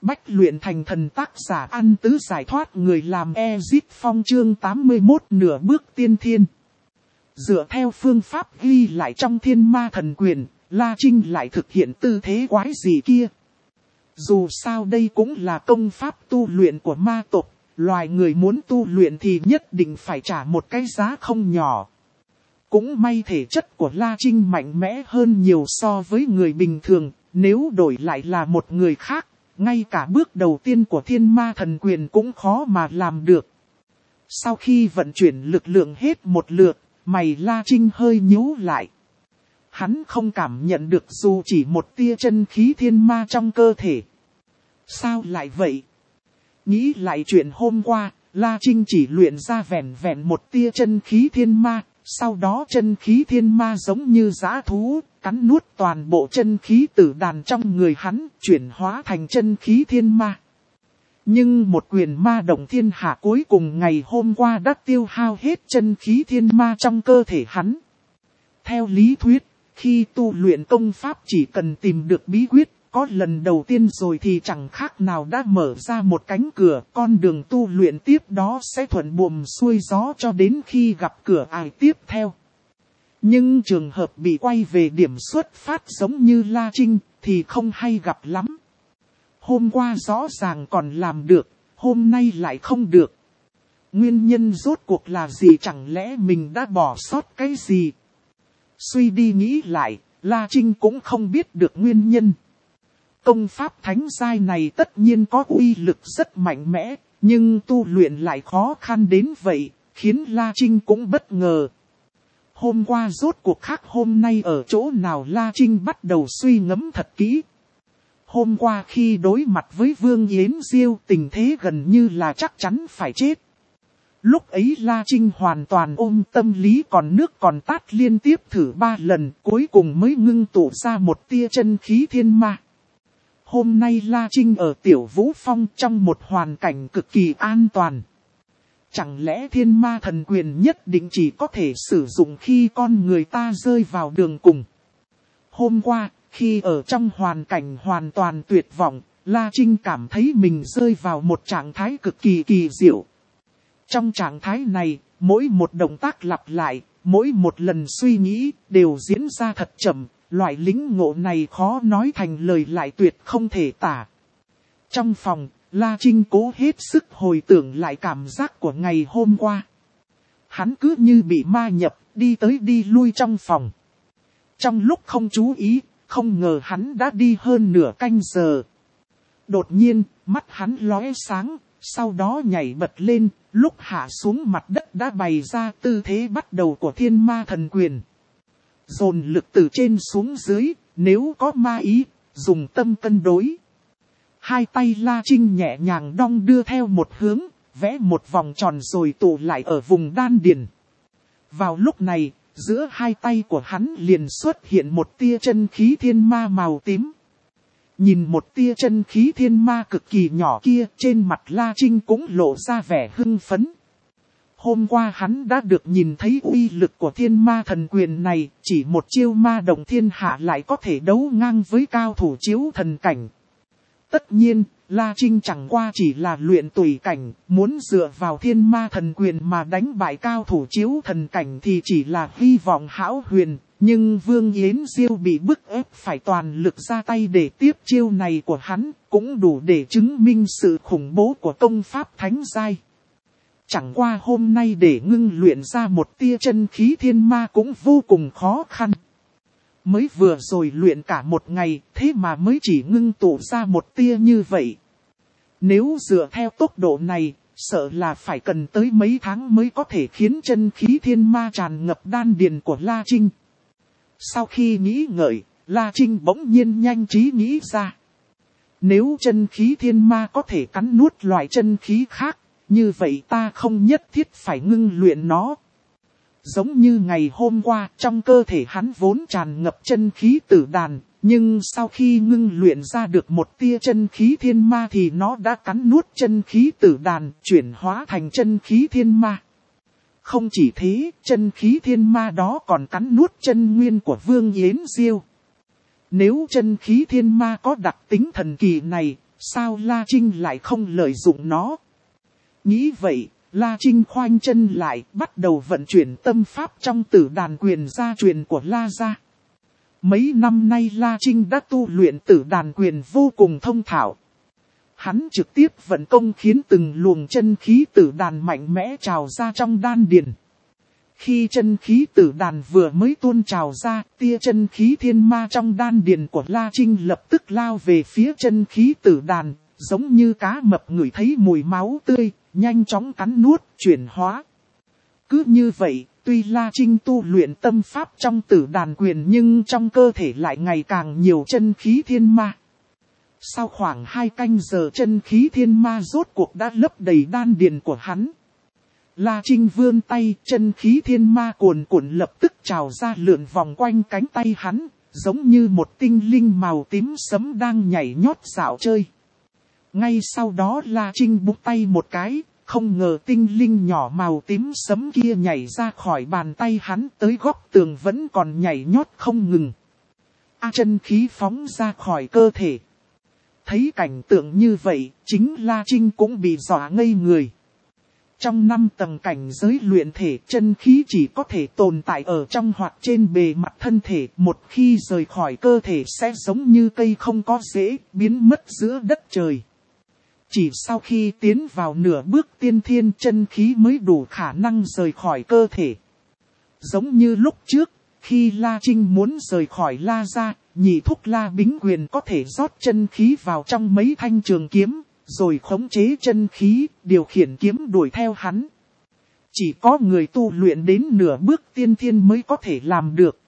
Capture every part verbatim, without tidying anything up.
bách luyện thành thần tác giả ăn tứ giải thoát người làm Ezit Phong chương tám mươi mốt nửa bước tiên thiên. Dựa theo phương pháp ghi lại trong thiên ma thần quyền, La Trinh lại thực hiện tư thế quái gì kia. Dù sao đây cũng là công pháp tu luyện của ma tộc, loài người muốn tu luyện thì nhất định phải trả một cái giá không nhỏ. Cũng may thể chất của La Trinh mạnh mẽ hơn nhiều so với người bình thường, nếu đổi lại là một người khác, ngay cả bước đầu tiên của thiên ma thần quyền cũng khó mà làm được. Sau khi vận chuyển lực lượng hết một lượt, mày La Trinh hơi nhíu lại. Hắn không cảm nhận được dù chỉ một tia chân khí thiên ma trong cơ thể. Sao lại vậy? Nghĩ lại chuyện hôm qua, La Trinh chỉ luyện ra vẹn vẹn một tia chân khí thiên ma, sau đó chân khí thiên ma giống như dã thú, cắn nuốt toàn bộ chân khí tử đàn trong người hắn, chuyển hóa thành chân khí thiên ma. Nhưng một quyền ma động thiên hạ cuối cùng ngày hôm qua đã tiêu hao hết chân khí thiên ma trong cơ thể hắn. Theo lý thuyết, khi tu luyện công pháp chỉ cần tìm được bí quyết, có lần đầu tiên rồi thì chẳng khác nào đã mở ra một cánh cửa, con đường tu luyện tiếp đó sẽ thuận buồm xuôi gió cho đến khi gặp cửa ải tiếp theo. Nhưng trường hợp bị quay về điểm xuất phát giống như La Trinh thì không hay gặp lắm. Hôm qua rõ ràng còn làm được, hôm nay lại không được. Nguyên nhân rốt cuộc là gì, chẳng lẽ mình đã bỏ sót cái gì? Suy đi nghĩ lại, La Trinh cũng không biết được nguyên nhân. Công pháp thánh giai này tất nhiên có uy lực rất mạnh mẽ, nhưng tu luyện lại khó khăn đến vậy, khiến La Trinh cũng bất ngờ. Hôm qua rốt cuộc khác hôm nay ở chỗ nào, La Trinh bắt đầu suy ngẫm thật kỹ. Hôm qua khi đối mặt với Vương Yến Diêu, tình thế gần như là chắc chắn phải chết. Lúc ấy La Trinh hoàn toàn ôm tâm lý còn nước còn tát liên tiếp thử ba lần, cuối cùng mới ngưng tụ ra một tia chân khí thiên ma. Hôm nay La Trinh ở Tiểu Vũ Phong trong một hoàn cảnh cực kỳ an toàn. Chẳng lẽ thiên ma thần quyền nhất định chỉ có thể sử dụng khi con người ta rơi vào đường cùng? Hôm qua, khi ở trong hoàn cảnh hoàn toàn tuyệt vọng, La Trinh cảm thấy mình rơi vào một trạng thái cực kỳ kỳ diệu. Trong trạng thái này, mỗi một động tác lặp lại, mỗi một lần suy nghĩ đều diễn ra thật chậm. Loại lĩnh ngộ này khó nói thành lời lại tuyệt không thể tả. Trong phòng, La Trinh cố hết sức hồi tưởng lại cảm giác của ngày hôm qua. Hắn cứ như bị ma nhập, đi tới đi lui trong phòng. Trong lúc không chú ý, không ngờ hắn đã đi hơn nửa canh giờ. Đột nhiên, mắt hắn lóe sáng, sau đó nhảy bật lên, lúc hạ xuống mặt đất đã bày ra tư thế bắt đầu của thiên ma thần quyền. Dồn lực từ trên xuống dưới, nếu có ma ý, dùng tâm cân đối. Hai tay La Trinh nhẹ nhàng đong đưa theo một hướng, vẽ một vòng tròn rồi tụ lại ở vùng đan điền. Vào lúc này, giữa hai tay của hắn liền xuất hiện một tia chân khí thiên ma màu tím. Nhìn một tia chân khí thiên ma cực kỳ nhỏ kia, trên mặt La Trinh cũng lộ ra vẻ hưng phấn. Hôm qua hắn đã được nhìn thấy uy lực của thiên ma thần quyền này, chỉ một chiêu ma động thiên hạ lại có thể đấu ngang với cao thủ chiếu thần cảnh. Tất nhiên, La Trinh chẳng qua chỉ là luyện tùy cảnh, muốn dựa vào thiên ma thần quyền mà đánh bại cao thủ chiếu thần cảnh thì chỉ là hy vọng hão huyền. Nhưng Vương Yến Diêu bị bức ép phải toàn lực ra tay để tiếp chiêu này của hắn, cũng đủ để chứng minh sự khủng bố của công pháp thánh giai. Chẳng qua hôm nay để ngưng luyện ra một tia chân khí thiên ma cũng vô cùng khó khăn. Mới vừa rồi luyện cả một ngày, thế mà mới chỉ ngưng tụ ra một tia như vậy. Nếu dựa theo tốc độ này, sợ là phải cần tới mấy tháng mới có thể khiến chân khí thiên ma tràn ngập đan điền của La Trinh. Sau khi nghĩ ngợi, La Trinh bỗng nhiên nhanh trí nghĩ ra. Nếu chân khí thiên ma có thể cắn nuốt loại chân khí khác, như vậy ta không nhất thiết phải ngưng luyện nó. Giống như ngày hôm qua, trong cơ thể hắn vốn tràn ngập chân khí tử đàn, nhưng sau khi ngưng luyện ra được một tia chân khí thiên ma thì nó đã cắn nuốt chân khí tử đàn, chuyển hóa thành chân khí thiên ma. Không chỉ thế, chân khí thiên ma đó còn cắn nuốt chân nguyên của Vương Yến Diêu. Nếu chân khí thiên ma có đặc tính thần kỳ này, sao La Trinh lại không lợi dụng nó? Nghĩ vậy, La Trinh khoanh chân lại, bắt đầu vận chuyển tâm pháp trong tử đàn quyền gia truyền của La gia. Mấy năm nay La Trinh đã tu luyện tử đàn quyền vô cùng thông thạo. Hắn trực tiếp vận công khiến từng luồng chân khí tử đàn mạnh mẽ trào ra trong đan điền. Khi chân khí tử đàn vừa mới tuôn trào ra, tia chân khí thiên ma trong đan điền của La Trinh lập tức lao về phía chân khí tử đàn, giống như cá mập ngửi thấy mùi máu tươi, nhanh chóng cắn nuốt, chuyển hóa. Cứ như vậy, tuy La Trinh tu luyện tâm pháp trong tử đàn quyền nhưng trong cơ thể lại ngày càng nhiều chân khí thiên ma. Sau khoảng hai canh giờ chân khí thiên ma rốt cuộc đã lấp đầy đan điền của hắn. La Trinh vươn tay, chân khí thiên ma cuồn cuộn lập tức trào ra lượn vòng quanh cánh tay hắn, giống như một tinh linh màu tím sẫm đang nhảy nhót dạo chơi. Ngay sau đó La Trinh búng tay một cái, không ngờ tinh linh nhỏ màu tím sẫm kia nhảy ra khỏi bàn tay hắn tới góc tường vẫn còn nhảy nhót không ngừng. A chân khí phóng ra khỏi cơ thể. Thấy cảnh tượng như vậy, chính La Trinh cũng bị dọa ngây người. Trong năm tầng cảnh giới luyện thể, chân khí chỉ có thể tồn tại ở trong hoặc trên bề mặt thân thể. Một khi rời khỏi cơ thể sẽ giống như cây không có rễ, biến mất giữa đất trời. Chỉ sau khi tiến vào nửa bước tiên thiên, chân khí mới đủ khả năng rời khỏi cơ thể. Giống như lúc trước, khi La Trinh muốn rời khỏi La gia, nhị thúc La Bính Quyền có thể rót chân khí vào trong mấy thanh trường kiếm, rồi khống chế chân khí, điều khiển kiếm đuổi theo hắn. Chỉ có người tu luyện đến nửa bước tiên thiên mới có thể làm được.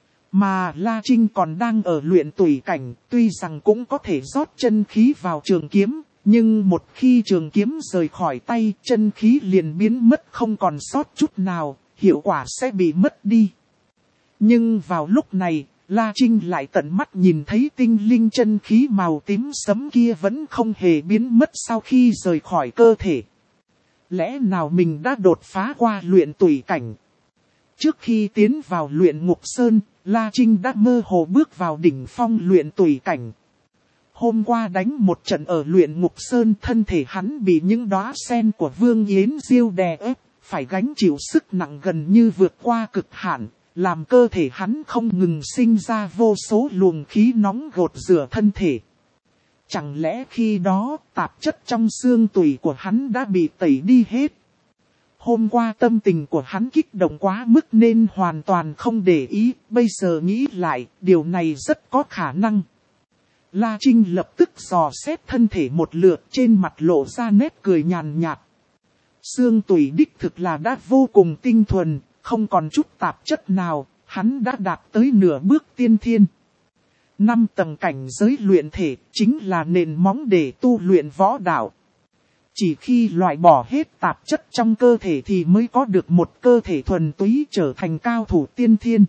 Mà La Trinh còn đang ở luyện tùy cảnh, tuy rằng cũng có thể rót chân khí vào trường kiếm, nhưng một khi trường kiếm rời khỏi tay, chân khí liền biến mất không còn sót chút nào, hiệu quả sẽ bị mất đi. Nhưng vào lúc này, La Trinh lại tận mắt nhìn thấy tinh linh chân khí màu tím sẫm kia vẫn không hề biến mất sau khi rời khỏi cơ thể. Lẽ nào mình đã đột phá qua luyện tùy cảnh? Trước khi tiến vào luyện ngục sơn, La Trinh đã mơ hồ bước vào đỉnh phong luyện tùy cảnh. Hôm qua đánh một trận ở luyện ngục sơn, thân thể hắn bị những đóa sen của Vương Yến Diêu đè ép, phải gánh chịu sức nặng gần như vượt qua cực hạn, làm cơ thể hắn không ngừng sinh ra vô số luồng khí nóng gột rửa thân thể. Chẳng lẽ khi đó tạp chất trong xương tủy của hắn đã bị tẩy đi hết? Hôm qua tâm tình của hắn kích động quá mức nên hoàn toàn không để ý, bây giờ nghĩ lại, điều này rất có khả năng. La Trinh lập tức dò xét thân thể một lượt, trên mặt lộ ra nét cười nhàn nhạt. Xương tủy đích thực là đã vô cùng tinh thuần, không còn chút tạp chất nào, hắn đã đạt tới nửa bước tiên thiên. Năm tầng cảnh giới luyện thể chính là nền móng để tu luyện võ đạo. Chỉ khi loại bỏ hết tạp chất trong cơ thể thì mới có được một cơ thể thuần túy trở thành cao thủ tiên thiên.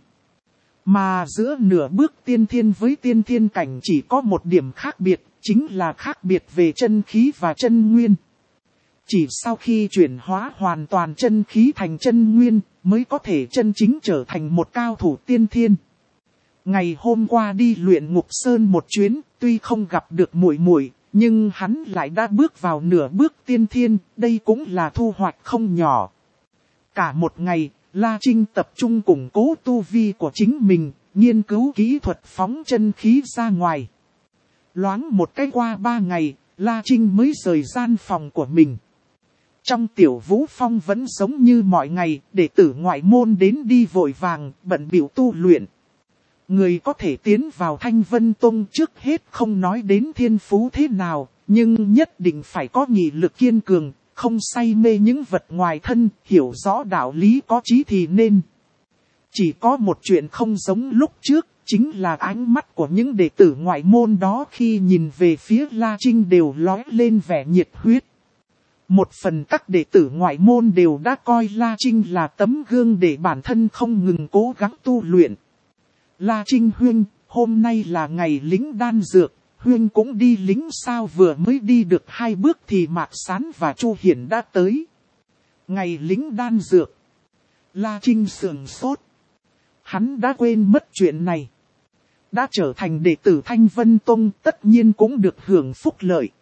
Mà giữa nửa bước tiên thiên với tiên thiên cảnh chỉ có một điểm khác biệt, chính là khác biệt về chân khí và chân nguyên. Chỉ sau khi chuyển hóa hoàn toàn chân khí thành chân nguyên, mới có thể chân chính trở thành một cao thủ tiên thiên. Ngày hôm qua đi luyện ngục sơn một chuyến, tuy không gặp được muội muội, nhưng hắn lại đã bước vào nửa bước tiên thiên, đây cũng là thu hoạch không nhỏ. Cả một ngày, La Trinh tập trung củng cố tu vi của chính mình, nghiên cứu kỹ thuật phóng chân khí ra ngoài. Loáng một cái qua ba ngày, La Trinh mới rời gian phòng của mình. Trong Tiểu Vũ Phong vẫn giống như mọi ngày, đệ tử ngoại môn đến đi vội vàng, bận bịu tu luyện. Người có thể tiến vào Thanh Vân Tông trước hết không nói đến thiên phú thế nào, nhưng nhất định phải có nghị lực kiên cường, không say mê những vật ngoài thân, hiểu rõ đạo lý có chí thì nên. Chỉ có một chuyện không giống lúc trước, chính là ánh mắt của những đệ tử ngoại môn đó khi nhìn về phía La Trinh đều lóe lên vẻ nhiệt huyết. Một phần các đệ tử ngoại môn đều đã coi La Trinh là tấm gương để bản thân không ngừng cố gắng tu luyện. La Trinh huynh, hôm nay là ngày lính đan dược, huynh cũng đi lính sao? Vừa mới đi được hai bước thì Mạc Sán và Chu Hiển đã tới. Ngày lính đan dược. La Trinh sườn sốt. Hắn đã quên mất chuyện này. Đã trở thành đệ tử Thanh Vân Tông tất nhiên cũng được hưởng phúc lợi.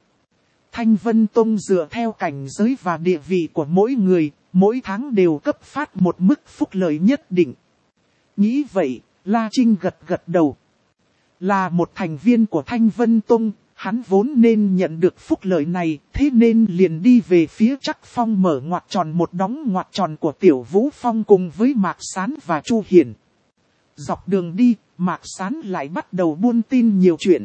Thanh Vân Tông dựa theo cảnh giới và địa vị của mỗi người, mỗi tháng đều cấp phát một mức phúc lợi nhất định. Nghĩ vậy, La Trinh gật gật đầu. Là một thành viên của Thanh Vân Tông, hắn vốn nên nhận được phúc lợi này, thế nên liền đi về phía Trắc Phong mở ngoặc tròn một đóng ngoặc tròn của Tiểu Vũ Phong cùng với Mạc Sán và Chu Hiển. Dọc đường đi, Mạc Sán lại bắt đầu buôn tin nhiều chuyện.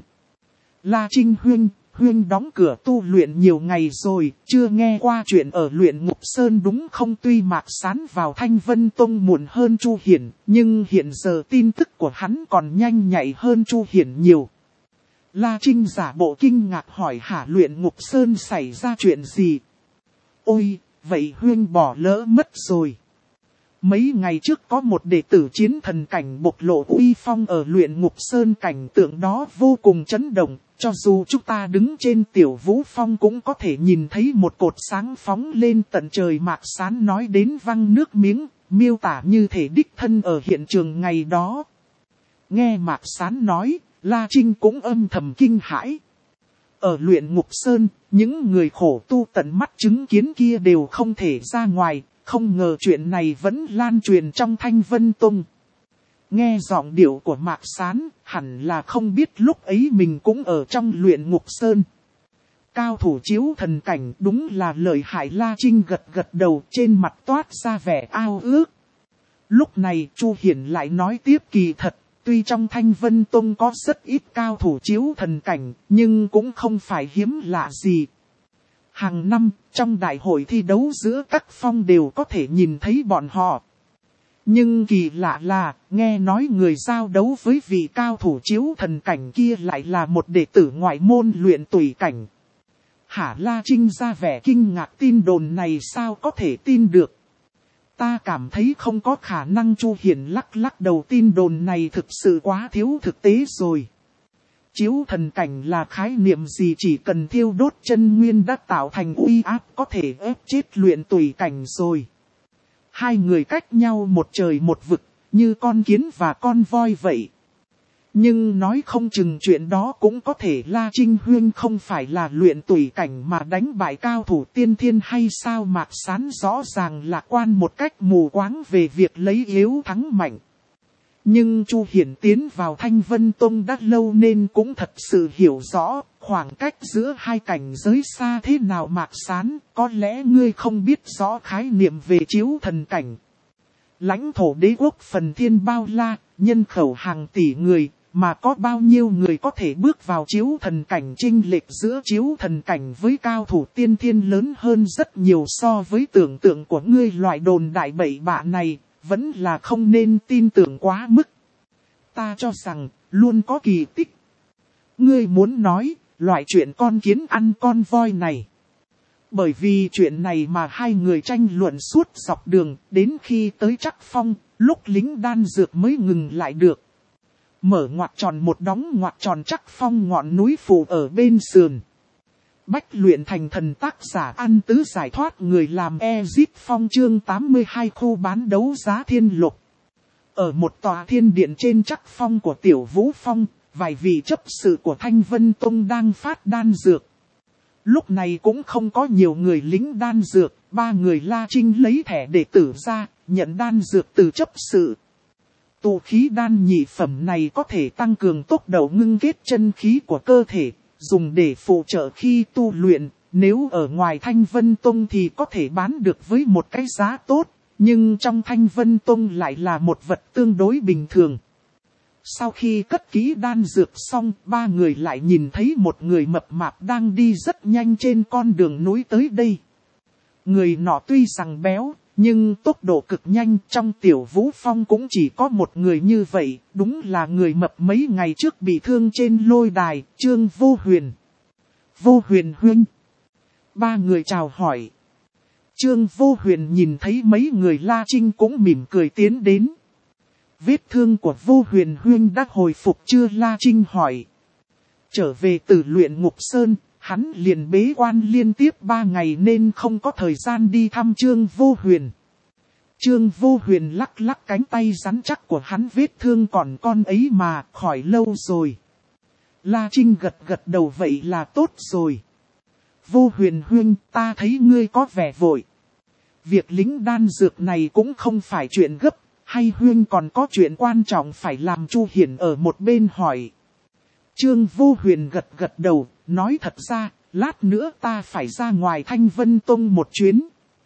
La Trinh huynh, huynh đóng cửa tu luyện nhiều ngày rồi, chưa nghe qua chuyện ở luyện Ngục Sơn đúng không? Tuy Mạc Sán vào Thanh Vân Tông muộn hơn Chu Hiển, nhưng hiện giờ tin tức của hắn còn nhanh nhạy hơn Chu Hiển nhiều. La Trinh giả bộ kinh ngạc hỏi hả, luyện Ngục Sơn xảy ra chuyện gì? Ôi, vậy huynh bỏ lỡ mất rồi. Mấy ngày trước có một đệ tử chiến thần cảnh bộc lộ uy phong ở luyện Ngục Sơn, cảnh tượng đó vô cùng chấn động. Cho dù chúng ta đứng trên Tiểu Vũ Phong cũng có thể nhìn thấy một cột sáng phóng lên tận trời. Mạc Sán nói đến văng nước miếng, miêu tả như thể đích thân ở hiện trường ngày đó. Nghe Mạc Sán nói, La Trinh cũng âm thầm kinh hãi. Ở luyện Ngục Sơn, những người khổ tu tận mắt chứng kiến kia đều không thể ra ngoài, không ngờ chuyện này vẫn lan truyền trong Thanh Vân Tông. Nghe giọng điệu của Mạc Sán, hẳn là không biết lúc ấy mình cũng ở trong luyện Ngục Sơn. Cao thủ chiếu thần cảnh đúng là lợi hại. La Trinh gật gật đầu, trên mặt toát ra vẻ ao ước. Lúc này Chu Hiển lại nói tiếp, kỳ thật, tuy trong Thanh Vân Tông có rất ít cao thủ chiếu thần cảnh, nhưng cũng không phải hiếm lạ gì. Hàng năm, trong đại hội thi đấu giữa các phong đều có thể nhìn thấy bọn họ. Nhưng kỳ lạ là, nghe nói người giao đấu với vị cao thủ chiếu thần cảnh kia lại là một đệ tử ngoại môn luyện tùy cảnh. Hả? La Trinh ra vẻ kinh ngạc, tin đồn này sao có thể tin được? Ta cảm thấy không có khả năng. Chu Hiển lắc lắc đầu, tin đồn này thực sự quá thiếu thực tế rồi. Chiếu thần cảnh là khái niệm gì? Chỉ cần thiêu đốt chân nguyên đã tạo thành uy áp có thể ép chết luyện tùy cảnh rồi. Hai người cách nhau một trời một vực, như con kiến và con voi vậy. Nhưng nói không chừng chuyện đó cũng có thể. La Trinh huynh không phải là luyện tùy cảnh mà đánh bại cao thủ tiên thiên hay sao? Mạc Sán rõ ràng lạc quan một cách mù quáng về việc lấy yếu thắng mạnh. Nhưng Chu Hiển tiến vào Thanh Vân Tông đã lâu nên cũng thật sự hiểu rõ khoảng cách giữa hai cảnh giới xa thế nào. Mạc Sán, có lẽ ngươi không biết rõ khái niệm về chiếu thần cảnh. Lãnh thổ đế quốc phần thiên bao la, nhân khẩu hàng tỷ người, mà có bao nhiêu người có thể bước vào chiếu thần cảnh? Chênh lệch giữa chiếu thần cảnh với cao thủ tiên thiên lớn hơn rất nhiều so với tưởng tượng của ngươi. Loại đồn đại bậy bạ này vẫn là không nên tin tưởng quá mức. Ta cho rằng, luôn có kỳ tích. Ngươi muốn nói, loại chuyện con kiến ăn con voi này. Bởi vì chuyện này mà hai người tranh luận suốt dọc đường, đến khi tới Trắc Phong, lúc lính đan dược mới ngừng lại được. Mở ngoặc tròn một đóng ngoặc tròn Trắc Phong, ngọn núi phủ ở bên sườn. Bách luyện thành thần, tác giả Ăn Tứ giải thoát người làm Ezit Phong, chương tám mươi hai, khu bán đấu giá thiên lục. Ở một tòa thiên điện trên Trắc Phong của Tiểu Vũ Phong, vài vị chấp sự của Thanh Vân Tông đang phát đan dược. Lúc này cũng không có nhiều người lính đan dược, ba người La Trinh lấy thẻ đệ tử ra, nhận đan dược từ chấp sự. Tụ khí đan nhị phẩm này có thể tăng cường tốc độ ngưng kết chân khí của cơ thể, dùng để phụ trợ khi tu luyện. Nếu ở ngoài Thanh Vân Tông thì có thể bán được với một cái giá tốt, nhưng trong Thanh Vân Tông lại là một vật tương đối bình thường. Sau khi cất kỹ đan dược xong, ba người lại nhìn thấy một người mập mạp đang đi rất nhanh trên con đường núi tới đây. Người nọ tuy rằng béo, nhưng tốc độ cực nhanh. Trong Tiểu Vũ Phong cũng chỉ có một người như vậy, đúng là người mập mấy ngày trước bị thương trên lôi đài, Trương Vô Huyền. Vô Huyền huynh. Ba người chào hỏi. Trương Vô Huyền nhìn thấy mấy người La Trinh cũng mỉm cười tiến đến. Vết thương của Vô Huyền huynh đã hồi phục chưa? La Trinh hỏi. Trở về từ luyện Ngục Sơn, hắn liền bế quan liên tiếp ba ngày nên không có thời gian đi thăm Trương Vô Huyền. Trương Vô Huyền lắc lắc cánh tay rắn chắc của hắn, vết thương còn con ấy mà, khỏi lâu rồi. La Trinh gật gật đầu, vậy là tốt rồi. Vô Huyền huynh, ta thấy ngươi có vẻ vội. Việc lính đan dược này cũng không phải chuyện gấp, hay huynh còn có chuyện quan trọng phải làm? Chu Hiển ở một bên hỏi. Trương Vô Huyền gật gật đầu, nói thật ra, lát nữa ta phải ra ngoài Thanh Vân Tông một chuyến.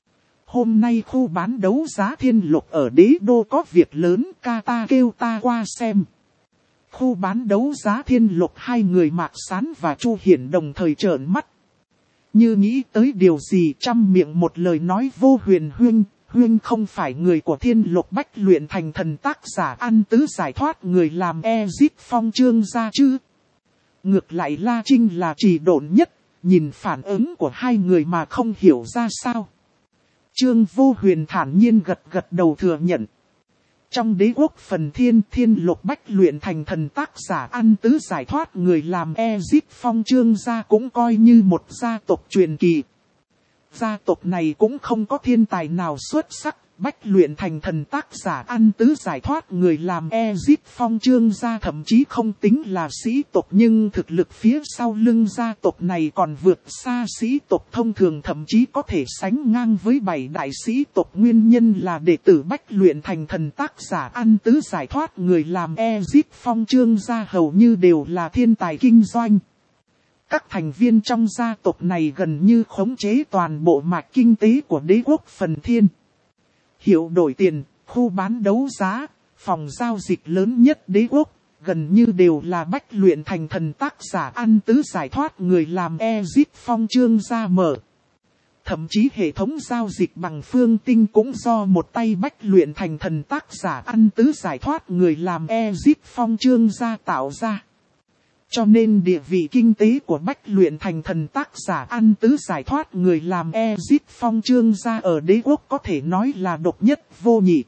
Hôm nay khu bán đấu giá Thiên Lục ở Đế Đô có việc lớn, ca ta kêu ta qua xem. Khu bán đấu giá Thiên Lục, hai người Mạc Sán và Chu Hiển đồng thời trợn mắt. Như nghĩ tới điều gì, trăm miệng một lời nói. Vô Huyền huynh, huynh không phải người của Thiên Lục Bách Luyện Thành Thần tác giả ăn tứ giải thoát người làm Ezit Phong Trương gia chứ? Ngược lại La Trinh là trì độn nhất, nhìn phản ứng của hai người mà không hiểu ra sao. Trương Vô Huyền thản nhiên gật gật đầu thừa nhận. Trong đế quốc phần thiên, Thiên Lục Bách Luyện Thành Thần tác giả ăn tứ giải thoát người làm Ezit Phong Trương gia cũng coi như một gia tộc truyền kỳ. Gia tộc này cũng không có thiên tài nào xuất sắc. Bách Luyện Thành Thần tác giả ăn tứ giải thoát người làm Ezit Phong Trương gia thậm chí không tính là sĩ tộc, nhưng thực lực phía sau lưng gia tộc này còn vượt xa sĩ tộc thông thường, thậm chí có thể sánh ngang với bảy đại sĩ tộc. Nguyên nhân là đệ tử Bách Luyện Thành Thần tác giả ăn tứ giải thoát người làm Ezit Phong Trương gia hầu như đều là thiên tài kinh doanh. Các thành viên trong gia tộc này gần như khống chế toàn bộ mạch kinh tế của đế quốc phần thiên. Hiệu đổi tiền, khu bán đấu giá, phòng giao dịch lớn nhất đế quốc, gần như đều là Bách Luyện Thành Thần tác giả ăn tứ giải thoát người làm Ezit Phong Trương gia mở. Thậm chí hệ thống giao dịch bằng phương tinh cũng do một tay Bách Luyện Thành Thần tác giả ăn tứ giải thoát người làm Ezit Phong Trương gia tạo ra. Cho nên địa vị kinh tế của Bách Luyện Thành Thần tác giả ăn tứ giải thoát người làm Ezit Phong Trương gia ở đế quốc có thể nói là độc nhất vô nhị.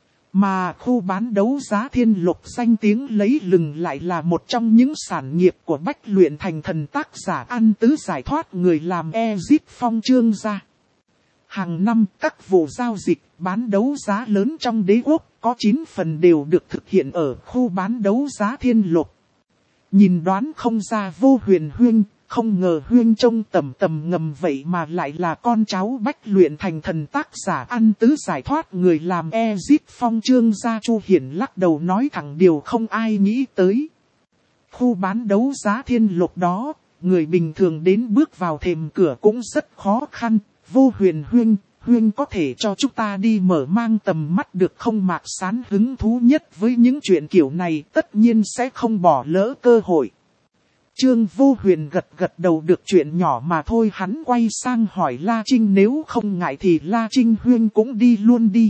Mà khu bán đấu giá Thiên Lục danh tiếng lấy lừng lại là một trong những sản nghiệp của Bách Luyện Thành Thần tác giả ăn tứ giải thoát người làm Ezit Phong Trương gia. Hàng năm các vụ giao dịch bán đấu giá lớn trong đế quốc có chín phần đều được thực hiện ở khu bán đấu giá Thiên Lục. Nhìn đoán không ra Vô Huyền huynh, không ngờ huynh trông tầm tầm ngầm vậy mà lại là con cháu Bách Luyện Thành Thần tác giả ăn tứ giải thoát người làm Ezit Phong Trương gia. Chu Hiển lắc đầu nói thẳng điều không ai nghĩ tới. Khu bán đấu giá Thiên Lục đó, người bình thường đến bước vào thềm cửa cũng rất khó khăn. Vô Huyền huynh, huynh có thể cho chúng ta đi mở mang tầm mắt được không? Mạc Sán hứng thú nhất với những chuyện kiểu này, tất nhiên sẽ không bỏ lỡ cơ hội. Trương Vô Huyền gật gật đầu, được chuyện nhỏ mà thôi. Hắn quay sang hỏi La Trinh nếu không ngại thì La Trinh huynh cũng đi luôn đi.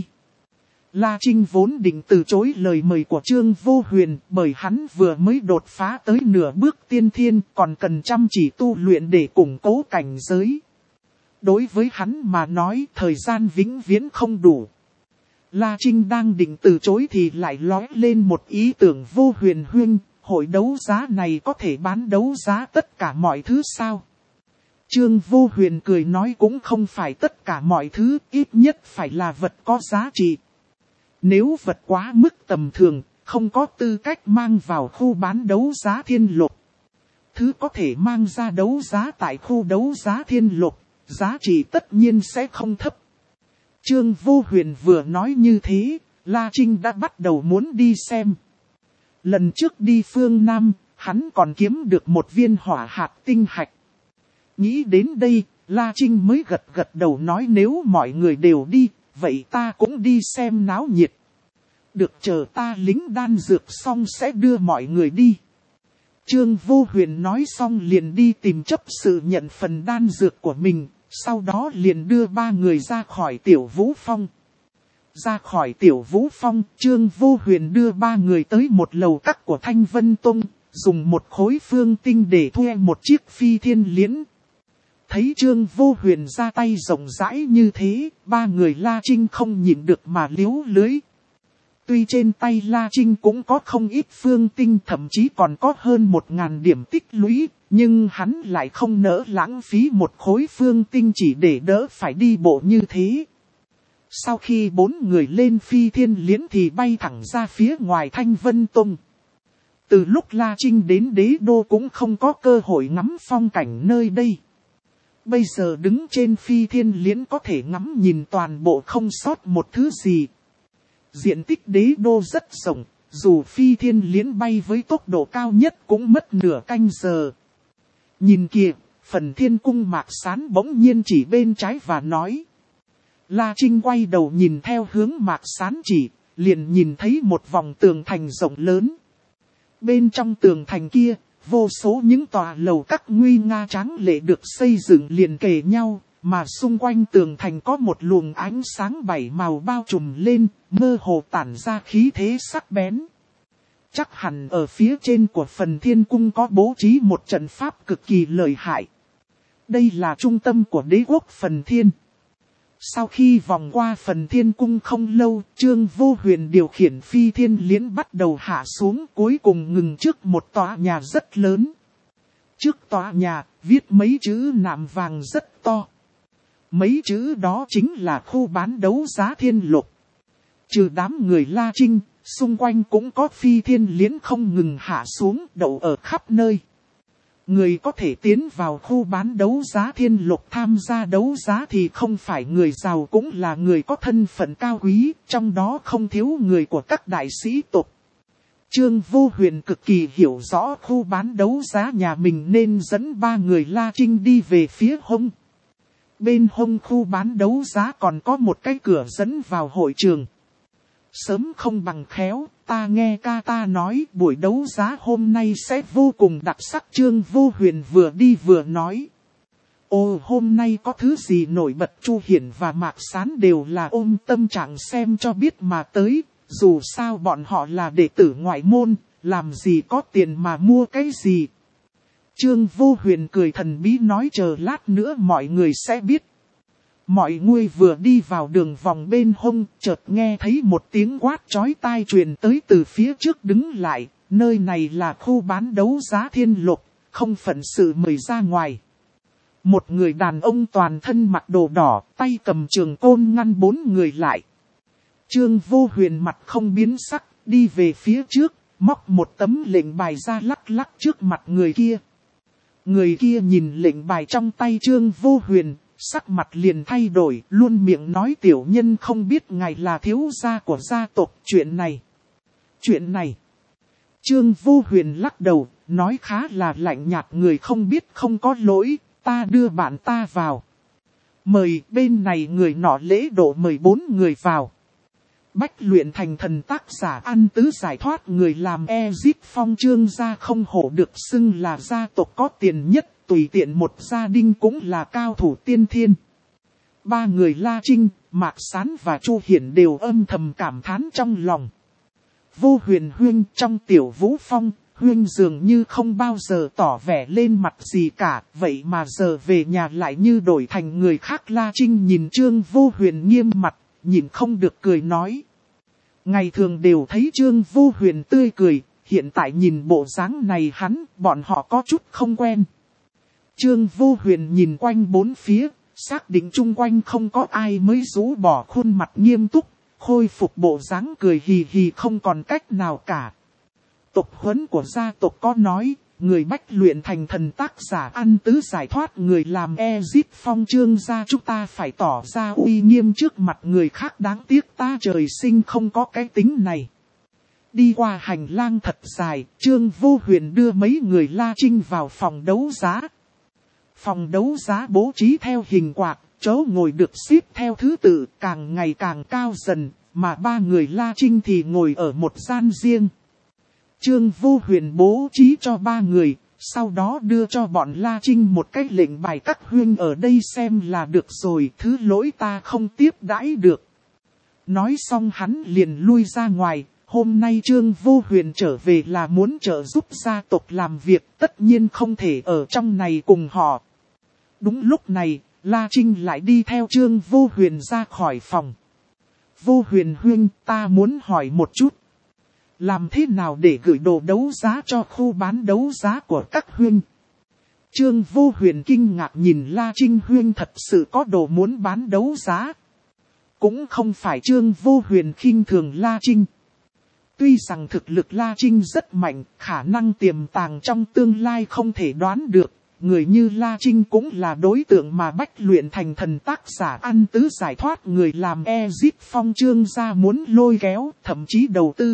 La Trinh vốn định từ chối lời mời của Trương Vô Huyền, bởi hắn vừa mới đột phá tới nửa bước tiên thiên, còn cần chăm chỉ tu luyện để củng cố cảnh giới. Đối với hắn mà nói thời gian vĩnh viễn không đủ. La Trinh đang định từ chối thì lại lóe lên một ý tưởng. Vô Huyền huynh, hội đấu giá này có thể bán đấu giá tất cả mọi thứ sao? Trương Vô Huyền cười nói cũng không phải tất cả mọi thứ, ít nhất phải là vật có giá trị. Nếu vật quá mức tầm thường, không có tư cách mang vào khu bán đấu giá Thiên Lục. Thứ có thể mang ra đấu giá tại khu đấu giá Thiên Lục, giá trị tất nhiên sẽ không thấp. Trương Vô Huyền vừa nói như thế, La Trinh đã bắt đầu muốn đi xem. Lần trước đi phương Nam, hắn còn kiếm được một viên hỏa hạt tinh hạch. Nghĩ đến đây, La Trinh mới gật gật đầu nói nếu mọi người đều đi, vậy ta cũng đi xem náo nhiệt. Được, chờ ta lính đan dược xong sẽ đưa mọi người đi. Trương Vô Huyền nói xong liền đi tìm chấp sự nhận phần đan dược của mình, sau đó liền đưa ba người ra khỏi Tiểu Vũ Phong. Ra khỏi Tiểu Vũ Phong, Trương Vô Huyền đưa ba người tới một lầu các của Thanh Vân Tông, dùng một khối phương tinh để thuê một chiếc phi thiên liễn. Thấy Trương Vô Huyền ra tay rộng rãi như thế, ba người La Trinh không nhịn được mà liếu lưới. Tuy trên tay La Trinh cũng có không ít phương tinh, thậm chí còn có hơn một ngàn điểm tích lũy, nhưng hắn lại không nỡ lãng phí một khối phương tinh chỉ để đỡ phải đi bộ như thế. Sau khi bốn người lên phi thiên liễn thì bay thẳng ra phía ngoài Thanh Vân Tông. Từ lúc La Trinh đến đế đô cũng không có cơ hội ngắm phong cảnh nơi đây. Bây giờ đứng trên phi thiên liễn có thể ngắm nhìn toàn bộ không sót một thứ gì. Diện tích đế đô rất rộng, dù phi thiên liễn bay với tốc độ cao nhất cũng mất nửa canh giờ. Nhìn kìa, Phần Thiên Cung Mạc Sán bỗng nhiên chỉ bên trái và nói. La Trinh quay đầu nhìn theo hướng Mạc Sán chỉ, liền nhìn thấy một vòng tường thành rộng lớn. Bên trong tường thành kia, vô số những tòa lầu các nguy nga tráng lệ được xây dựng liền kề nhau, mà xung quanh tường thành có một luồng ánh sáng bảy màu bao trùm lên, mơ hồ tản ra khí thế sắc bén. Chắc hẳn ở phía trên của Phần Thiên Cung có bố trí một trận pháp cực kỳ lợi hại. Đây là trung tâm của đế quốc Phần Thiên. Sau khi vòng qua Phần Thiên Cung không lâu, Trương Vô Huyền điều khiển phi thiên liễn bắt đầu hạ xuống, cuối cùng ngừng trước một tòa nhà rất lớn. Trước tòa nhà, viết mấy chữ nạm vàng rất to. Mấy chữ đó chính là khu bán đấu giá Thiên Lục. Trừ đám người La Trinh, xung quanh cũng có phi thiên liễn không ngừng hạ xuống, đậu ở khắp nơi. Người có thể tiến vào khu bán đấu giá Thiên Lục tham gia đấu giá thì không phải người giàu cũng là người có thân phận cao quý, trong đó không thiếu người của các đại sĩ tộc. Trương Vô Huyền cực kỳ hiểu rõ khu bán đấu giá nhà mình nên dẫn ba người La Trinh đi về phía hông. Bên hông khu bán đấu giá còn có một cái cửa dẫn vào hội trường. Sớm không bằng khéo, ta nghe ca ta nói buổi đấu giá hôm nay sẽ vô cùng đặc sắc. Trương Vô Huyền vừa đi vừa nói. Ồ, hôm nay có thứ gì nổi bật? Chu Hiển và Mạc Sán đều là ôm tâm trạng xem cho biết mà tới. Dù sao bọn họ là đệ tử ngoại môn, làm gì có tiền mà mua cái gì. Trương Vô Huyền cười thần bí nói chờ lát nữa mọi người sẽ biết. Mọi người vừa đi vào đường vòng bên hông, chợt nghe thấy một tiếng quát chói tai truyền tới từ phía trước. Đứng lại, nơi này là khu bán đấu giá Thiên Lục, không phận sự mời ra ngoài. Một người đàn ông toàn thân mặc đồ đỏ, tay cầm trường côn ngăn bốn người lại. Trương Vô Huyền mặt không biến sắc, đi về phía trước, móc một tấm lệnh bài ra lắc lắc trước mặt người kia. Người kia nhìn lệnh bài trong tay Trương Vô Huyền, sắc mặt liền thay đổi, luôn miệng nói tiểu nhân không biết ngài là thiếu gia của gia tộc. Chuyện này, chuyện này. Trương Vô Huyền lắc đầu, nói khá là lạnh nhạt, người không biết không có lỗi, ta đưa bạn ta vào. Mời, bên này người nọ lễ độ mời bốn người vào. Bách luyện thành thần tác giả An Tứ giải thoát người làm Ezip Phong Trương gia không hổ được xưng là gia tộc có tiền nhất, tùy tiện một gia đình cũng là cao thủ tiên thiên. Ba người La Trinh, Mạc Sán và Chu Hiển đều âm thầm cảm thán trong lòng. Vô Huyền huynh trong Tiểu Vũ Phong, huynh dường như không bao giờ tỏ vẻ lên mặt gì cả, vậy mà giờ về nhà lại như đổi thành người khác. La Trinh nhìn Trương Vô Huyền nghiêm mặt, nhìn không được cười nói. Ngày thường đều thấy Trương Vô Huyền tươi cười, hiện tại nhìn bộ dáng này hắn, bọn họ có chút không quen. Trương Vô Huyền nhìn quanh bốn phía, xác định chung quanh không có ai mới rũ bỏ khuôn mặt nghiêm túc, khôi phục bộ dáng cười hì hì không còn cách nào cả. Tộc huấn của gia tộc có nói, người bách luyện thành thần tác giả An Tứ giải thoát người làm Ezip Phong Trương gia chúng ta phải tỏ ra uy nghiêm trước mặt người khác, đáng tiếc ta trời sinh không có cái tính này. Đi qua hành lang thật dài, Trương Vô Huyền đưa mấy người La Trinh vào phòng đấu giá. Phòng đấu giá bố trí theo hình quạt, chỗ ngồi được xếp theo thứ tự càng ngày càng cao dần, mà ba người La Trinh thì ngồi ở một gian riêng. Trương Vô Huyền bố trí cho ba người, sau đó đưa cho bọn La Trinh một cái lệnh bài, các huynh ở đây xem là được rồi, thứ lỗi ta không tiếp đãi được. Nói xong hắn liền lui ra ngoài, hôm nay Trương Vô Huyền trở về là muốn trợ giúp gia tộc làm việc, tất nhiên không thể ở trong này cùng họ. Đúng lúc này, La Trinh lại đi theo Trương Vô Huyền ra khỏi phòng. Vô Huyền huynh, ta muốn hỏi một chút. Làm thế nào để gửi đồ đấu giá cho khu bán đấu giá của các huynh? Trương Vô Huyền kinh ngạc nhìn La Trinh, huynh thật sự có đồ muốn bán đấu giá. Cũng không phải Trương Vô Huyền khinh thường La Trinh. Tuy rằng thực lực La Trinh rất mạnh, khả năng tiềm tàng trong tương lai không thể đoán được, người như La Trinh cũng là đối tượng mà Bách Luyện Thành Thần tác giả ăn tứ giải thoát người làm Exit Phong Trương gia muốn lôi kéo, thậm chí đầu tư.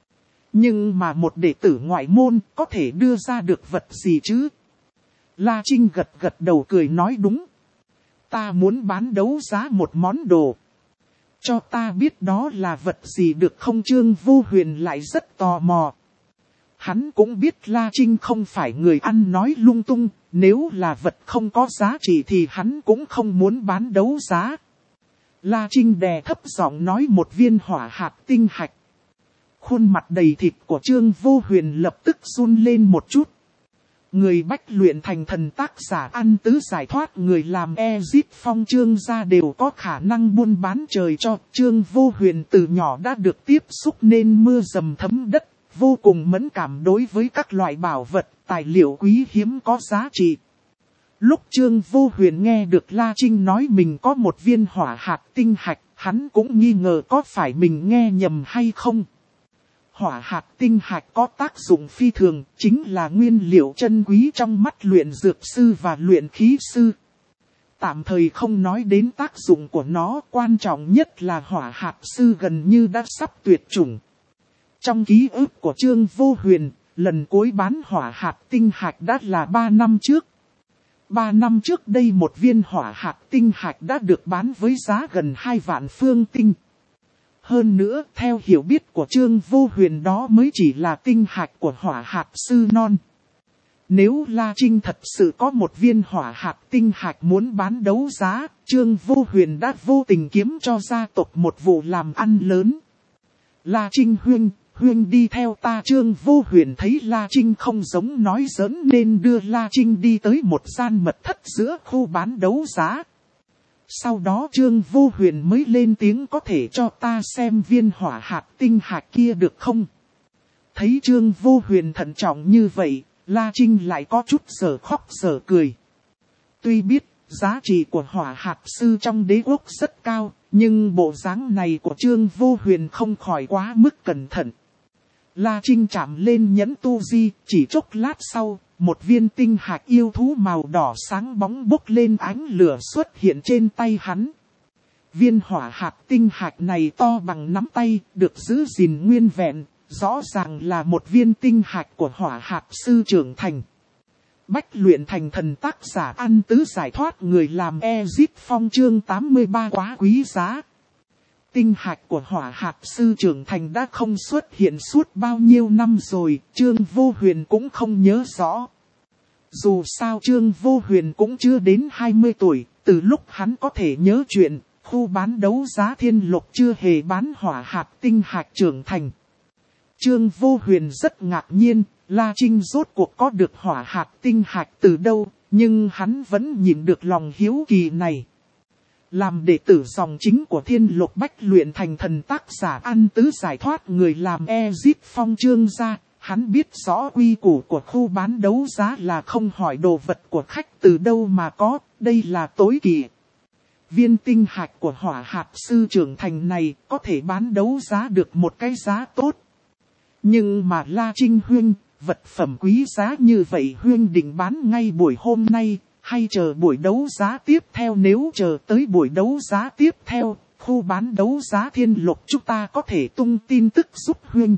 Nhưng mà một đệ tử ngoại môn có thể đưa ra được vật gì chứ? La Trinh gật gật đầu cười nói đúng. Ta muốn bán đấu giá một món đồ. Cho ta biết đó là vật gì được không? Trương Vô Huyền lại rất tò mò. Hắn cũng biết La Trinh không phải người ăn nói lung tung, nếu là vật không có giá trị thì hắn cũng không muốn bán đấu giá. La Trinh đè thấp giọng nói một viên hỏa hạt tinh hạch. Khuôn mặt đầy thịt của Trương Vô Huyền lập tức run lên một chút. Người Bách Luyện Thành Thần tác giả ăn tứ giải thoát người làm Exit Phong Trương gia đều có khả năng buôn bán trời cho. Trương Vô Huyền từ nhỏ đã được tiếp xúc nên mưa dầm thấm đất, vô cùng mẫn cảm đối với các loại bảo vật, tài liệu quý hiếm có giá trị. Lúc Trương Vô Huyền nghe được La Trinh nói mình có một viên hỏa hạt tinh hạch, hắn cũng nghi ngờ có phải mình nghe nhầm hay không. Hỏa hạt tinh hạch có tác dụng phi thường, chính là nguyên liệu chân quý trong mắt luyện dược sư và luyện khí sư. Tạm thời không nói đến tác dụng của nó, quan trọng nhất là hỏa hạt sư gần như đã sắp tuyệt chủng. Trong ký ức của Trương Vô Huyền, lần cuối bán hỏa hạt tinh hạch đã là ba năm trước. ba năm trước đây một viên hỏa hạt tinh hạch đã được bán với giá gần hai vạn phương tinh. Hơn nữa, theo hiểu biết của Trương Vô Huyền đó mới chỉ là tinh hạch của hỏa hạt sư non. Nếu La Trinh thật sự có một viên hỏa hạt tinh hạch muốn bán đấu giá, Trương Vô Huyền đã vô tình kiếm cho gia tộc một vụ làm ăn lớn. La Trinh huynh, huynh đi theo ta. Trương Vô Huyền thấy La Trinh không giống nói giỡn nên đưa La Trinh đi tới một gian mật thất giữa khu bán đấu giá. Sau đó Trương Vô Huyền mới lên tiếng có thể cho ta xem viên hỏa hạt tinh hạch kia được không? Thấy Trương Vô Huyền thận trọng như vậy, La Trinh lại có chút giờ khóc giờ cười. Tuy biết giá trị của hỏa hạt sư trong đế quốc rất cao, nhưng bộ dáng này của Trương Vô Huyền không khỏi quá mức cẩn thận. La Trinh chạm lên nhẫn tu di, chỉ chốc lát sau, một viên tinh hạch yêu thú màu đỏ sáng bóng bốc lên ánh lửa xuất hiện trên tay hắn. Viên hỏa hạt tinh hạch này to bằng nắm tay, được giữ gìn nguyên vẹn, rõ ràng là một viên tinh hạch của hỏa hạt sư trưởng thành. Bách Luyện Thành Thần tác giả ăn tứ giải thoát người làm Exit Phong chương tám mươi ba quá quý giá. Tinh hạch của hỏa hạt sư trưởng thành đã không xuất hiện suốt bao nhiêu năm rồi, Trương Vô Huyền cũng không nhớ rõ. Dù sao Trương Vô Huyền cũng chưa đến hai mươi tuổi, từ lúc hắn có thể nhớ chuyện, khu bán đấu giá Thiên Lục chưa hề bán hỏa hạt tinh hạch trưởng thành. Trương Vô Huyền rất ngạc nhiên, La Trinh rốt cuộc có được hỏa hạt tinh hạch từ đâu, nhưng hắn vẫn nhịn được lòng hiếu kỳ này. Làm đệ tử dòng chính của Thiên Lục Bách Luyện Thành Thần tác giả ăn tứ giải thoát người làm Exit Phong Trương gia, hắn biết rõ quy củ của khu bán đấu giá là không hỏi đồ vật của khách từ đâu mà có, đây là tối kỵ. Viên tinh hạch của hỏa hạt sư trưởng thành này có thể bán đấu giá được một cái giá tốt. Nhưng mà La Trinh huynh, vật phẩm quý giá như vậy huynh định bán ngay buổi hôm nay, hay chờ buổi đấu giá tiếp theo? Nếu chờ tới buổi đấu giá tiếp theo, khu bán đấu giá Thiên Lục chúng ta có thể tung tin tức giúp huynh.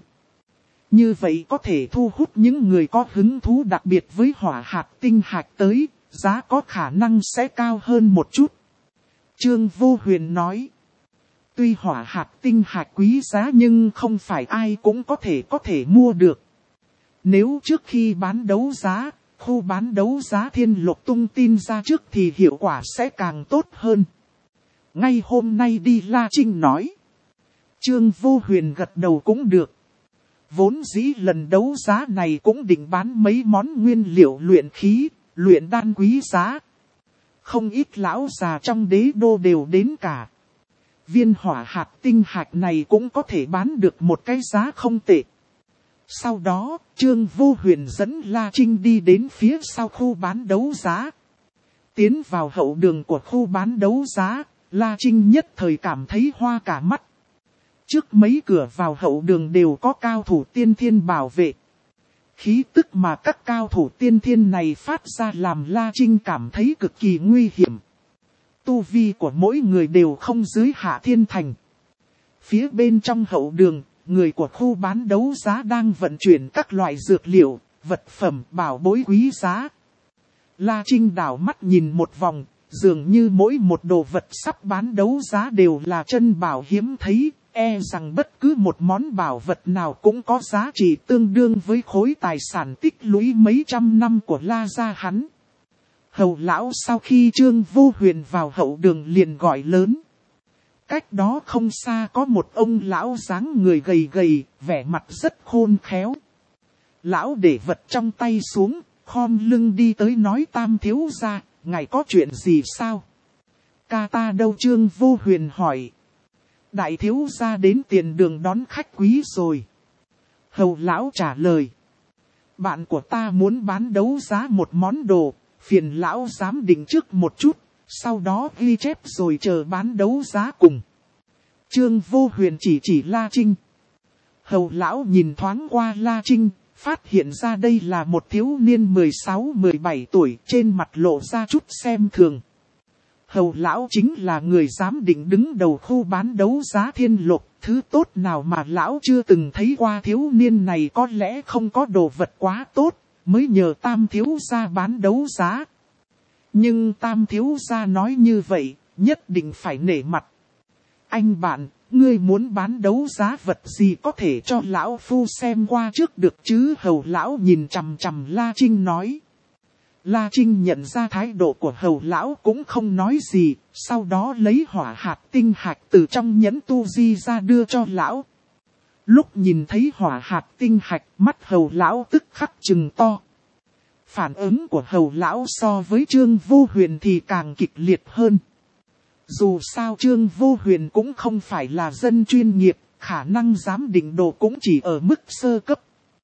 Như vậy có thể thu hút những người có hứng thú đặc biệt với hỏa hạt tinh hạch tới, giá có khả năng sẽ cao hơn một chút. Trương Vô Huyền nói, tuy hỏa hạt tinh hạch quý giá nhưng không phải ai cũng có thể có thể mua được. Nếu trước khi bán đấu giá, khu bán đấu giá Thiên Lục tung tin ra trước thì hiệu quả sẽ càng tốt hơn. Ngay hôm nay đi, La Trinh nói. Trương Vô Huyền gật đầu cũng được. Vốn dĩ lần đấu giá này cũng định bán mấy món nguyên liệu luyện khí, luyện đan quý giá. Không ít lão già trong đế đô đều đến cả. Viên hỏa hạt tinh hạch này cũng có thể bán được một cái giá không tệ. Sau đó, Trương Vô Huyền dẫn La Trinh đi đến phía sau khu bán đấu giá. Tiến vào hậu đường của khu bán đấu giá, La Trinh nhất thời cảm thấy hoa cả mắt. Trước mấy cửa vào hậu đường đều có cao thủ tiên thiên bảo vệ. Khí tức mà các cao thủ tiên thiên này phát ra làm La Trinh cảm thấy cực kỳ nguy hiểm. Tu vi của mỗi người đều không dưới Hạ Thiên Thành. Phía bên trong hậu đường, người của khu bán đấu giá đang vận chuyển các loại dược liệu, vật phẩm, bảo bối quý giá. La Trinh đảo mắt nhìn một vòng, dường như mỗi một đồ vật sắp bán đấu giá đều là chân bảo hiếm thấy, e rằng bất cứ một món bảo vật nào cũng có giá trị tương đương với khối tài sản tích lũy mấy trăm năm của La gia hắn. Hầu lão sau khi Trương Vô Huyền vào hậu đường liền gọi lớn. Cách đó không xa có một ông lão dáng người gầy gầy, vẻ mặt rất khôn khéo. Lão để vật trong tay xuống, khom lưng đi tới nói: Tam thiếu gia, ngài có chuyện gì sao? Ca ta đâu? Trương Vô Huyền hỏi. Đại thiếu gia đến tiền đường đón khách quý rồi. Hầu lão trả lời. Bạn của ta muốn bán đấu giá một món đồ, phiền lão giám định trước một chút, sau đó ghi chép rồi chờ bán đấu giá cùng. Trương Vô Huyền chỉ chỉ La Trinh. Hầu lão nhìn thoáng qua La Trinh, phát hiện ra đây là một thiếu niên mười sáu mười bảy tuổi, trên mặt lộ ra chút xem thường. Hầu lão chính là người giám định đứng đầu khu bán đấu giá Thiên Lục, thứ tốt nào mà lão chưa từng thấy qua. Thiếu niên này có lẽ không có đồ vật quá tốt, mới nhờ Tam thiếu gia bán đấu giá. Nhưng Tam thiếu gia nói như vậy, nhất định phải nể mặt. Anh bạn, ngươi muốn bán đấu giá vật gì có thể cho lão phu xem qua trước được chứ? Hầu lão nhìn chằm chằm La Trinh nói. La Trinh nhận ra thái độ của hầu lão cũng không nói gì, sau đó lấy hỏa hạt tinh hạch từ trong nhẫn tu di ra đưa cho lão. Lúc nhìn thấy hỏa hạt tinh hạch, mắt hầu lão tức khắc trừng to. Phản ứng của hầu lão so với Trương Vô Huyền thì càng kịch liệt hơn. Dù sao Trương Vô Huyền cũng không phải là dân chuyên nghiệp, khả năng giám định đồ cũng chỉ ở mức sơ cấp.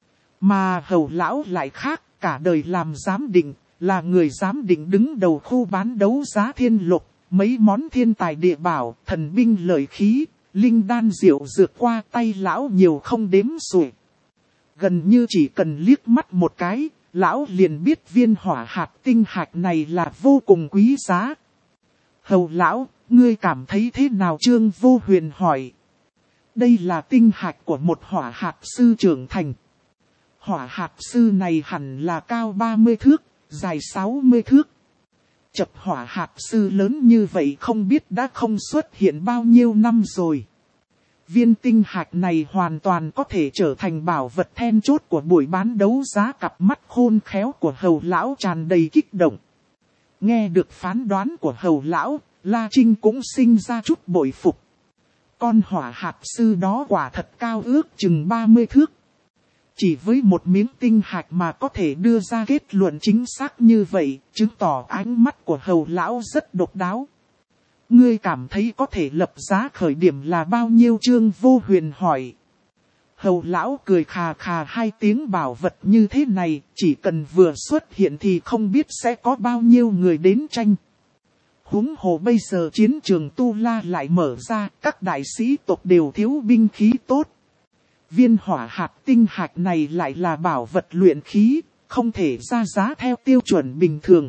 Mà hầu lão lại khác, cả đời làm giám định, là người giám định đứng đầu khu bán đấu giá Thiên Lục, mấy món thiên tài địa bảo, thần binh lợi khí, linh đan diệu dược qua tay lão nhiều không đếm xuể. Gần như chỉ cần liếc mắt một cái, lão liền biết viên hỏa hạt tinh hạch này là vô cùng quý giá. Hầu lão, ngươi cảm thấy thế nào? Trương Vô Huyền hỏi. Đây là tinh hạch của một hỏa hạt sư trưởng thành. Hỏa hạt sư này hẳn là cao ba mươi thước, dài sáu mươi thước. Chập hỏa hạt sư lớn như vậy không biết đã không xuất hiện bao nhiêu năm rồi. Viên tinh hạch này hoàn toàn có thể trở thành bảo vật then chốt của buổi bán đấu giá. Cặp mắt khôn khéo của hầu lão tràn đầy kích động. Nghe được phán đoán của hầu lão, La Trinh cũng sinh ra chút bội phục. Con hỏa hạt sư đó quả thật cao ước chừng ba mươi thước. Chỉ với một miếng tinh hạch mà có thể đưa ra kết luận chính xác như vậy, chứng tỏ ánh mắt của hầu lão rất độc đáo. Ngươi cảm thấy có thể lập giá khởi điểm là bao nhiêu? Trương Vô Huyền hỏi. Hầu lão cười khà khà hai tiếng. Bảo vật như thế này, chỉ cần vừa xuất hiện thì không biết sẽ có bao nhiêu người đến tranh. Huống hồ bây giờ chiến trường Tu La lại mở ra, các đại sĩ tộc đều thiếu binh khí tốt. Viên hỏa hạt tinh hạch này lại là bảo vật luyện khí, không thể ra giá theo tiêu chuẩn bình thường.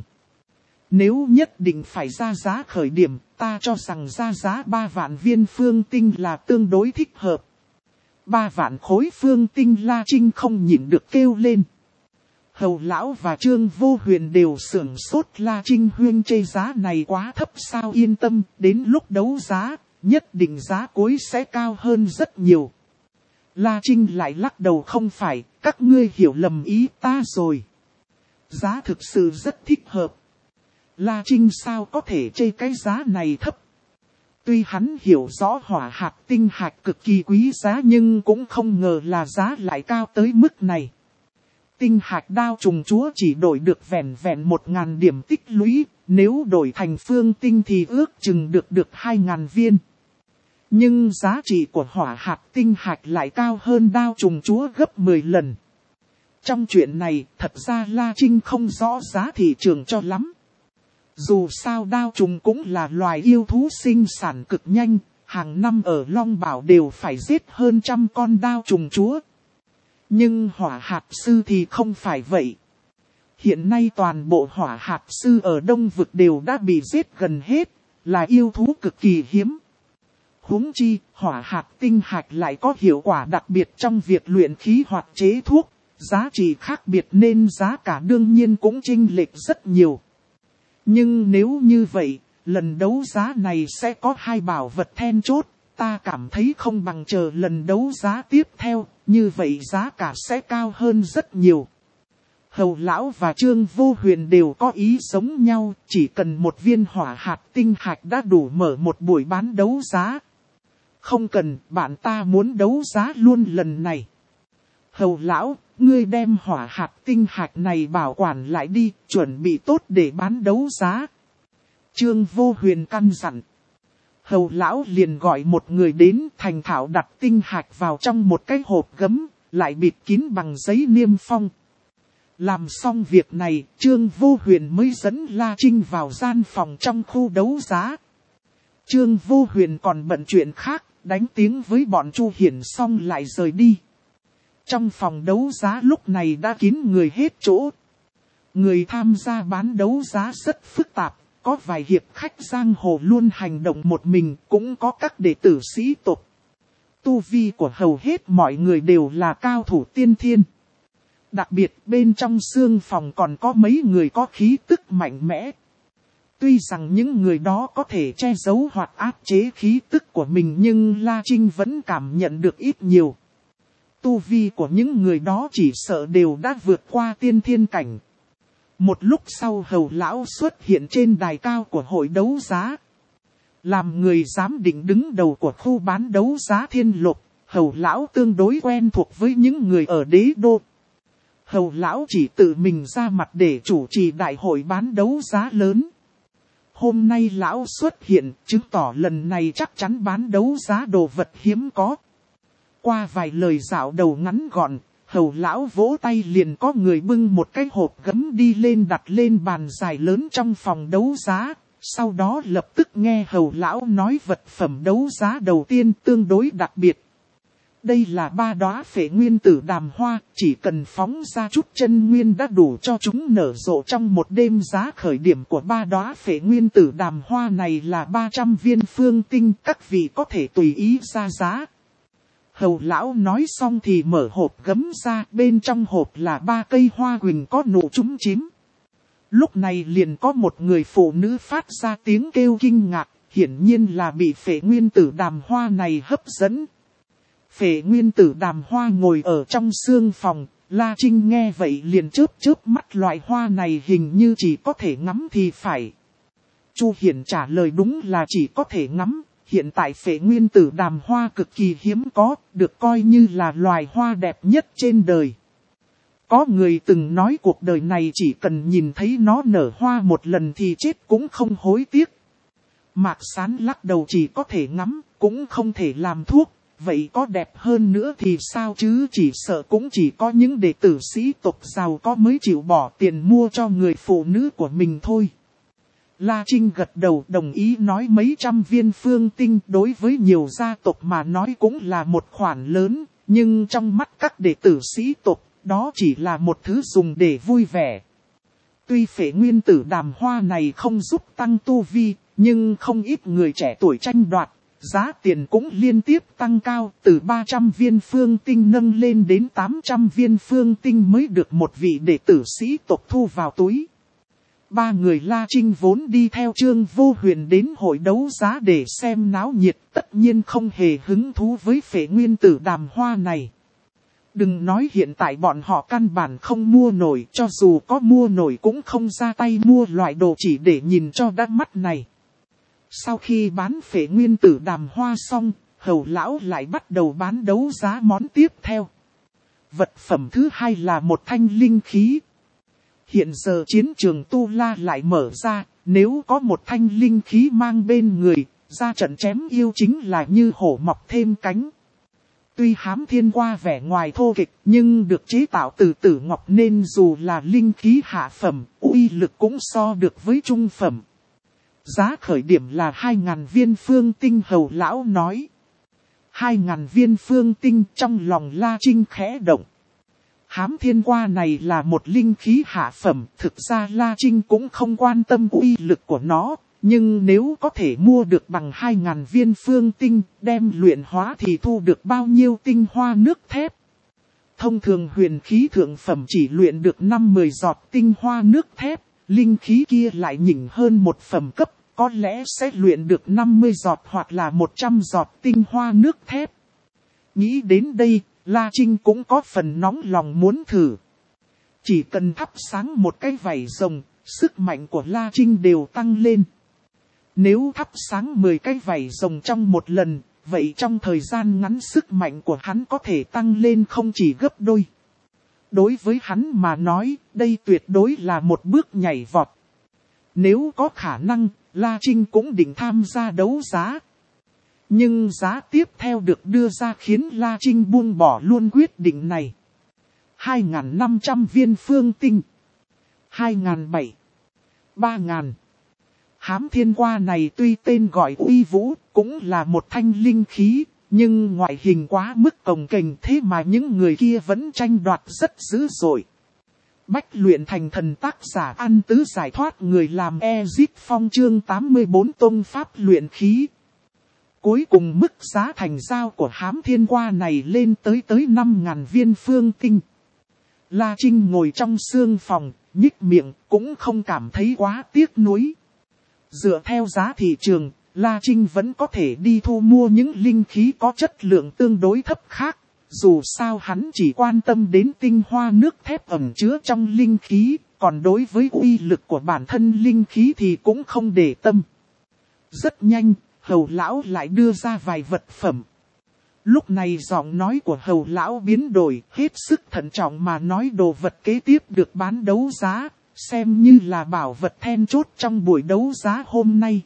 Nếu nhất định phải ra giá khởi điểm, ta cho rằng ra giá ba vạn viên phương tinh là tương đối thích hợp. Ba vạn khối phương tinh. La Trinh không nhịn được kêu lên. Hầu lão và Trương Vô Huyền đều sửng sốt. La Trinh huyên chê giá này quá thấp sao? Yên tâm, đến lúc đấu giá, nhất định giá cuối sẽ cao hơn rất nhiều. La Trinh lại lắc đầu. Không phải, các ngươi hiểu lầm ý ta rồi. Giá thực sự rất thích hợp. La Trinh sao có thể chê cái giá này thấp? Tuy hắn hiểu rõ hỏa hạt tinh hạch cực kỳ quý giá nhưng cũng không ngờ là giá lại cao tới mức này. Tinh hạch đao trùng chúa chỉ đổi được vẹn vẹn một ngàn điểm tích lũy, nếu đổi thành phương tinh thì ước chừng được được hai ngàn viên. Nhưng giá trị của hỏa hạt tinh hạch lại cao hơn đao trùng chúa gấp mười lần. Trong chuyện này, thật ra La Trinh không rõ giá thị trường cho lắm. Dù sao đao trùng cũng là loài yêu thú sinh sản cực nhanh, hàng năm ở Long Bảo đều phải giết hơn trăm con đao trùng chúa. Nhưng hỏa hạt sư thì không phải vậy. Hiện nay toàn bộ hỏa hạt sư ở Đông Vực đều đã bị giết gần hết, là yêu thú cực kỳ hiếm. Huống chi, hỏa hạt tinh hạch lại có hiệu quả đặc biệt trong việc luyện khí hoặc chế thuốc, giá trị khác biệt nên giá cả đương nhiên cũng chênh lệch rất nhiều. Nhưng nếu như vậy, lần đấu giá này sẽ có hai bảo vật then chốt, ta cảm thấy không bằng chờ lần đấu giá tiếp theo, như vậy giá cả sẽ cao hơn rất nhiều. Hầu lão và Trương Vô Huyền đều có ý giống nhau, chỉ cần một viên hỏa hạt tinh hạch đã đủ mở một buổi bán đấu giá. Không cần, bạn ta muốn đấu giá luôn lần này. Hầu lão, ngươi đem hỏa hạt tinh hạch này bảo quản lại đi, chuẩn bị tốt để bán đấu giá. Trương Vô Huyền căn dặn. Hầu lão liền gọi một người đến thành thạo đặt tinh hạch vào trong một cái hộp gấm, lại bịt kín bằng giấy niêm phong. Làm xong việc này, Trương Vô Huyền mới dẫn La Trinh vào gian phòng trong khu đấu giá. Trương Vô Huyền còn bận chuyện khác, đánh tiếng với bọn Chu Hiển xong lại rời đi. Trong phòng đấu giá lúc này đã kín người hết chỗ. Người tham gia bán đấu giá rất phức tạp, có vài hiệp khách giang hồ luôn hành động một mình, cũng có các đệ tử sĩ tộc. Tu vi của hầu hết mọi người đều là cao thủ tiên thiên. Đặc biệt bên trong xương phòng còn có mấy người có khí tức mạnh mẽ. Tuy rằng những người đó có thể che giấu hoặc áp chế khí tức của mình nhưng La Trinh vẫn cảm nhận được ít nhiều. Tu vi của những người đó chỉ sợ đều đã vượt qua tiên thiên cảnh. Một lúc sau hầu lão xuất hiện trên đài cao của hội đấu giá. Làm người giám định đứng đầu của khu bán đấu giá Thiên Lục, hầu lão tương đối quen thuộc với những người ở đế đô. Hầu lão chỉ tự mình ra mặt để chủ trì đại hội bán đấu giá lớn. Hôm nay lão xuất hiện, chứng tỏ lần này chắc chắn bán đấu giá đồ vật hiếm có. Qua vài lời dạo đầu ngắn gọn, hầu lão vỗ tay liền có người bưng một cái hộp gấm đi lên đặt lên bàn dài lớn trong phòng đấu giá. Sau đó lập tức nghe hầu lão nói vật phẩm đấu giá đầu tiên tương đối đặc biệt. Đây là ba đóa phệ nguyên tử đàm hoa, chỉ cần phóng ra chút chân nguyên đã đủ cho chúng nở rộ trong một đêm. Giá khởi điểm của ba đóa phệ nguyên tử đàm hoa này là ba trăm viên phương tinh, các vị có thể tùy ý ra giá. Hầu lão nói xong thì mở hộp gấm ra, bên trong hộp là ba cây hoa quỳnh có nụ chúm chím. Lúc này liền có một người phụ nữ phát ra tiếng kêu kinh ngạc, hiển nhiên là bị phệ nguyên tử đàm hoa này hấp dẫn. Phệ nguyên tử đàm hoa ngồi ở trong xương phòng, La Trinh nghe vậy liền chớp chớp mắt, loại hoa này hình như chỉ có thể ngắm thì phải. Chu Hiển trả lời đúng là chỉ có thể ngắm, hiện tại phệ nguyên tử đàm hoa cực kỳ hiếm có, được coi như là loài hoa đẹp nhất trên đời. Có người từng nói cuộc đời này chỉ cần nhìn thấy nó nở hoa một lần thì chết cũng không hối tiếc. Mạc Sán lắc đầu, chỉ có thể ngắm, cũng không thể làm thuốc. Vậy có đẹp hơn nữa thì sao chứ, chỉ sợ cũng chỉ có những đệ tử sĩ tộc giàu có mới chịu bỏ tiền mua cho người phụ nữ của mình thôi. La Trinh gật đầu đồng ý, nói mấy trăm viên phương tinh đối với nhiều gia tộc mà nói cũng là một khoản lớn, nhưng trong mắt các đệ tử sĩ tộc, đó chỉ là một thứ dùng để vui vẻ. Tuy phệ nguyên tử đàm hoa này không giúp tăng tu vi, nhưng không ít người trẻ tuổi tranh đoạt. Giá tiền cũng liên tiếp tăng cao, từ ba trăm viên phương tinh nâng lên đến tám trăm viên phương tinh mới được một vị đệ tử sĩ tộc thu vào túi. Ba người La Trinh vốn đi theo Trương Vô Huyền đến hội đấu giá để xem náo nhiệt, tất nhiên không hề hứng thú với phệ nguyên tử đàm hoa này. Đừng nói hiện tại bọn họ căn bản không mua nổi, cho dù có mua nổi cũng không ra tay mua loại đồ chỉ để nhìn cho đắt mắt này. Sau khi bán phệ nguyên tử đàm hoa xong, hầu lão lại bắt đầu bán đấu giá món tiếp theo. Vật phẩm thứ hai là một thanh linh khí. Hiện giờ chiến trường Tu La lại mở ra, nếu có một thanh linh khí mang bên người, ra trận chém yêu chính là như hổ mọc thêm cánh. Tuy hám thiên qua vẻ ngoài thô kịch, nhưng được chế tạo từ tử ngọc nên dù là linh khí hạ phẩm, uy lực cũng so được với trung phẩm. Giá khởi điểm là hai ngàn viên phương tinh, hầu lão nói. hai ngàn viên phương tinh, trong lòng La Trinh khẽ động. Hám thiên qua này là một linh khí hạ phẩm, thực ra La Trinh cũng không quan tâm uy lực của nó, nhưng nếu có thể mua được bằng hai ngàn viên phương tinh, đem luyện hóa thì thu được bao nhiêu tinh hoa nước thép. Thông thường huyền khí thượng phẩm chỉ luyện được năm mười giọt tinh hoa nước thép, linh khí kia lại nhỉnh hơn một phẩm cấp, có lẽ sẽ luyện được năm mươi giọt hoặc là một trăm giọt tinh hoa nước thép. Nghĩ đến đây, La Trinh cũng có phần nóng lòng muốn thử. Chỉ cần thắp sáng một cái vảy rồng, sức mạnh của La Trinh đều tăng lên. Nếu thắp sáng mười cái vảy rồng trong một lần, vậy trong thời gian ngắn sức mạnh của hắn có thể tăng lên không chỉ gấp đôi. Đối với hắn mà nói, đây tuyệt đối là một bước nhảy vọt. Nếu có khả năng, La Trinh cũng định tham gia đấu giá. Nhưng giá tiếp theo được đưa ra khiến La Trinh buông bỏ luôn quyết định này. hai nghìn năm trăm viên phương tinh. hai nghìn bảy. ba nghìn. Hám thiên qua này tuy tên gọi uy vũ, cũng là một thanh linh khí, nhưng ngoại hình quá mức cồng kềnh, thế mà những người kia vẫn tranh đoạt rất dữ dội. Bách luyện thành thần tác giả An Tứ giải thoát người làm Ezit Phong chương tám mươi bốn tông pháp luyện khí. Cuối cùng mức giá thành giao của hám thiên qua này lên tới tới năm nghìn viên phương tinh. La Trinh ngồi trong sương phòng, nhích miệng, cũng không cảm thấy quá tiếc nuối. Dựa theo giá thị trường, La Trinh vẫn có thể đi thu mua những linh khí có chất lượng tương đối thấp khác. Dù sao hắn chỉ quan tâm đến tinh hoa nước thép ẩn chứa trong linh khí, còn đối với uy lực của bản thân linh khí thì cũng không để tâm. Rất nhanh, Hầu lão lại đưa ra vài vật phẩm. Lúc này giọng nói của Hầu lão biến đổi, hết sức thận trọng mà nói đồ vật kế tiếp được bán đấu giá, xem như là bảo vật then chốt trong buổi đấu giá hôm nay.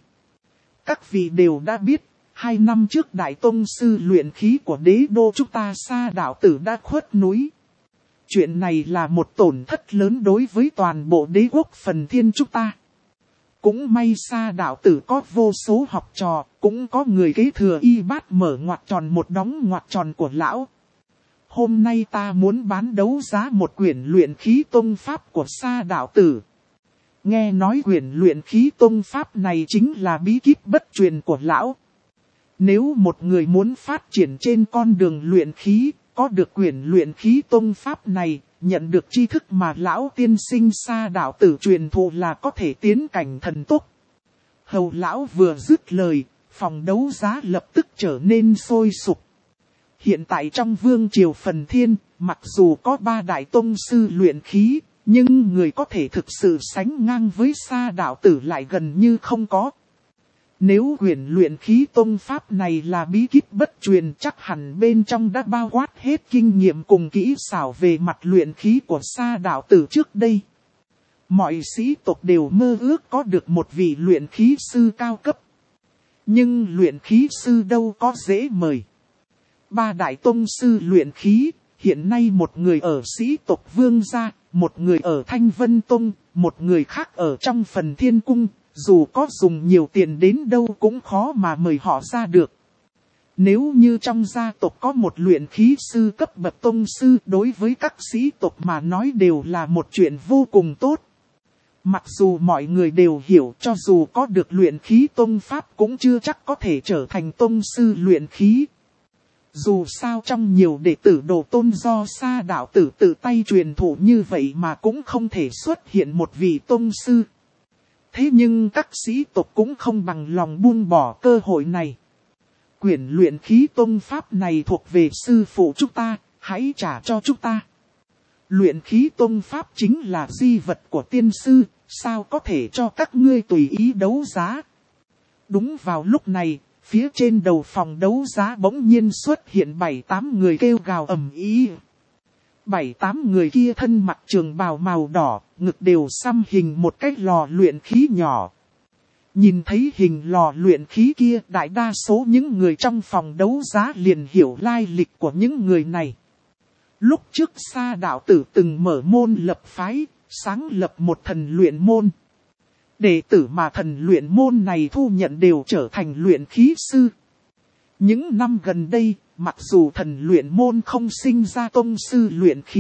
Các vị đều đã biết, hai năm trước Đại Tông Sư luyện khí của đế đô chúng ta Sa đạo tử đã khuất núi. Chuyện này là một tổn thất lớn đối với toàn bộ đế quốc Phần Thiên chúng ta. Cũng may Sa đạo tử có vô số học trò, cũng có người kế thừa y bát mở ngoặc tròn một đóng ngoặc tròn của lão. Hôm nay ta muốn bán đấu giá một quyển luyện khí tông pháp của Sa đạo tử. Nghe nói quyển luyện khí tông pháp này chính là bí kíp bất truyền của lão. Nếu một người muốn phát triển trên con đường luyện khí, có được quyển luyện khí tông pháp này, nhận được tri thức mà lão tiên sinh Sa đạo tử truyền thụ là có thể tiến cảnh thần tốc. Hầu lão vừa dứt lời, phòng đấu giá lập tức trở nên sôi sục. Hiện tại trong vương triều Phần Thiên, mặc dù có ba đại tông sư luyện khí, nhưng người có thể thực sự sánh ngang với Sa đạo tử lại gần như không có. Nếu quyển luyện khí tông pháp này là bí kíp bất truyền, chắc hẳn bên trong đã bao quát hết kinh nghiệm cùng kỹ xảo về mặt luyện khí của Sa đạo tử trước đây. Mọi sĩ tộc đều mơ ước có được một vị luyện khí sư cao cấp. Nhưng luyện khí sư đâu có dễ mời. Ba đại tông sư luyện khí, hiện nay một người ở sĩ tộc Vương gia, một người ở Thanh Vân Tông, một người khác ở trong Phần Thiên Cung. Dù có dùng nhiều tiền đến đâu cũng khó mà mời họ ra được. Nếu như trong gia tộc có một luyện khí sư cấp bậc tông sư, đối với các sĩ tộc mà nói đều là một chuyện vô cùng tốt. Mặc dù mọi người đều hiểu cho dù có được luyện khí tông pháp cũng chưa chắc có thể trở thành tông sư luyện khí. Dù sao trong nhiều đệ tử đồ tôn do Sa đạo tử tự tay truyền thụ như vậy mà cũng không thể xuất hiện một vị tông sư. Thế nhưng các sĩ tộc cũng không bằng lòng buông bỏ cơ hội này. Quyển luyện khí tông pháp này thuộc về sư phụ chúng ta, hãy trả cho chúng ta. Luyện khí tông pháp chính là di vật của tiên sư, sao có thể cho các ngươi tùy ý đấu giá. Đúng vào lúc này, phía trên đầu phòng đấu giá bỗng nhiên xuất hiện bảy tám người kêu gào ầm ĩ. Bảy tám người kia thân mặc trường bào màu đỏ, ngực đều xăm hình một cái lò luyện khí nhỏ. Nhìn thấy hình lò luyện khí kia, đại đa số những người trong phòng đấu giá liền hiểu lai lịch của những người này. Lúc trước Sa đạo tử từng mở môn lập phái, sáng lập một thần luyện môn. Đệ tử mà thần luyện môn này thu nhận đều trở thành luyện khí sư. Những năm gần đây, mặc dù thần luyện môn không sinh ra tông sư luyện khí,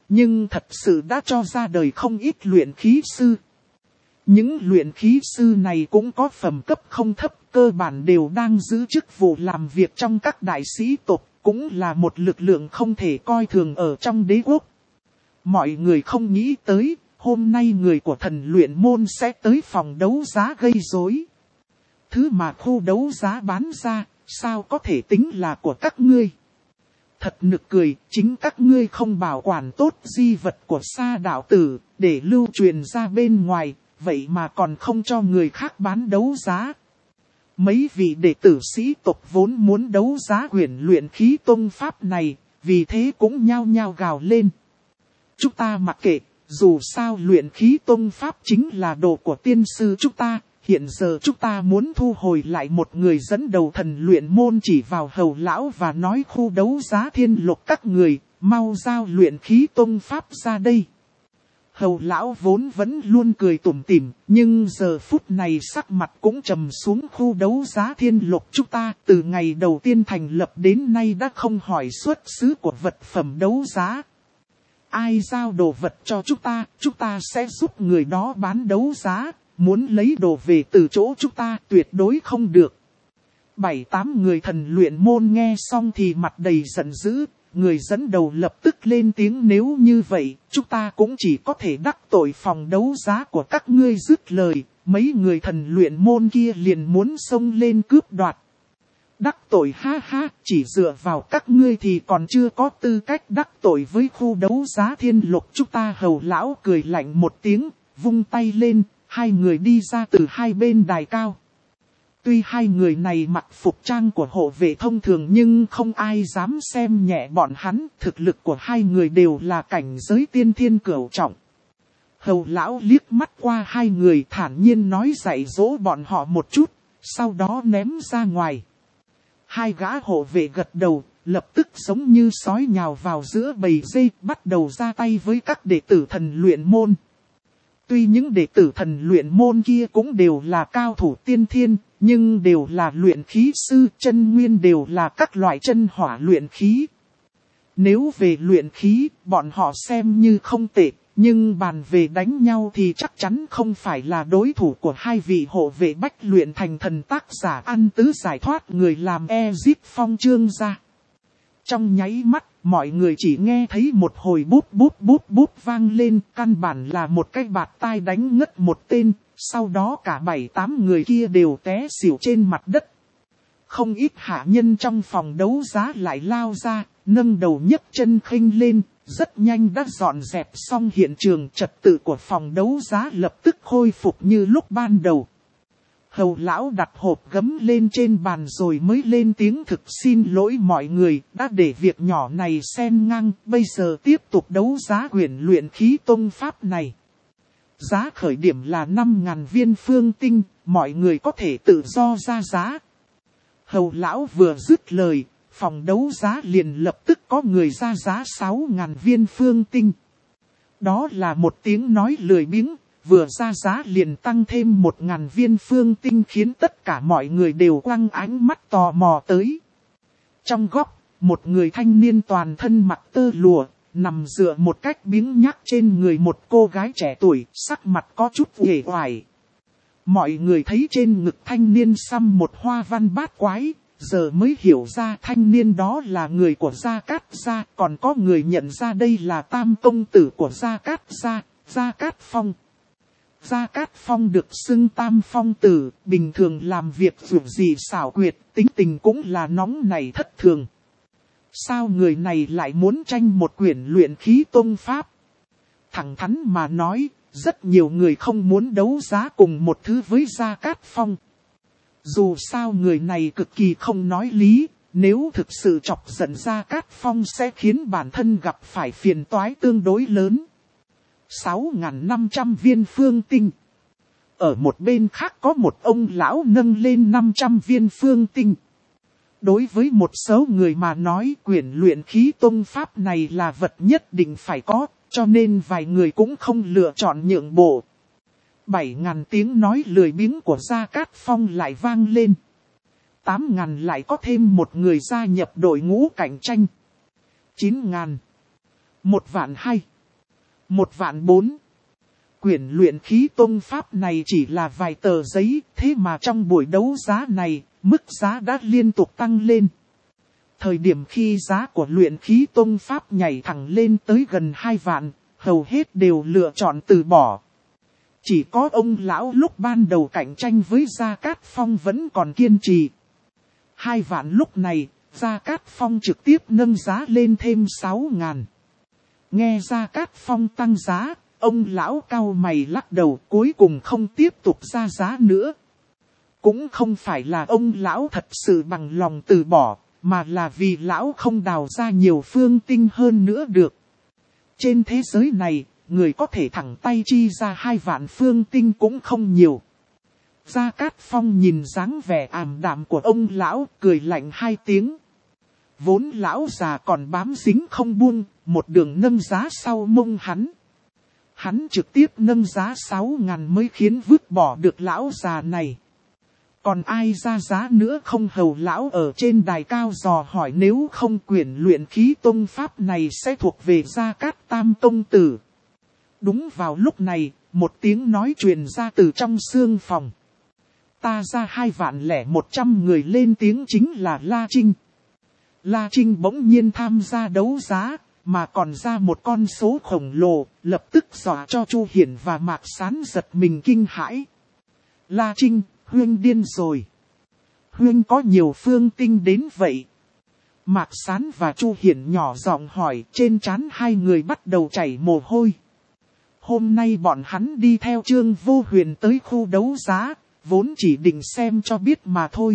Nhưng thật sự đã cho ra đời không ít luyện khí sư. Những luyện khí sư này cũng có phẩm cấp không thấp, cơ bản đều đang giữ chức vụ làm việc trong các đại sĩ tộc, cũng là một lực lượng không thể coi thường ở trong đế quốc. Mọi người không nghĩ tới, hôm nay người của thần luyện môn sẽ tới phòng đấu giá gây rối. Thứ mà khu đấu giá bán ra, sao có thể tính là của các ngươi? Thật nực cười, chính các ngươi không bảo quản tốt di vật của Sa đạo tử, để lưu truyền ra bên ngoài, vậy mà còn không cho người khác bán đấu giá. Mấy vị đệ tử sĩ tộc vốn muốn đấu giá quyển luyện khí tông pháp này, vì thế cũng nhao nhao gào lên. Chúng ta mặc kệ, dù sao luyện khí tông pháp chính là đồ của tiên sư chúng ta, hiện giờ chúng ta muốn thu hồi lại một người dẫn đầu thần luyện môn chỉ vào Hầu lão và nói khu đấu giá thiên lục các người, mau giao luyện khí tông pháp ra đây. Hầu lão vốn vẫn luôn cười tủm tỉm, nhưng giờ phút này sắc mặt cũng trầm xuống. Khu đấu giá thiên lục chúng ta từ ngày đầu tiên thành lập đến nay đã không hỏi xuất xứ của vật phẩm đấu giá. Ai giao đồ vật cho chúng ta, chúng ta sẽ giúp người đó bán đấu giá, muốn lấy đồ về từ chỗ chúng ta tuyệt đối không được. Bảy tám người thần luyện môn nghe xong thì mặt đầy giận dữ. Người dẫn đầu lập tức lên tiếng, nếu như vậy, chúng ta cũng chỉ có thể đắc tội phòng đấu giá của các ngươi. Dứt lời, mấy người thần luyện môn kia liền muốn xông lên cướp đoạt. Đắc tội ha ha, chỉ dựa vào các ngươi thì còn chưa có tư cách đắc tội với khu đấu giá thiên lục chúng ta. Hầu lão cười lạnh một tiếng, vung tay lên, hai người đi ra từ hai bên đài cao. Tuy hai người này mặc phục trang của hộ vệ thông thường nhưng không ai dám xem nhẹ bọn hắn, thực lực của hai người đều là cảnh giới tiên thiên cửu trọng. Hầu lão liếc mắt qua hai người thản nhiên nói dạy dỗ bọn họ một chút, sau đó ném ra ngoài. Hai gã hộ vệ gật đầu, lập tức giống như sói nhào vào giữa bầy dê, bắt đầu ra tay với các đệ tử thần luyện môn. Tuy những đệ tử thần luyện môn kia cũng đều là cao thủ tiên thiên, nhưng đều là luyện khí sư, chân nguyên đều là các loại chân hỏa luyện khí. Nếu về luyện khí, bọn họ xem như không tệ, nhưng bàn về đánh nhau thì chắc chắn không phải là đối thủ của hai vị hộ vệ bách luyện thành thần tác giả An Tứ giải thoát người làm Ezip Phong Trương ra. Trong nháy mắt, mọi người chỉ nghe thấy một hồi búp búp búp búp vang lên, căn bản là một cái bạt tai đánh ngất một tên, sau đó cả bảy tám người kia đều té xỉu trên mặt đất. Không ít hạ nhân trong phòng đấu giá lại lao ra, nâng đầu nhấc chân khinh lên, rất nhanh đã dọn dẹp xong hiện trường. Trật tự của phòng đấu giá lập tức khôi phục như lúc ban đầu. Hầu lão đặt hộp gấm lên trên bàn rồi mới lên tiếng, thực xin lỗi mọi người, đã để việc nhỏ này xen ngang, bây giờ tiếp tục đấu giá quyển luyện khí tông pháp này. Giá khởi điểm là năm nghìn viên phương tinh, mọi người có thể tự do ra giá. Hầu lão vừa dứt lời, phòng đấu giá liền lập tức có người ra giá sáu nghìn viên phương tinh. Đó là một tiếng nói lười biếng. Vừa ra giá liền tăng thêm một ngàn viên phương tinh khiến tất cả mọi người đều quăng ánh mắt tò mò tới. Trong góc, một người thanh niên toàn thân mặc tơ lụa, nằm dựa một cách biếng nhác trên người một cô gái trẻ tuổi, sắc mặt có chút uể oải. Mọi người thấy trên ngực thanh niên xăm một hoa văn bát quái, giờ mới hiểu ra thanh niên đó là người của Gia Cát Gia, còn có người nhận ra đây là tam công tử của Gia Cát Gia, Gia Cát Phong. Gia Cát Phong được xưng tam phong tử, bình thường làm việc dù gì xảo quyệt, tính tình cũng là nóng nảy thất thường. Sao người này lại muốn tranh một quyển luyện khí tông pháp? Thẳng thắn mà nói, rất nhiều người không muốn đấu giá cùng một thứ với Gia Cát Phong. Dù sao người này cực kỳ không nói lý, nếu thực sự chọc giận Gia Cát Phong sẽ khiến bản thân gặp phải phiền toái tương đối lớn. sáu nghìn năm trăm viên phương tinh. Ở một bên khác có một ông lão nâng lên năm trăm viên phương tinh. Đối với một số người mà nói quyển luyện khí tông pháp này là vật nhất định phải có, cho nên vài người cũng không lựa chọn nhượng bộ. bảy nghìn tiếng nói lười biếng của Gia Cát Phong lại vang lên. tám nghìn lại có thêm một người gia nhập đội ngũ cạnh tranh. chín nghìn. Một vạn hai. Một vạn bốn. Quyển luyện khí tông pháp này chỉ là vài tờ giấy, thế mà trong buổi đấu giá này, mức giá đã liên tục tăng lên. Thời điểm khi giá của luyện khí tông pháp nhảy thẳng lên tới gần hai vạn, hầu hết đều lựa chọn từ bỏ. Chỉ có ông lão lúc ban đầu cạnh tranh với Gia Cát Phong vẫn còn kiên trì. Hai vạn lúc này, Gia Cát Phong trực tiếp nâng giá lên thêm sáu ngàn. Nghe Gia Cát Phong tăng giá, ông lão cau mày lắc đầu cuối cùng không tiếp tục ra giá nữa. Cũng không phải là ông lão thật sự bằng lòng từ bỏ, mà là vì lão không đào ra nhiều phương tinh hơn nữa được. Trên thế giới này, người có thể thẳng tay chi ra hai vạn phương tinh cũng không nhiều. Gia Cát Phong nhìn dáng vẻ ảm đạm của ông lão, cười lạnh hai tiếng. Vốn lão già còn bám dính không buông, một đường nâng giá sau mông hắn. Hắn trực tiếp nâng giá sáu ngàn mới khiến vứt bỏ được lão già này. Còn ai ra giá nữa không hầu lão ở trên đài cao dò hỏi, nếu không quyển luyện khí tông pháp này sẽ thuộc về Gia Cát Tam Tông Tử. Đúng vào lúc này, một tiếng nói truyền ra từ trong xương phòng. Ta ra hai vạn lẻ một trăm người lên tiếng chính là La Trinh. La Trinh bỗng nhiên tham gia đấu giá, mà còn ra một con số khổng lồ, lập tức dọa cho Chu Hiển và Mạc Sán giật mình kinh hãi. La Trinh, huynh điên rồi. Huynh có nhiều phương tinh đến vậy. Mạc Sán và Chu Hiển nhỏ giọng hỏi, trên trán hai người bắt đầu chảy mồ hôi. Hôm nay bọn hắn đi theo Trương Vô Huyền tới khu đấu giá, vốn chỉ định xem cho biết mà thôi.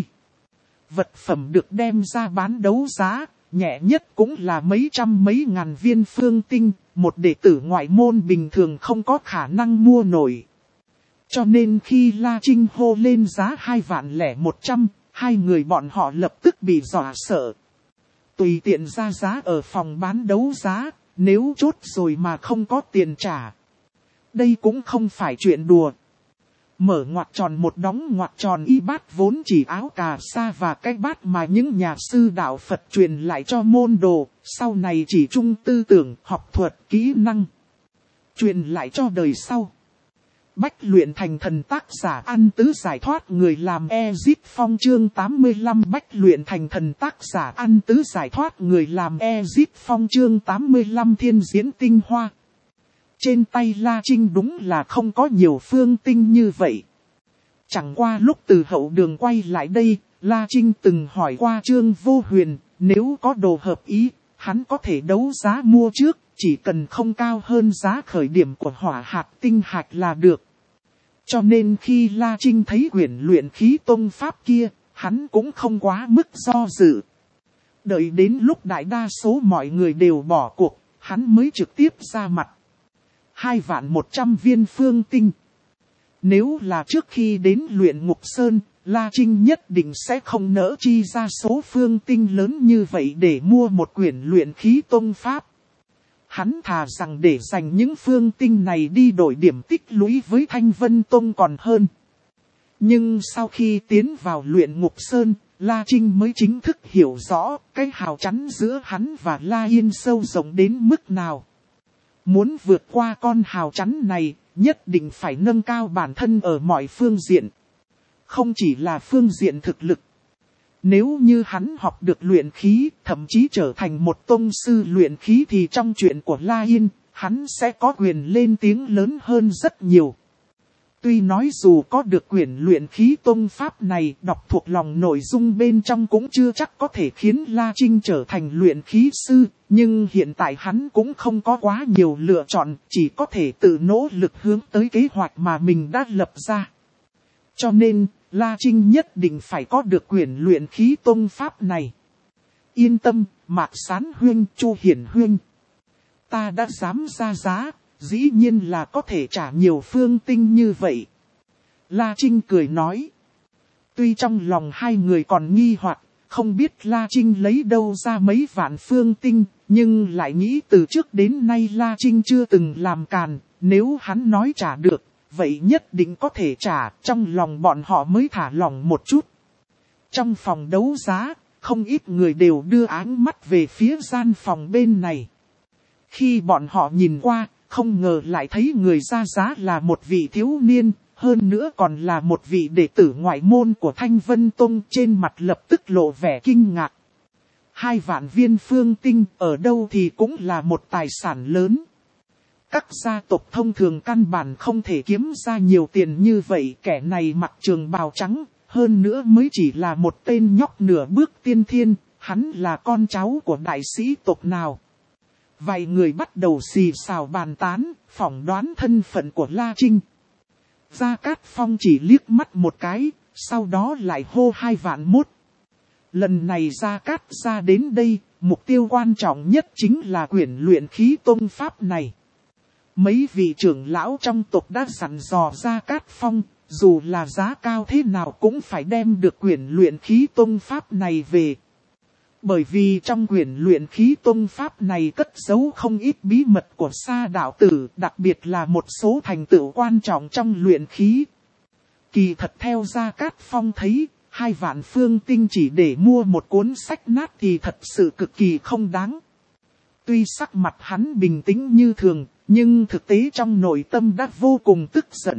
Vật phẩm được đem ra bán đấu giá, nhẹ nhất cũng là mấy trăm mấy ngàn viên phương tinh, một đệ tử ngoại môn bình thường không có khả năng mua nổi. Cho nên khi La Trinh hô lên giá hai vạn lẻ một trăm, hai người bọn họ lập tức bị dọa sợ. Tùy tiện ra giá ở phòng bán đấu giá, nếu chốt rồi mà không có tiền trả. Đây cũng không phải chuyện đùa. Mở ngoặc tròn một đóng ngoặc tròn y bát vốn chỉ áo cà sa và cái bát mà những nhà sư đạo Phật truyền lại cho môn đồ, sau này chỉ trung tư tưởng, học thuật, kỹ năng. Truyền lại cho đời sau. Bách luyện thành thần tác giả ăn tứ giải thoát người làm Ezit Phong chương tám mươi lăm. Bách luyện thành thần tác giả ăn tứ giải thoát người làm Ezit Phong chương tám mươi lăm thiên diễn tinh hoa. Trên tay La Trinh đúng là không có nhiều phương tinh như vậy. Chẳng qua lúc từ hậu đường quay lại đây, La Trinh từng hỏi qua Trương Vô Huyền, nếu có đồ hợp ý, hắn có thể đấu giá mua trước, chỉ cần không cao hơn giá khởi điểm của hỏa hạt tinh hạch là được. Cho nên khi La Trinh thấy quyển luyện khí tông pháp kia, hắn cũng không quá mức do dự. Đợi đến lúc đại đa số mọi người đều bỏ cuộc, hắn mới trực tiếp ra mặt. Hai vạn một trăm viên phương tinh. Nếu là trước khi đến luyện ngục sơn, La Trinh nhất định sẽ không nỡ chi ra số phương tinh lớn như vậy để mua một quyển luyện khí tông pháp. Hắn thà rằng để dành những phương tinh này đi đổi điểm tích lũy với Thanh Vân Tông còn hơn. Nhưng sau khi tiến vào luyện ngục sơn, La Trinh mới chính thức hiểu rõ cái hào chắn giữa hắn và La Yên sâu rộng đến mức nào. Muốn vượt qua con hào chắn này, nhất định phải nâng cao bản thân ở mọi phương diện. Không chỉ là phương diện thực lực. Nếu như hắn học được luyện khí, thậm chí trở thành một tông sư luyện khí thì trong chuyện của La Yên, hắn sẽ có quyền lên tiếng lớn hơn rất nhiều. Tuy nói dù có được quyền luyện khí tông pháp này, đọc thuộc lòng nội dung bên trong cũng chưa chắc có thể khiến La Trinh trở thành luyện khí sư, nhưng hiện tại hắn cũng không có quá nhiều lựa chọn, chỉ có thể tự nỗ lực hướng tới kế hoạch mà mình đã lập ra. Cho nên, La Trinh nhất định phải có được quyền luyện khí tông pháp này. Yên tâm, Mạc Sán huynh, Chu Hiển huynh. Ta đã dám ra giá, dĩ nhiên là có thể trả nhiều phương tinh như vậy. La Trinh cười nói. Tuy trong lòng hai người còn nghi hoặc, không biết La Trinh lấy đâu ra mấy vạn phương tinh, nhưng lại nghĩ từ trước đến nay La Trinh chưa từng làm càn, nếu hắn nói trả được, vậy nhất định có thể trả, trong lòng bọn họ mới thả lòng một chút. Trong phòng đấu giá, không ít người đều đưa áng mắt về phía gian phòng bên này. Khi bọn họ nhìn qua, không ngờ lại thấy người ra giá là một vị thiếu niên, hơn nữa còn là một vị đệ tử ngoại môn của Thanh Vân Tông, trên mặt lập tức lộ vẻ kinh ngạc. Hai vạn viên phương tinh ở đâu thì cũng là một tài sản lớn. Các gia tộc thông thường căn bản không thể kiếm ra nhiều tiền như vậy, kẻ này mặc trường bào trắng, hơn nữa mới chỉ là một tên nhóc nửa bước tiên thiên, hắn là con cháu của đại sĩ tộc nào. Vài người bắt đầu xì xào bàn tán, phỏng đoán thân phận của La Trinh. Gia Cát Phong chỉ liếc mắt một cái, sau đó lại hô hai vạn mốt. Lần này Gia Cát ra đến đây, mục tiêu quan trọng nhất chính là quyển luyện khí tông pháp này. Mấy vị trưởng lão trong tộc đã dặn dò Gia Cát Phong, dù là giá cao thế nào cũng phải đem được quyển luyện khí tông pháp này về. Bởi vì trong quyển luyện khí tông pháp này cất giấu không ít bí mật của Sa đạo tử, đặc biệt là một số thành tựu quan trọng trong luyện khí. Kỳ thật theo Gia Cát Phong thấy, hai vạn phương tinh chỉ để mua một cuốn sách nát thì thật sự cực kỳ không đáng. Tuy sắc mặt hắn bình tĩnh như thường, nhưng thực tế trong nội tâm đã vô cùng tức giận.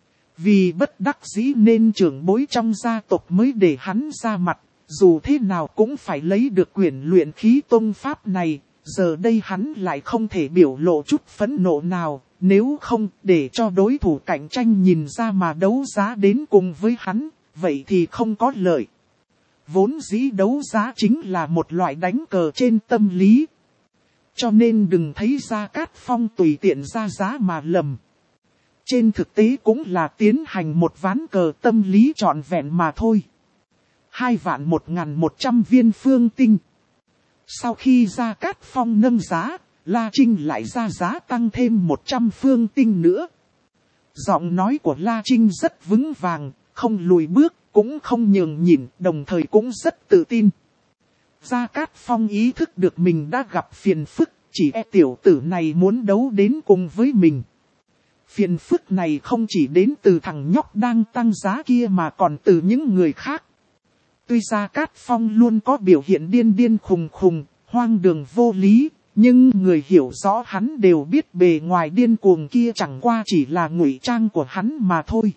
Vì bất đắc dĩ nên trưởng bối trong gia tộc mới để hắn ra mặt, dù thế nào cũng phải lấy được quyển luyện khí tông pháp này, giờ đây hắn lại không thể biểu lộ chút phẫn nộ nào, nếu không để cho đối thủ cạnh tranh nhìn ra mà đấu giá đến cùng với hắn, vậy thì không có lợi. Vốn dĩ đấu giá chính là một loại đánh cờ trên tâm lý. Cho nên đừng thấy Gia Cát Phong tùy tiện ra giá mà lầm. Trên thực tế cũng là tiến hành một ván cờ tâm lý trọn vẹn mà thôi. Hai vạn một ngàn một trăm viên phương tinh. Sau khi Gia Cát Phong nâng giá, La Trinh lại ra giá tăng thêm một trăm phương tinh nữa. Giọng nói của La Trinh rất vững vàng, không lùi bước, cũng không nhường nhịn, đồng thời cũng rất tự tin. Gia Cát Phong ý thức được mình đã gặp phiền phức, chỉ e tiểu tử này muốn đấu đến cùng với mình. Phiền phức này không chỉ đến từ thằng nhóc đang tăng giá kia mà còn từ những người khác. Tuy Gia Cát Phong luôn có biểu hiện điên điên khùng khùng, hoang đường vô lý, nhưng người hiểu rõ hắn đều biết bề ngoài điên cuồng kia chẳng qua chỉ là ngụy trang của hắn mà thôi.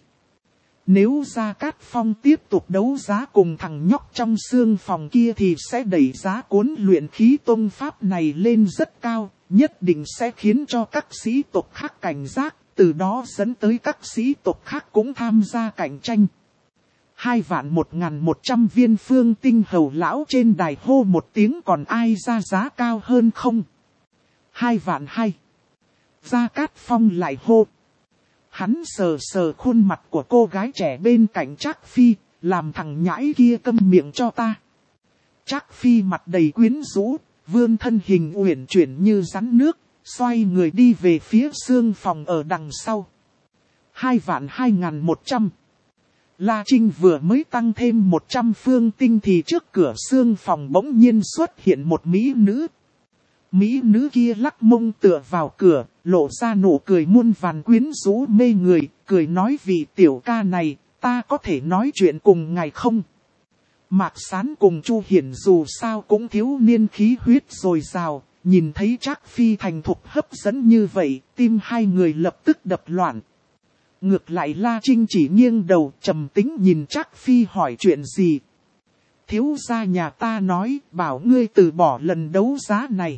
Nếu Gia Cát Phong tiếp tục đấu giá cùng thằng nhóc trong xương phòng kia thì sẽ đẩy giá cuốn luyện khí tông pháp này lên rất cao, nhất định sẽ khiến cho các sĩ tộc khác cảnh giác, từ đó dẫn tới các sĩ tộc khác cũng tham gia cạnh tranh. Hai vạn một ngàn một trăm viên phương tinh hầu lão trên đài hô một tiếng, còn ai ra giá cao hơn không? Hai vạn hai. Gia Cát Phong lại hô. Hắn sờ sờ khuôn mặt của cô gái trẻ bên cạnh Trác Phi, làm thằng nhãi kia câm miệng cho ta. Trác Phi mặt đầy quyến rũ, vươn thân hình uyển chuyển như rắn nước, xoay người đi về phía xương phòng ở đằng sau. Hai vạn hai ngàn một trăm. La Trinh vừa mới tăng thêm một trăm phương tinh thì trước cửa xương phòng bỗng nhiên xuất hiện một mỹ nữ. Mỹ nữ kia lắc mông tựa vào cửa, lộ ra nụ cười muôn vàn quyến rũ mê người, cười nói: vị tiểu ca này, ta có thể nói chuyện cùng ngài không? Mạc Sán cùng Chu Hiển dù sao cũng thiếu niên khí huyết dồi dào, nhìn thấy Trác Phi thành thục hấp dẫn như vậy, tim hai người lập tức đập loạn. Ngược lại La Trinh chỉ nghiêng đầu trầm tĩnh nhìn Trác Phi hỏi chuyện gì. Thiếu gia nhà ta nói, bảo ngươi từ bỏ lần đấu giá này.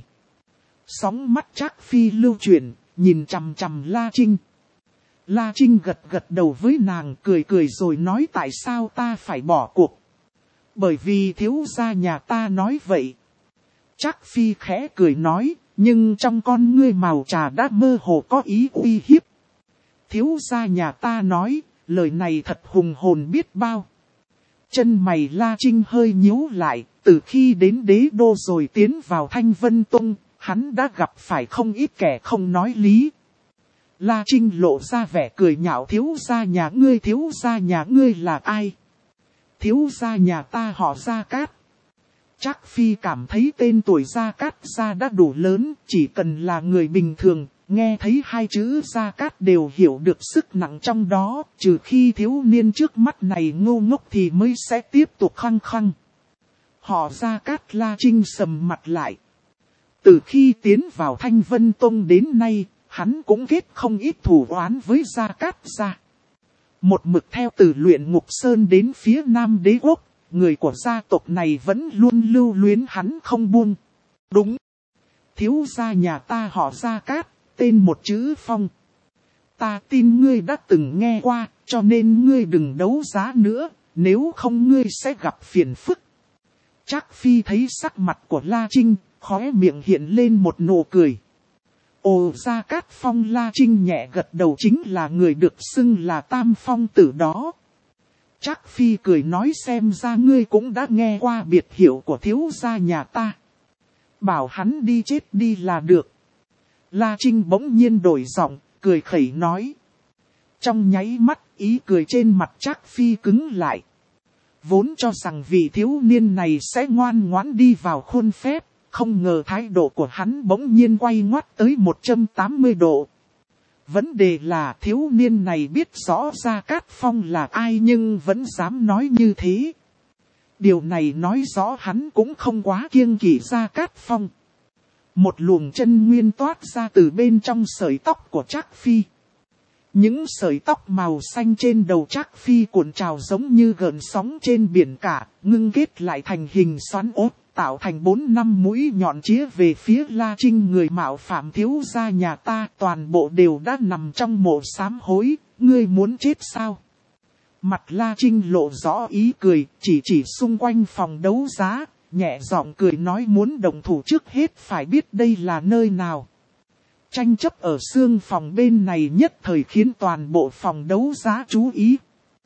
Sóng mắt Trác Phi lưu chuyển, nhìn chằm chằm La Trinh. La Trinh gật gật đầu với nàng, cười cười rồi nói: tại sao ta phải bỏ cuộc? Bởi vì thiếu gia nhà ta nói vậy. Trác Phi khẽ cười nói, nhưng trong con ngươi màu trà đã mơ hồ có ý uy hiếp. Thiếu gia nhà ta nói, lời này thật hùng hồn biết bao. Chân mày La Trinh hơi nhíu lại, từ khi đến đế đô rồi tiến vào Thanh Vân Tông, hắn đã gặp phải không ít kẻ không nói lý. La Trinh lộ ra vẻ cười nhạo: thiếu gia nhà ngươi, thiếu gia nhà ngươi là ai? Thiếu gia nhà ta họ Gia Cát. Trác Phi cảm thấy tên tuổi Gia Cát gia đã đủ lớn, chỉ cần là người bình thường, nghe thấy hai chữ Gia Cát đều hiểu được sức nặng trong đó, trừ khi thiếu niên trước mắt này ngu ngốc thì mới sẽ tiếp tục khăng khăng. Họ Gia Cát. La Trinh sầm mặt lại. Từ khi tiến vào Thanh Vân Tông đến nay, hắn cũng kết không ít thù oán với Gia Cát gia. Một mực theo từ luyện ngục sơn đến phía Nam Đế quốc, người của gia tộc này vẫn luôn lưu luyến hắn không buông. Đúng. Thiếu gia nhà ta họ Gia Cát, tên một chữ Phong. Ta tin ngươi đã từng nghe qua, cho nên ngươi đừng đấu giá nữa, nếu không ngươi sẽ gặp phiền phức. Trác Phi thấy sắc mặt của La Trinh, khóe miệng hiện lên một nụ cười. Ồ, Gia Cát Phong. La Trinh nhẹ gật đầu, chính là người được xưng là Tam Phong tử đó. Trác Phi cười nói, xem ra ngươi cũng đã nghe qua biệt hiệu của thiếu gia nhà ta. Bảo hắn đi chết đi là được. La Trinh bỗng nhiên đổi giọng, cười khẩy nói. Trong nháy mắt, ý cười trên mặt Trác Phi cứng lại. Vốn cho rằng vị thiếu niên này sẽ ngoan ngoãn đi vào khuôn phép, không ngờ thái độ của hắn bỗng nhiên quay ngoắt tới một trăm tám mươi độ. Vấn đề là thiếu niên này biết rõ Gia Cát Phong là ai nhưng vẫn dám nói như thế. Điều này nói rõ hắn cũng không quá kiêng kỵ Gia Cát Phong. Một luồng chân nguyên toát ra từ bên trong sợi tóc của Trác Phi. Những sợi tóc màu xanh trên đầu Trác Phi cuộn trào giống như gợn sóng trên biển cả, ngưng kết lại thành hình xoắn ốt, tạo thành bốn năm mũi nhọn chĩa về phía La Trinh. Người mạo phạm thiếu gia nhà ta, toàn bộ đều đã nằm trong mộ sám hối, ngươi muốn chết sao? Mặt La Trinh lộ rõ ý cười, chỉ chỉ xung quanh phòng đấu giá, nhẹ giọng cười nói, muốn động thủ trước hết phải biết đây là nơi nào. Tranh chấp ở xương phòng bên này nhất thời khiến toàn bộ phòng đấu giá chú ý.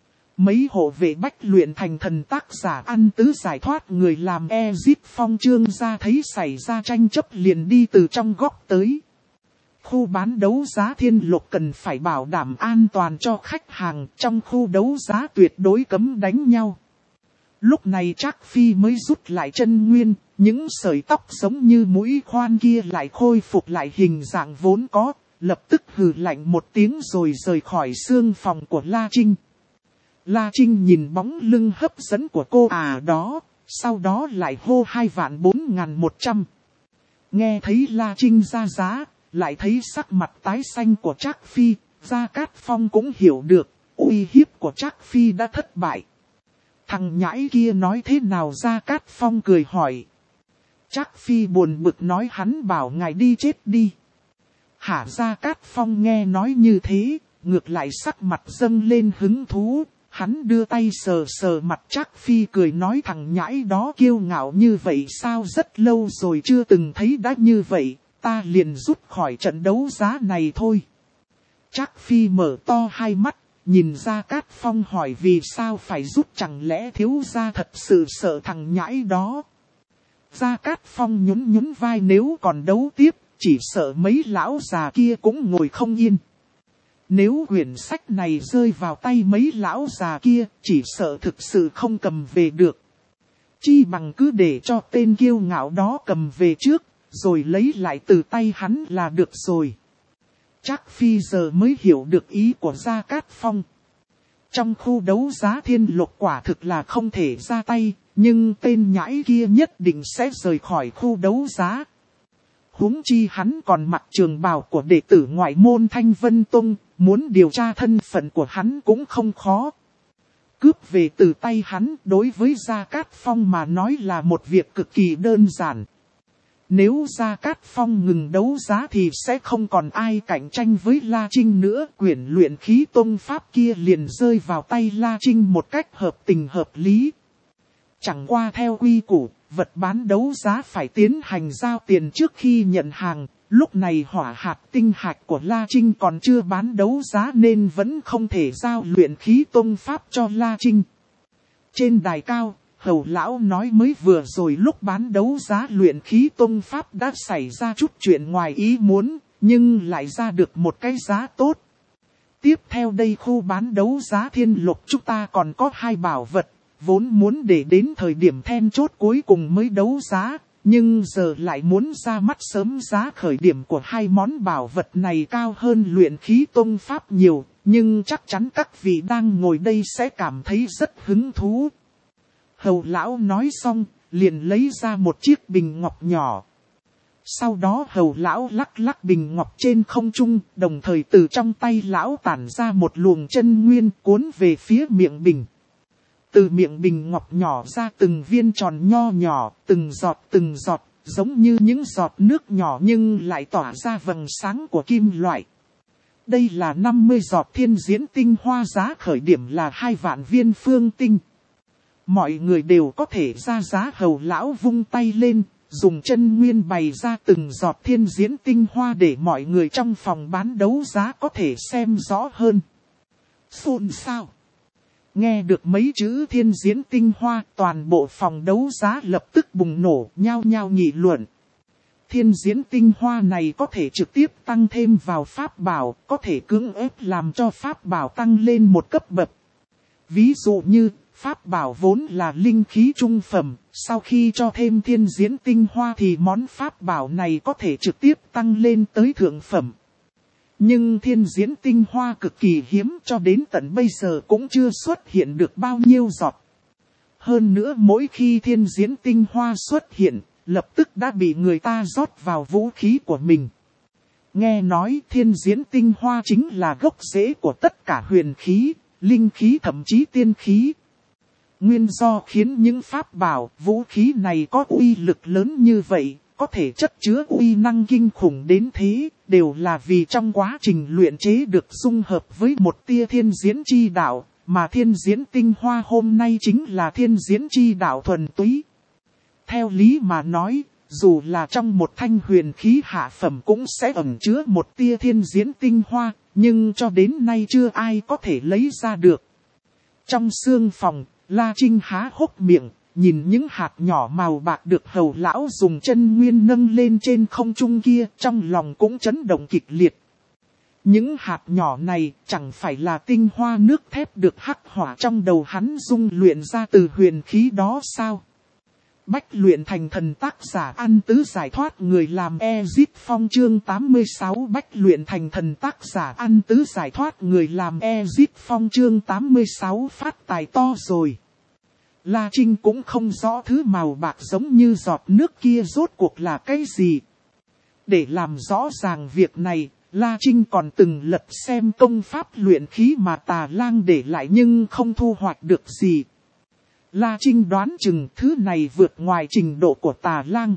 Mấy hộ vệ bách luyện thành thần tác giả ăn tứ giải thoát người làm Ezip Phong Trương ra thấy xảy ra tranh chấp liền đi từ trong góc tới. Khu bán đấu giá Thiên Lục cần phải bảo đảm an toàn cho khách hàng, trong khu đấu giá tuyệt đối cấm đánh nhau. Lúc này Trác Phi mới rút lại chân nguyên, những sợi tóc giống như mũi khoan kia lại khôi phục lại hình dạng vốn có, lập tức hừ lạnh một tiếng rồi rời khỏi xương phòng của La Trinh. La Trinh nhìn bóng lưng hấp dẫn của cô à đó, sau đó lại hô hai vạn bốn ngàn một trăm. Nghe thấy La Trinh ra giá, lại thấy sắc mặt tái xanh của Trác Phi, Gia Cát Phong cũng hiểu được, uy hiếp của Trác Phi đã thất bại. Thằng nhãi kia nói thế nào? Gia Cát Phong cười hỏi. Trác Phi buồn bực nói, hắn bảo ngài đi chết đi. Hả? Gia Cát Phong nghe nói như thế, ngược lại sắc mặt dâng lên hứng thú. Hắn đưa tay sờ sờ mặt Trác Phi cười nói, thằng nhãi đó kiêu ngạo như vậy sao, rất lâu rồi chưa từng thấy đã như vậy, ta liền rút khỏi trận đấu giá này thôi. Trác Phi mở to hai mắt, nhìn Gia Cát Phong hỏi vì sao phải rút, chẳng lẽ thiếu gia thật sự sợ thằng nhãi đó. Gia Cát Phong nhún nhún vai, nếu còn đấu tiếp, chỉ sợ mấy lão già kia cũng ngồi không yên. Nếu quyển sách này rơi vào tay mấy lão già kia, chỉ sợ thực sự không cầm về được. Chi bằng cứ để cho tên kiêu ngạo đó cầm về trước, rồi lấy lại từ tay hắn là được rồi. Trác Phi giờ mới hiểu được ý của Gia Cát Phong. Trong khu đấu giá Thiên Lục quả thực là không thể ra tay, nhưng tên nhãi kia nhất định sẽ rời khỏi khu đấu giá. Huống chi hắn còn mặc trường bào của đệ tử ngoại môn Thanh Vân Tông, muốn điều tra thân phận của hắn cũng không khó. Cướp về từ tay hắn đối với Gia Cát Phong mà nói là một việc cực kỳ đơn giản. Nếu Gia Cát Phong ngừng đấu giá thì sẽ không còn ai cạnh tranh với La Trinh nữa. Quyển luyện khí tông pháp kia liền rơi vào tay La Trinh một cách hợp tình hợp lý. Chẳng qua theo quy củ, vật bán đấu giá phải tiến hành giao tiền trước khi nhận hàng. Lúc này hỏa hạt tinh hạch của La Trinh còn chưa bán đấu giá nên vẫn không thể giao luyện khí tông pháp cho La Trinh. Trên đài cao, Hầu lão nói mới vừa rồi lúc bán đấu giá luyện khí tông pháp đã xảy ra chút chuyện ngoài ý muốn, nhưng lại ra được một cái giá tốt. Tiếp theo đây khu bán đấu giá Thiên Lục chúng ta còn có hai bảo vật, vốn muốn để đến thời điểm then chốt cuối cùng mới đấu giá, nhưng giờ lại muốn ra mắt sớm. Giá khởi điểm của hai món bảo vật này cao hơn luyện khí tông pháp nhiều, nhưng chắc chắn các vị đang ngồi đây sẽ cảm thấy rất hứng thú. Hầu lão nói xong, liền lấy ra một chiếc bình ngọc nhỏ. Sau đó Hầu lão lắc lắc bình ngọc trên không trung, đồng thời từ trong tay lão tản ra một luồng chân nguyên cuốn về phía miệng bình. Từ miệng bình ngọc nhỏ ra từng viên tròn nho nhỏ, từng giọt từng giọt, giống như những giọt nước nhỏ nhưng lại tỏa ra vầng sáng của kim loại. Đây là năm mươi giọt thiên diễn tinh hoa, giá khởi điểm là hai vạn viên phương tinh. Mọi người đều có thể ra giá. Hầu lão vung tay lên, dùng chân nguyên bày ra từng giọt thiên diễn tinh hoa để mọi người trong phòng bán đấu giá có thể xem rõ hơn. Xôn xao. Nghe được mấy chữ thiên diễn tinh hoa, toàn bộ phòng đấu giá lập tức bùng nổ, nhao nhao nghị luận. Thiên diễn tinh hoa này có thể trực tiếp tăng thêm vào pháp bảo, có thể cưỡng ép làm cho pháp bảo tăng lên một cấp bậc. Ví dụ như, pháp bảo vốn là linh khí trung phẩm, sau khi cho thêm thiên diễn tinh hoa thì món pháp bảo này có thể trực tiếp tăng lên tới thượng phẩm. Nhưng thiên diễn tinh hoa cực kỳ hiếm, cho đến tận bây giờ cũng chưa xuất hiện được bao nhiêu giọt. Hơn nữa mỗi khi thiên diễn tinh hoa xuất hiện, lập tức đã bị người ta rót vào vũ khí của mình. Nghe nói thiên diễn tinh hoa chính là gốc rễ của tất cả huyền khí, linh khí thậm chí tiên khí. Nguyên do khiến những pháp bảo, vũ khí này có uy lực lớn như vậy, có thể chất chứa uy năng kinh khủng đến thế, đều là vì trong quá trình luyện chế được dung hợp với một tia thiên diễn chi đạo, mà thiên diễn tinh hoa hôm nay chính là thiên diễn chi đạo thuần túy. Theo lý mà nói, dù là trong một thanh huyền khí hạ phẩm cũng sẽ ẩn chứa một tia thiên diễn tinh hoa, nhưng cho đến nay chưa ai có thể lấy ra được. Trong xương phòng, La Trinh há hốc miệng, nhìn những hạt nhỏ màu bạc được Hầu lão dùng chân nguyên nâng lên trên không trung kia, trong lòng cũng chấn động kịch liệt. Những hạt nhỏ này chẳng phải là tinh hoa nước thép được hắc hỏa trong đầu hắn dung luyện ra từ huyền khí đó sao? Bách luyện thành thần, tác giả An Tứ giải thoát người làm Ezit Phong chương tám mươi sáu. Bách luyện thành thần, tác giả An Tứ giải thoát người làm Ezit Phong chương tám mươi sáu. Phát tài to rồi. La Trinh cũng không rõ thứ màu bạc giống như giọt nước kia rốt cuộc là cái gì. Để làm rõ ràng việc này, La Trinh còn từng lật xem công pháp luyện khí mà Tà Lang để lại nhưng không thu hoạch được gì. La Trinh đoán chừng thứ này vượt ngoài trình độ của Tà Lang.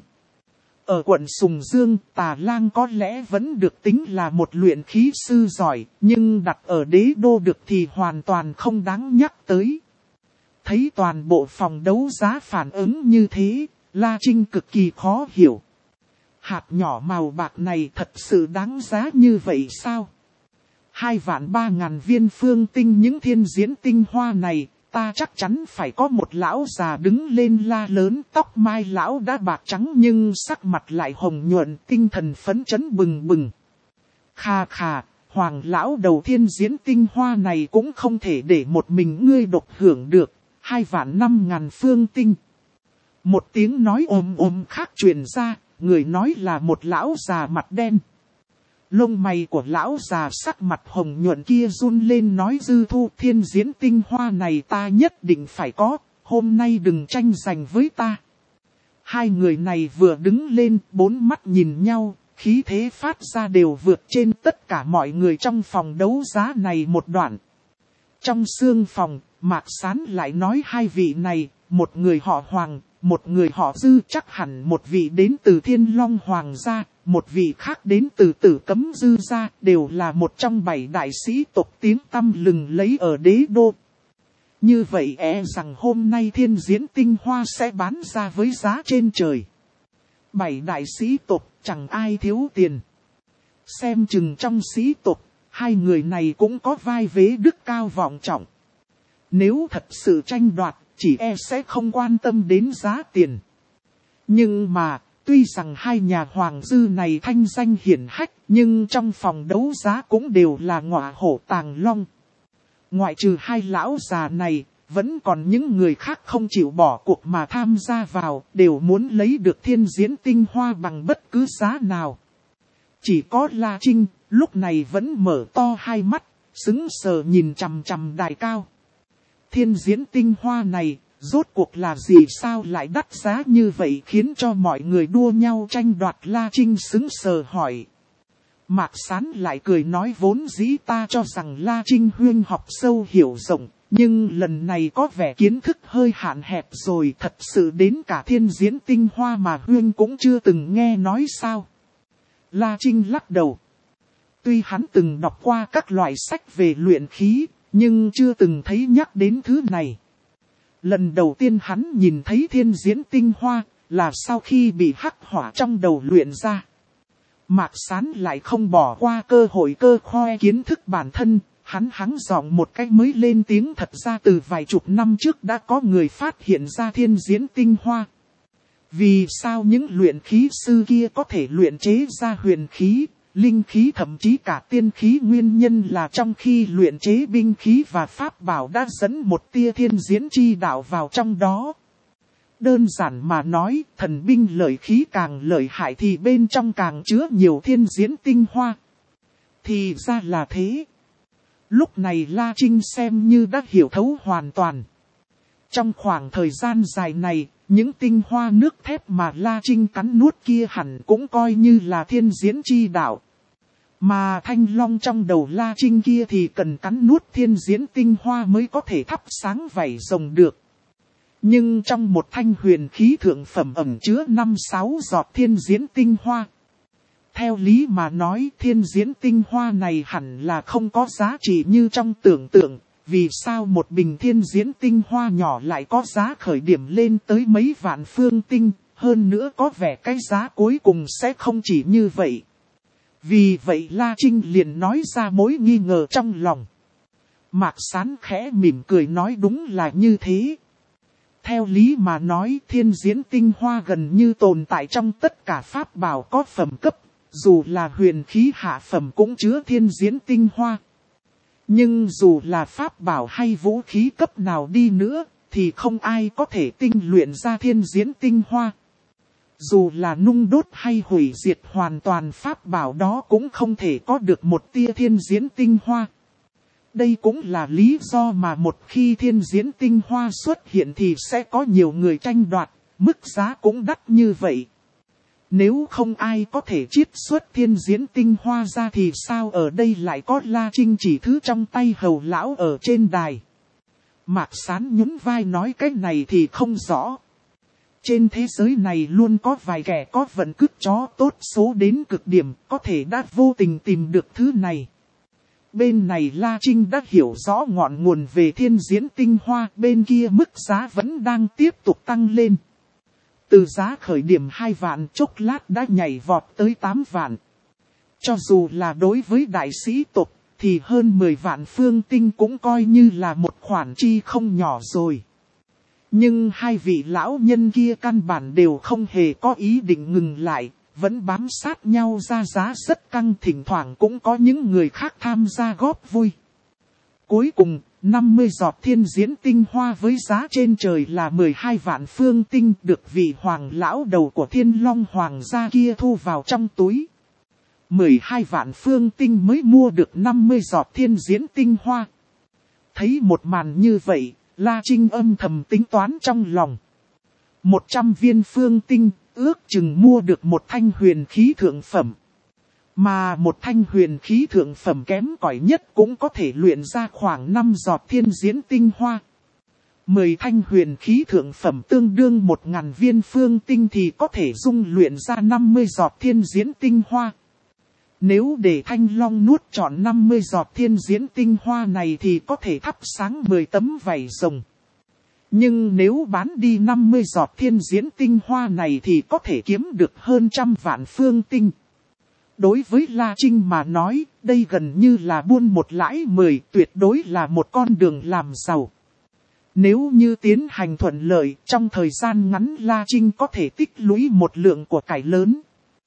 Ở quận Sùng Dương, Tà Lang có lẽ vẫn được tính là một luyện khí sư giỏi, nhưng đặt ở đế đô được thì hoàn toàn không đáng nhắc tới. Thấy toàn bộ phòng đấu giá phản ứng như thế, La Trinh cực kỳ khó hiểu. Hạt nhỏ màu bạc này thật sự đáng giá như vậy sao? Hai vạn ba ngàn viên phương tinh những thiên diễn tinh hoa này, ta chắc chắn phải có một lão già đứng lên la lớn, tóc mai lão đã bạc trắng nhưng sắc mặt lại hồng nhuận, tinh thần phấn chấn bừng bừng. Khà khà, Hoàng lão đầu, thiên diễn tinh hoa này cũng không thể để một mình ngươi độc hưởng được, hai vạn năm ngàn phương tinh. Một tiếng nói ồm ồm khác truyền ra, người nói là một lão già mặt đen. Lông mày của lão già sắc mặt hồng nhuận kia run lên nói, Dư Thu, thiên diễn tinh hoa này ta nhất định phải có, hôm nay đừng tranh giành với ta. Hai người này vừa đứng lên, bốn mắt nhìn nhau, khí thế phát ra đều vượt trên tất cả mọi người trong phòng đấu giá này một đoạn. Trong xương phòng, Mạc Sán lại nói hai vị này, một người họ Hoàng, một người họ Dư, chắc hẳn một vị đến từ Thiên Long Hoàng gia, một vị khác đến từ Tử Cấm Dư gia, đều là một trong bảy đại sĩ tộc tiếng tăm lừng lấy ở đế đô. Như vậy e rằng hôm nay thiên diễn tinh hoa sẽ bán ra với giá trên trời. Bảy đại sĩ tộc chẳng ai thiếu tiền. Xem chừng trong sĩ tộc, hai người này cũng có vai vế đức cao vọng trọng. Nếu thật sự tranh đoạt, chỉ e sẽ không quan tâm đến giá tiền. Nhưng mà, tuy rằng hai nhà Hoàng Dư này thanh danh hiển hách, nhưng trong phòng đấu giá cũng đều là ngọa hổ tàng long. Ngoại trừ hai lão già này, vẫn còn những người khác không chịu bỏ cuộc mà tham gia vào, đều muốn lấy được thiên diễn tinh hoa bằng bất cứ giá nào. Chỉ có La Trinh, lúc này vẫn mở to hai mắt, sững sờ nhìn chằm chằm đài cao. Thiên diễn tinh hoa này, Rốt cuộc là gì sao lại đắt giá như vậy khiến cho mọi người đua nhau tranh đoạt. La Trinh sững sờ hỏi. Mạc Sán lại cười nói vốn dĩ ta cho rằng La Trinh Huyên học sâu hiểu rộng, nhưng lần này có vẻ kiến thức hơi hạn hẹp rồi, thật sự đến cả thiên diễn tinh hoa mà Huyên cũng chưa từng nghe nói sao. La Trinh lắc đầu. Tuy hắn từng đọc qua các loại sách về luyện khí, nhưng chưa từng thấy nhắc đến thứ này. Lần đầu tiên hắn nhìn thấy thiên diễn tinh hoa, là sau khi bị hắc hỏa trong đầu luyện ra. Mạc Sán lại không bỏ qua cơ hội cơ khoe kiến thức bản thân, hắn hắng giọng một cách mới lên tiếng. Thật ra từ vài chục năm trước đã có người phát hiện ra thiên diễn tinh hoa. Vì sao những luyện khí sư kia có thể luyện chế ra huyền khí, linh khí thậm chí cả tiên khí, nguyên nhân là trong khi luyện chế binh khí và pháp bảo đã dẫn một tia thiên diễn chi đạo vào trong đó. Đơn giản mà nói, thần binh lợi khí càng lợi hại thì bên trong càng chứa nhiều thiên diễn tinh hoa. Thì ra là thế. Lúc này La Trinh xem như đã hiểu thấu hoàn toàn. Trong khoảng thời gian dài này, những tinh hoa nước thép mà La Trinh cắn nuốt kia hẳn cũng coi như là thiên diễn chi đạo. Mà thanh long trong đầu La Trinh kia thì cần cắn nuốt thiên diễn tinh hoa mới có thể thắp sáng vảy rồng được. Nhưng trong một thanh huyền khí thượng phẩm ẩn chứa năm sáu giọt thiên diễn tinh hoa. Theo lý mà nói thiên diễn tinh hoa này hẳn là không có giá trị như trong tưởng tượng. Vì sao một bình thiên diễn tinh hoa nhỏ lại có giá khởi điểm lên tới mấy vạn phương tinh, hơn nữa có vẻ cái giá cuối cùng sẽ không chỉ như vậy. Vì vậy La Trinh liền nói ra mối nghi ngờ trong lòng. Mạc Sán khẽ mỉm cười nói đúng là như thế. Theo lý mà nói thiên diễn tinh hoa gần như tồn tại trong tất cả pháp bảo có phẩm cấp, dù là huyền khí hạ phẩm cũng chứa thiên diễn tinh hoa. Nhưng dù là pháp bảo hay vũ khí cấp nào đi nữa, thì không ai có thể tinh luyện ra thiên diễn tinh hoa. Dù là nung đốt hay hủy diệt hoàn toàn pháp bảo đó cũng không thể có được một tia thiên diễn tinh hoa. Đây cũng là lý do mà một khi thiên diễn tinh hoa xuất hiện thì sẽ có nhiều người tranh đoạt, mức giá cũng đắt như vậy. Nếu không ai có thể chiết xuất thiên diễn tinh hoa ra thì sao ở đây lại có La Trinh chỉ thứ trong tay hầu lão ở trên đài. Mạc Sán nhún vai nói cái này thì không rõ. Trên thế giới này luôn có vài kẻ có vận cứt chó tốt số đến cực điểm, có thể đã vô tình tìm được thứ này. Bên này La Trinh đã hiểu rõ ngọn nguồn về thiên diễn tinh hoa, bên kia mức giá vẫn đang tiếp tục tăng lên. Từ giá khởi điểm hai vạn chốc lát đã nhảy vọt tới tám vạn. Cho dù là đối với đại sĩ tộc, thì hơn mười vạn phương tinh cũng coi như là một khoản chi không nhỏ rồi. Nhưng hai vị lão nhân kia căn bản đều không hề có ý định ngừng lại, vẫn bám sát nhau ra giá rất căng, thỉnh thoảng cũng có những người khác tham gia góp vui. Cuối cùng, năm mươi giọt thiên diễn tinh hoa với giá trên trời là mười hai vạn phương tinh được vị hoàng lão đầu của Thiên Long Hoàng gia kia thu vào trong túi. mười hai vạn phương tinh mới mua được năm mươi giọt thiên diễn tinh hoa. Thấy một màn như vậy, La Trinh âm thầm tính toán trong lòng. một trăm viên phương tinh, ước chừng mua được một thanh huyền khí thượng phẩm. Mà một thanh huyền khí thượng phẩm kém cỏi nhất cũng có thể luyện ra khoảng năm giọt thiên diễn tinh hoa. mười thanh huyền khí thượng phẩm tương đương một ngàn viên phương tinh thì có thể dung luyện ra năm mươi giọt thiên diễn tinh hoa. Nếu để Thanh Long nuốt trọn năm mươi giọt thiên diễn tinh hoa này thì có thể thắp sáng mười tấm vảy rồng. Nhưng nếu bán đi năm mươi giọt thiên diễn tinh hoa này thì có thể kiếm được hơn trăm vạn phương tinh. Đối với La Trinh mà nói, đây gần như là buôn một lãi mười, tuyệt đối là một con đường làm giàu. Nếu như tiến hành thuận lợi, trong thời gian ngắn La Trinh có thể tích lũy một lượng của cải lớn.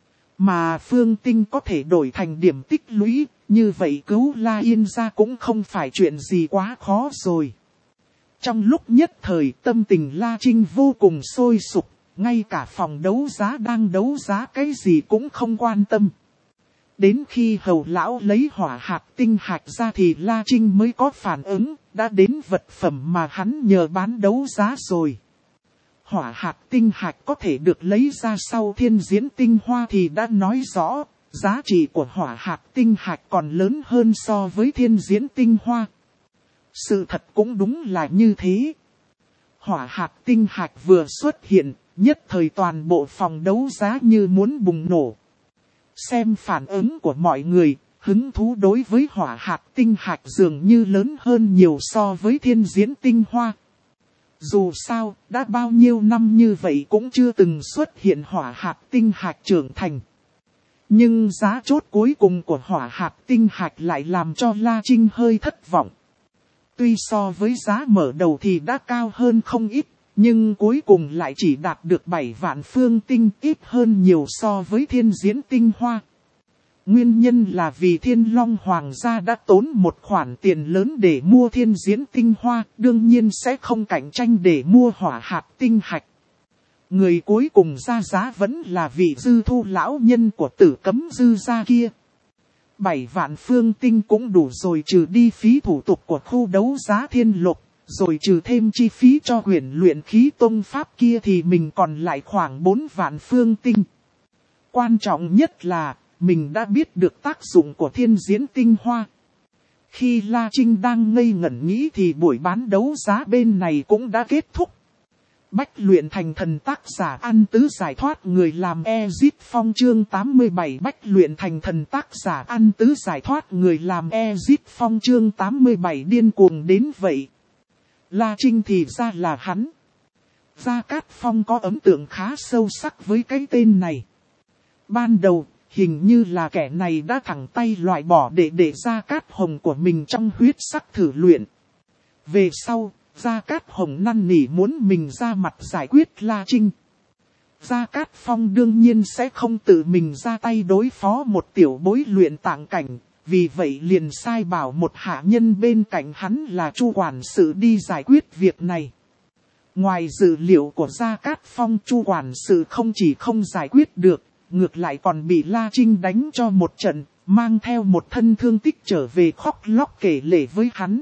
Mà phương tinh có thể đổi thành điểm tích lũy, như vậy cứu La Yên gia cũng không phải chuyện gì quá khó rồi. Trong lúc nhất thời tâm tình La Trinh vô cùng sôi sục, ngay cả phòng đấu giá đang đấu giá cái gì cũng không quan tâm. Đến khi hầu lão lấy hỏa hạt tinh hạch ra thì La Trinh mới có phản ứng, đã đến vật phẩm mà hắn nhờ bán đấu giá rồi. Hỏa hạt tinh hạch có thể được lấy ra sau thiên diễn tinh hoa thì đã nói rõ, giá trị của hỏa hạt tinh hạch còn lớn hơn so với thiên diễn tinh hoa. Sự thật cũng đúng là như thế. Hỏa hạt tinh hạch vừa xuất hiện, nhất thời toàn bộ phòng đấu giá như muốn bùng nổ. Xem phản ứng của mọi người, hứng thú đối với hỏa hạt tinh hạch dường như lớn hơn nhiều so với thiên diễn tinh hoa. Dù sao, đã bao nhiêu năm như vậy cũng chưa từng xuất hiện hỏa hạt tinh hạch trưởng thành. Nhưng giá chốt cuối cùng của hỏa hạt tinh hạch lại làm cho La Trinh hơi thất vọng. Tuy so với giá mở đầu thì đã cao hơn không ít, nhưng cuối cùng lại chỉ đạt được bảy vạn phương tinh, ít hơn nhiều so với thiên diễn tinh hoa. Nguyên nhân là vì Thiên Long Hoàng gia đã tốn một khoản tiền lớn để mua thiên diễn tinh hoa, đương nhiên sẽ không cạnh tranh để mua hỏa hạt tinh hạch. Người cuối cùng ra giá vẫn là vị dư thu lão nhân của Tử Cấm Dư gia kia. Bảy vạn phương tinh cũng đủ rồi, trừ đi phí thủ tục của khu đấu giá Thiên Lục, rồi trừ thêm chi phí cho quyển luyện khí tông pháp kia thì mình còn lại khoảng bốn vạn phương tinh. Quan trọng nhất là, mình đã biết được tác dụng của thiên diễn tinh hoa. Khi La Trinh đang ngây ngẩn nghĩ thì buổi bán đấu giá bên này cũng đã kết thúc. Bách luyện thành thần tác giả An Tứ giải thoát người làm Ezit Phong chương tám mươi bảy. Bách luyện thành thần tác giả An Tứ giải thoát người làm Ezit Phong chương tám mươi bảy điên cuồng đến vậy. La Trinh thì ra là hắn. Gia Cát Phong có ấn tượng khá sâu sắc với cái tên này. Ban đầu, hình như là kẻ này đã thẳng tay loại bỏ đệ đệ Gia Cát Hồng của mình trong huyết sắc thử luyện. Về sau, Gia Cát Hồng năn nỉ muốn mình ra mặt giải quyết La Trinh. Gia Cát Phong đương nhiên sẽ không tự mình ra tay đối phó một tiểu bối luyện tạng cảnh, vì vậy liền sai bảo một hạ nhân bên cạnh hắn là Chu quản sự đi giải quyết việc này. Ngoài dự liệu của Gia Cát Phong, Chu quản sự không chỉ không giải quyết được, ngược lại còn bị La Trinh đánh cho một trận, mang theo một thân thương tích trở về khóc lóc kể lể với hắn.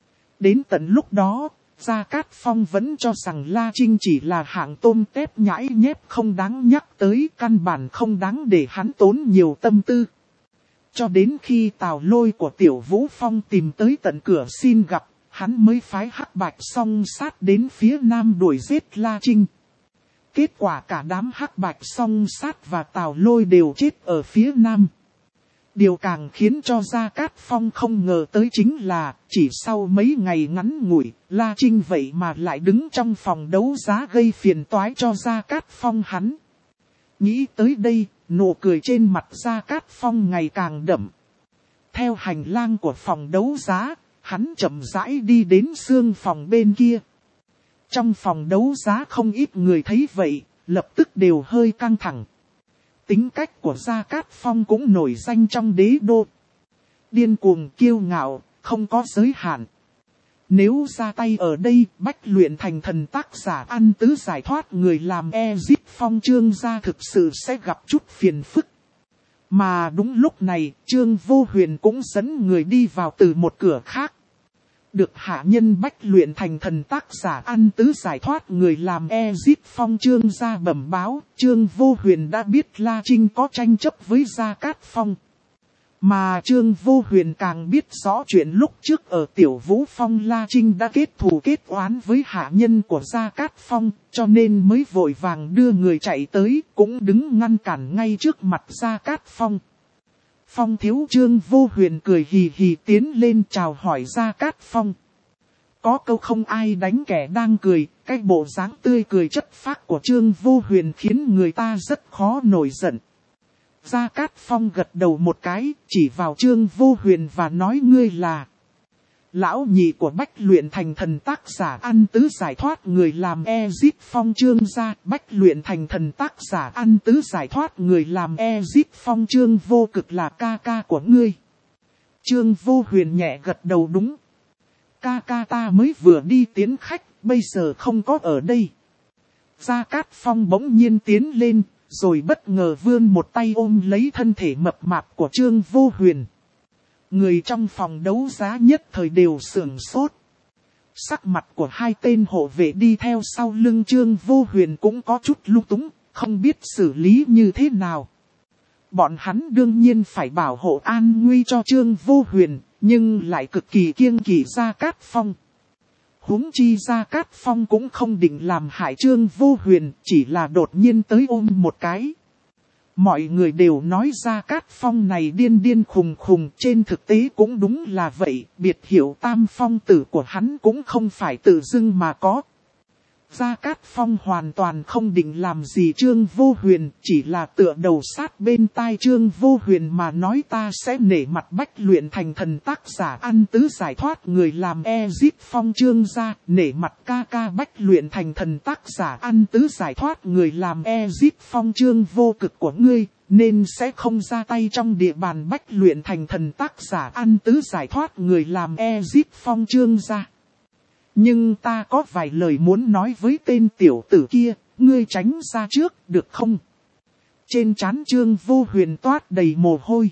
Đến tận lúc đó, Gia Cát Phong vẫn cho rằng La Trinh chỉ là hạng tôm tép nhãi nhép không đáng nhắc tới, căn bản không đáng để hắn tốn nhiều tâm tư. Cho đến khi Tào Lôi của Tiểu Vũ Phong tìm tới tận cửa xin gặp, hắn mới phái Hắc Bạch Song Sát đến phía nam đuổi giết La Trinh. Kết quả cả đám Hắc Bạch Song Sát và Tào Lôi đều chết ở phía nam. Điều càng khiến cho Gia Cát Phong không ngờ tới chính là, chỉ sau mấy ngày ngắn ngủi, La Trinh vậy mà lại đứng trong phòng đấu giá gây phiền toái cho Gia Cát Phong hắn. Nghĩ tới đây, nụ cười trên mặt Gia Cát Phong ngày càng đậm. Theo hành lang của phòng đấu giá, hắn chậm rãi đi đến xương phòng bên kia. Trong phòng đấu giá không ít người thấy vậy, lập tức đều hơi căng thẳng. Tính cách của Gia Cát Phong cũng nổi danh trong đế đô. Điên cuồng kiêu ngạo, không có giới hạn. Nếu ra tay ở đây, Bách luyện thành thần tác giả An Tứ giải thoát người làm Ezit Phong Trương gia thực sự sẽ gặp chút phiền phức. Mà đúng lúc này, Trương Vô Huyền cũng dẫn người đi vào từ một cửa khác. Được hạ nhân Bách luyện thành thần tác giả An Tứ giải thoát người làm Ezit Phong Trương gia bẩm báo, Trương Vô Huyền đã biết La Trinh có tranh chấp với Gia Cát Phong. Mà Trương Vô Huyền càng biết rõ chuyện lúc trước ở Tiểu Vũ Phong La Trinh đã kết thù kết oán với hạ nhân của Gia Cát Phong, cho nên mới vội vàng đưa người chạy tới, cũng đứng ngăn cản ngay trước mặt Gia Cát Phong. Phong thiếu Trương Vô Huyền cười hì hì tiến lên chào hỏi Gia Cát Phong. Có câu không ai đánh kẻ đang cười, cái bộ dáng tươi cười chất phác của Trương Vô Huyền khiến người ta rất khó nổi giận. Gia Cát Phong gật đầu một cái, chỉ vào Trương Vô Huyền và nói ngươi là lão nhị của Bách luyện thành thần tác giả An Tứ giải thoát người làm Ezit Phong Trương gia. Bách luyện thành thần tác giả An Tứ giải thoát người làm Ezit Phong Trương Vô Cực là ca ca của ngươi. Trương Vô Huyền nhẹ gật đầu đúng. Ca ca ta mới vừa đi tiến khách, bây giờ không có ở đây. Gia Cát Phong bỗng nhiên tiến lên, rồi bất ngờ vươn một tay ôm lấy thân thể mập mạp của Trương Vô Huyền. Người trong phòng đấu giá nhất thời đều sửng sốt. Sắc mặt của hai tên hộ vệ đi theo sau lưng Trương Vô Huyền cũng có chút lung túng, không biết xử lý như thế nào. Bọn hắn đương nhiên phải bảo hộ an nguy cho Trương Vô Huyền, nhưng lại cực kỳ kiêng kỵ Gia Cát Phong. Huống chi Gia Cát Phong cũng không định làm hại Trương Vô Huyền, chỉ là đột nhiên tới ôm một cái. Mọi người đều nói Gia Cát Phong này điên điên khùng khùng, trên thực tế cũng đúng là vậy, biệt hiệu Tam Phong tử của hắn cũng không phải tự dưng mà có. Gia Cát Phong hoàn toàn không định làm gì Trương Vô Huyền, chỉ là tựa đầu sát bên tai Trương Vô Huyền mà nói ta sẽ nể mặt Bách Luyện Thành Thần tác giả ăn tứ giải thoát người làm Ezit Phong Trương gia, nể mặt ca ca Bách Luyện Thành Thần tác giả ăn tứ giải thoát người làm Ezit Phong Trương vô cực của ngươi, nên sẽ không ra tay trong địa bàn Bách Luyện Thành Thần tác giả ăn tứ giải thoát người làm Ezit Phong Trương gia. Nhưng ta có vài lời muốn nói với tên tiểu tử kia, ngươi tránh ra trước, được không? Trên trán Trương Vô Huyền toát đầy mồ hôi.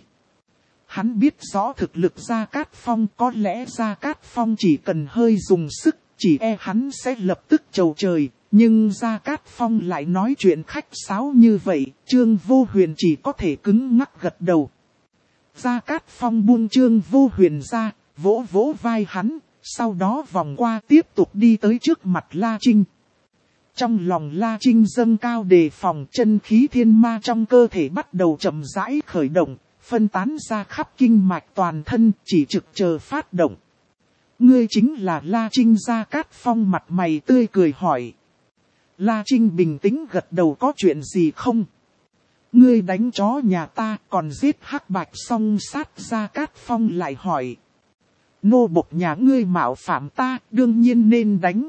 Hắn biết rõ thực lực Gia Cát Phong, có lẽ Gia Cát Phong chỉ cần hơi dùng sức, chỉ e hắn sẽ lập tức chầu trời. Nhưng Gia Cát Phong lại nói chuyện khách sáo như vậy, Trương Vô Huyền chỉ có thể cứng ngắc gật đầu. Gia Cát Phong buông Trương Vô Huyền ra, vỗ vỗ vai hắn. Sau đó vòng qua tiếp tục đi tới trước mặt La Trinh. Trong lòng La Trinh dâng cao đề phòng, chân khí thiên ma trong cơ thể bắt đầu chậm rãi khởi động, phân tán ra khắp kinh mạch toàn thân, chỉ trực chờ phát động. Ngươi chính là La Trinh. Gia Cát Phong mặt mày tươi cười hỏi. La Trinh bình tĩnh gật đầu, có chuyện gì không? Ngươi đánh chó nhà ta còn giết Hắc Bạch Song Sát. Gia Cát Phong lại hỏi. Nô bộc nhà ngươi mạo phạm ta, đương nhiên nên đánh.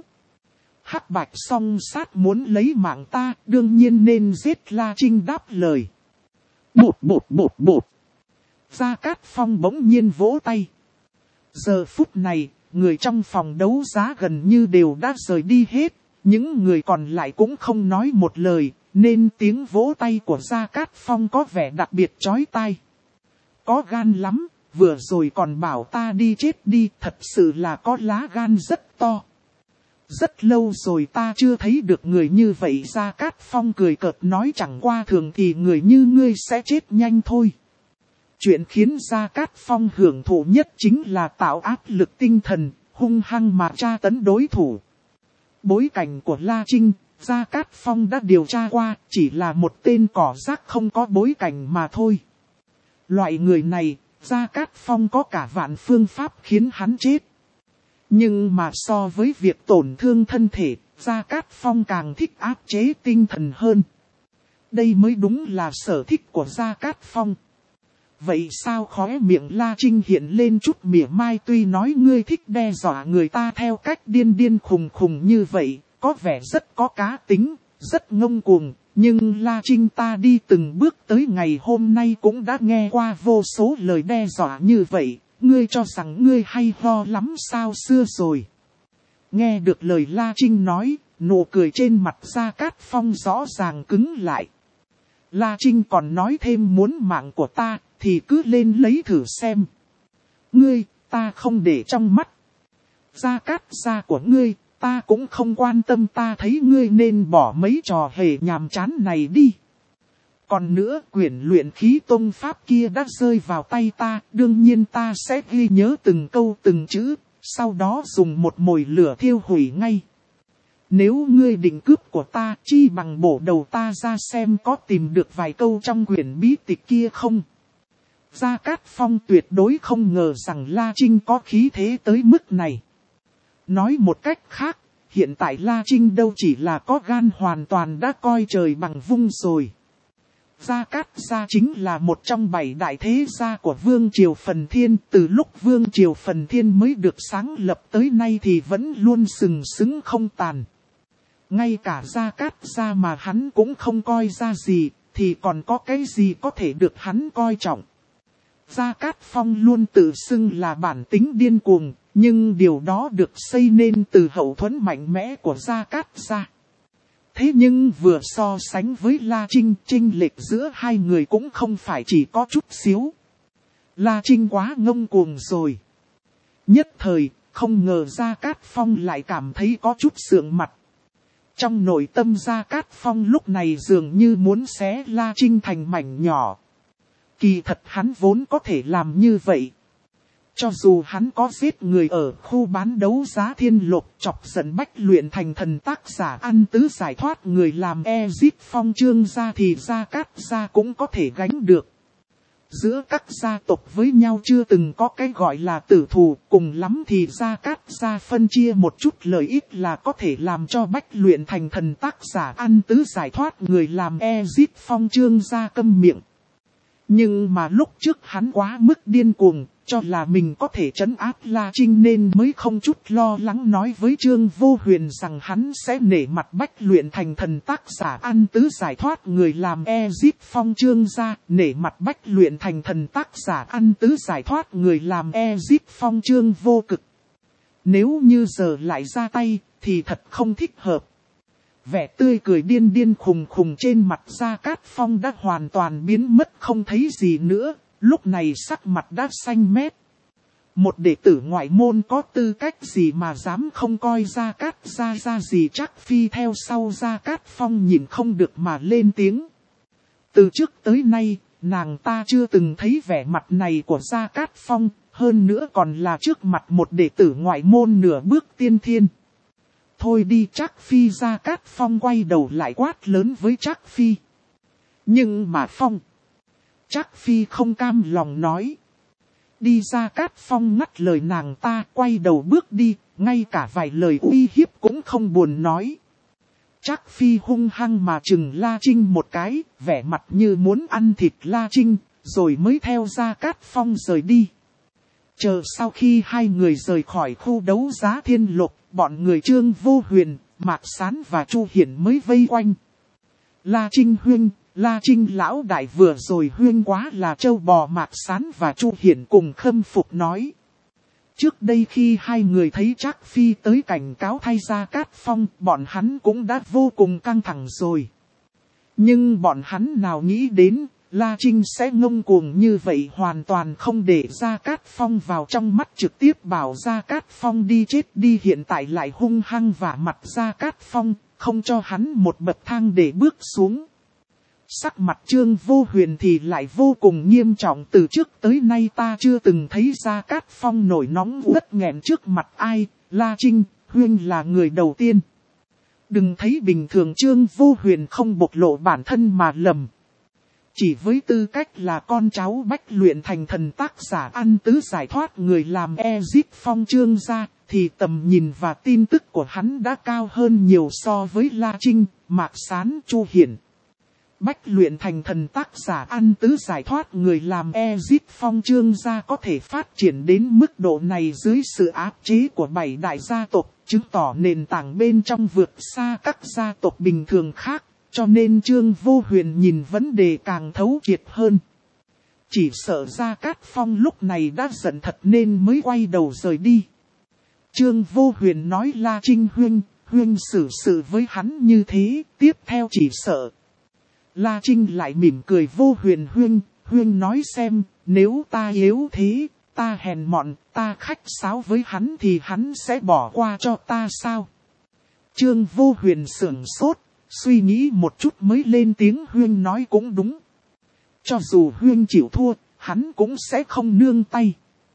Hắc Bạch Song Sát muốn lấy mạng ta, đương nhiên nên giết. La Trinh đáp lời. Bụt bụt bụt bụt. Gia Cát Phong bỗng nhiên vỗ tay. Giờ phút này, người trong phòng đấu giá gần như đều đã rời đi hết. Những người còn lại cũng không nói một lời, nên tiếng vỗ tay của Gia Cát Phong có vẻ đặc biệt chói tai. Có gan lắm. Vừa rồi còn bảo ta đi chết đi, thật sự là có lá gan rất to. Rất lâu rồi ta chưa thấy được người như vậy. Gia Cát Phong cười cợt nói, chẳng qua thường thì người như ngươi sẽ chết nhanh thôi. Chuyện khiến Gia Cát Phong hưởng thụ nhất chính là tạo áp lực tinh thần, hung hăng mà tra tấn đối thủ. Bối cảnh của La Trinh, Gia Cát Phong đã điều tra qua, chỉ là một tên cỏ rác không có bối cảnh mà thôi. Loại người này, Gia Cát Phong có cả vạn phương pháp khiến hắn chết. Nhưng mà so với việc tổn thương thân thể, Gia Cát Phong càng thích áp chế tinh thần hơn. Đây mới đúng là sở thích của Gia Cát Phong. Vậy sao khóe miệng La Trinh hiện lên chút mỉa mai, tuy nói ngươi thích đe dọa người ta theo cách điên điên khùng khùng như vậy, có vẻ rất có cá tính, rất ngông cuồng. Nhưng La Trinh ta đi từng bước tới ngày hôm nay cũng đã nghe qua vô số lời đe dọa như vậy, ngươi cho rằng ngươi hay ho lắm sao xưa rồi. Nghe được lời La Trinh nói, nụ cười trên mặt Gia Cát Phong rõ ràng cứng lại. La Trinh còn nói thêm muốn mạng của ta, thì cứ lên lấy thử xem. Ngươi, ta không để trong mắt. Gia Cát gia của ngươi, ta cũng không quan tâm, ta thấy ngươi nên bỏ mấy trò hề nhàm chán này đi. Còn nữa, quyển luyện khí tông pháp kia đã rơi vào tay ta, đương nhiên ta sẽ ghi nhớ từng câu từng chữ, sau đó dùng một mồi lửa thiêu hủy ngay. Nếu ngươi định cướp của ta, chi bằng bổ đầu ta ra xem có tìm được vài câu trong quyển bí tịch kia không. Gia Cát Phong tuyệt đối không ngờ rằng La Trinh có khí thế tới mức này. Nói một cách khác, hiện tại La Trinh đâu chỉ là có gan, hoàn toàn đã coi trời bằng vung rồi. Gia Cát gia chính là một trong bảy đại thế gia của Vương Triều Phần Thiên. Từ lúc Vương Triều Phần Thiên mới được sáng lập tới nay thì vẫn luôn sừng sững không tàn. Ngay cả Gia Cát gia mà hắn cũng không coi ra gì, thì còn có cái gì có thể được hắn coi trọng. Gia Cát Phong luôn tự xưng là bản tính điên cuồng, nhưng điều đó được xây nên từ hậu thuẫn mạnh mẽ của Gia Cát gia. Thế nhưng vừa so sánh với La Trinh, chênh lệch giữa hai người cũng không phải chỉ có chút xíu. La Trinh quá ngông cuồng rồi. Nhất thời, Không ngờ Gia Cát Phong lại cảm thấy có chút sượng mặt. Trong nội tâm Gia Cát Phong lúc này dường như muốn xé La Trinh thành mảnh nhỏ. Kỳ thật hắn vốn có thể làm như vậy. Cho dù hắn có giết người ở khu bán đấu giá thiên lục, chọc giận Bách Luyện Thành Thần tác giả Ăn Tứ giải thoát người làm Ezit Phong Trương gia thì Gia Cát gia cũng có thể gánh được. Giữa các gia tộc với nhau chưa từng có cái gọi là tử thù, cùng lắm thì Gia Cát gia phân chia một chút lợi ích là có thể làm cho Bách Luyện Thành Thần tác giả Ăn Tứ giải thoát người làm Ezit Phong Trương gia câm miệng. Nhưng mà lúc trước hắn quá mức điên cuồng, cho là mình có thể trấn áp La Trinh nên mới không chút lo lắng nói với Trương Vô Huyền rằng hắn sẽ nể mặt Bách Luyện Thành Thần tác giả Ăn Tứ giải thoát người làm Ezit Phong Trương gia, nể mặt Bách Luyện Thành Thần tác giả Ăn Tứ giải thoát người làm Ezit Phong Trương Vô Cực. Nếu như giờ lại ra tay, thì thật không thích hợp. Vẻ tươi cười điên điên khùng khùng trên mặt Gia Cát Phong đã hoàn toàn biến mất không thấy gì nữa, lúc này sắc mặt đã xanh mét. Một đệ tử ngoại môn có tư cách gì mà dám không coi Gia Cát gia ra gì chắc phi theo sau Gia Cát Phong nhìn không được mà lên tiếng. Từ trước tới nay, nàng ta chưa từng thấy vẻ mặt này của Gia Cát Phong, hơn nữa còn là trước mặt một đệ tử ngoại môn nửa bước tiên thiên. Thôi đi Trác Phi. Gia Cát Phong quay đầu lại quát lớn với Trác Phi. Nhưng mà Phong. Trác Phi không cam lòng nói. Đi. Gia Cát Phong ngắt lời nàng ta quay đầu bước đi, ngay cả vài lời uy hiếp cũng không buồn nói. Trác Phi hung hăng mà chừng La Trinh một cái, vẻ mặt như muốn ăn thịt La Trinh, rồi mới theo Gia Cát Phong rời đi. Chờ sau khi hai người rời khỏi khu đấu giá thiên lục, bọn người Trương Vô Huyền, Mạc Sán và Chu Hiển mới vây quanh. La Trinh huynh, La Trinh lão đại vừa rồi huynh quá là trâu bò. Mạc Sán và Chu Hiển cùng khâm phục nói. Trước đây khi hai người thấy Trác Phi tới cảnh cáo thay Gia Cát Phong, bọn hắn cũng đã vô cùng căng thẳng rồi. Nhưng bọn hắn nào nghĩ đến, La Trinh sẽ ngông cuồng như vậy, hoàn toàn không để Gia Cát Phong vào trong mắt, trực tiếp bảo Gia Cát Phong đi chết đi, hiện tại lại hung hăng vả mặt Gia Cát Phong, không cho hắn một bậc thang để bước xuống. Sắc mặt Trương Vô Huyền thì lại vô cùng nghiêm trọng, từ trước tới nay ta chưa từng thấy Gia Cát Phong nổi nóng uất nghẹn trước mặt ai, La Trinh, huynh là người đầu tiên. Đừng thấy bình thường Trương Vô Huyền không bộc lộ bản thân mà lầm. Chỉ với tư cách là con cháu Bách Luyện Thành Thần tác giả Ăn Tứ giải thoát người làm Ezit Phong Trương gia, thì tầm nhìn và tin tức của hắn đã cao hơn nhiều so với La Trinh, Mạc Sán, Chu Hiển. Bách Luyện Thành Thần tác giả Ăn Tứ giải thoát người làm Ezit Phong Trương gia có thể phát triển đến mức độ này dưới sự áp chế của bảy đại gia tộc, chứng tỏ nền tảng bên trong vượt xa các gia tộc bình thường khác. Cho nên Trương Vô Huyền nhìn vấn đề càng thấu triệt hơn. Chỉ sợ Gia Cát Phong lúc này đã giận thật nên mới quay đầu rời đi. Trương Vô Huyền nói La Trinh huynh, huynh xử sự với hắn như thế, tiếp theo chỉ sợ. La Trinh lại mỉm cười. Vô Huyền huynh, huynh nói xem, nếu ta yếu thế, ta hèn mọn, ta khách sáo với hắn thì hắn sẽ bỏ qua cho ta sao? Trương Vô Huyền sửng sốt. Suy nghĩ một chút mới lên tiếng. Huynh nói cũng đúng. Cho dù huynh chịu thua, hắn cũng sẽ không nương tay.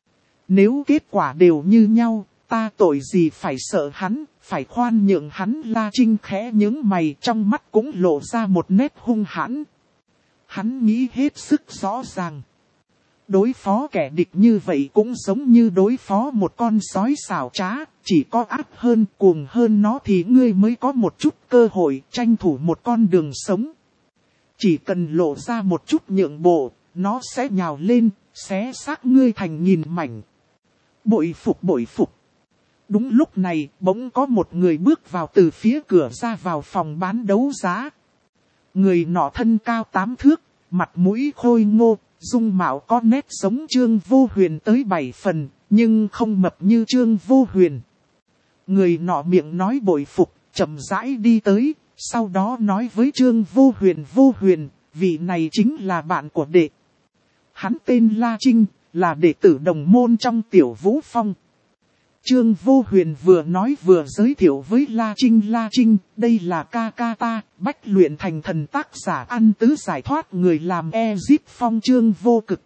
Nếu kết quả đều như nhau, ta tội gì phải sợ hắn, phải khoan nhượng hắn. La Trinh khẽ nhướng mày, trong mắt cũng lộ ra một nét hung hãn. Hắn nghĩ hết sức rõ ràng. Đối phó kẻ địch như vậy cũng giống như đối phó một con sói xảo trá, chỉ có ác hơn, cuồng hơn nó thì ngươi mới có một chút cơ hội tranh thủ một con đường sống. Chỉ cần lộ ra một chút nhượng bộ, nó sẽ nhào lên, xé xác ngươi thành nghìn mảnh. Bội phục bội phục. Đúng lúc này, bỗng có một người bước vào từ phía cửa ra vào phòng bán đấu giá. Người nọ thân cao tám thước, mặt mũi khôi ngô. Dung mạo có nét giống Trương Vô Huyền tới bảy phần, nhưng không mập như Trương Vô Huyền. Người nọ miệng nói bội phục, chậm rãi đi tới, sau đó nói với Trương Vô Huyền. Vô Huyền, vị này chính là bạn của đệ. Hắn tên La Trinh, là đệ tử đồng môn trong Tiểu Vũ Phong. Trương Vô Huyền vừa nói vừa giới thiệu với La Trinh. La Trinh, đây là ca ca ta, Bách Luyện Thành Thần tác giả Ăn Tứ Giải Thoát người làm Ezip Phong. Trương Vô Cực.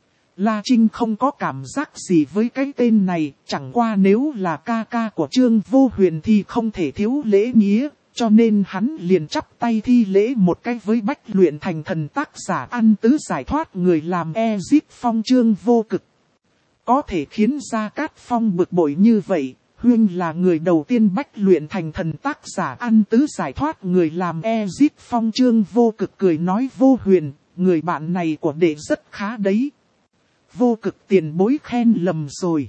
La Trinh không có cảm giác gì với cái tên này, chẳng qua nếu là ca ca của Trương Vô Huyền thì không thể thiếu lễ nghĩa, cho nên hắn liền chắp tay thi lễ một cái với Bách Luyện Thành Thần tác giả Ăn Tứ Giải Thoát người làm Ezip Phong. Trương Vô Cực. Có thể khiến Gia Cát Phong bực bội như vậy, Huyên là người đầu tiên Bách Luyện Thành Thần tác giả Ăn Tứ Giải Thoát người làm Ezip Phong. Trương Vô Cực cười nói, Vô Huyền, người bạn này của đệ rất khá đấy. Vô Cực tiền bối khen lầm rồi.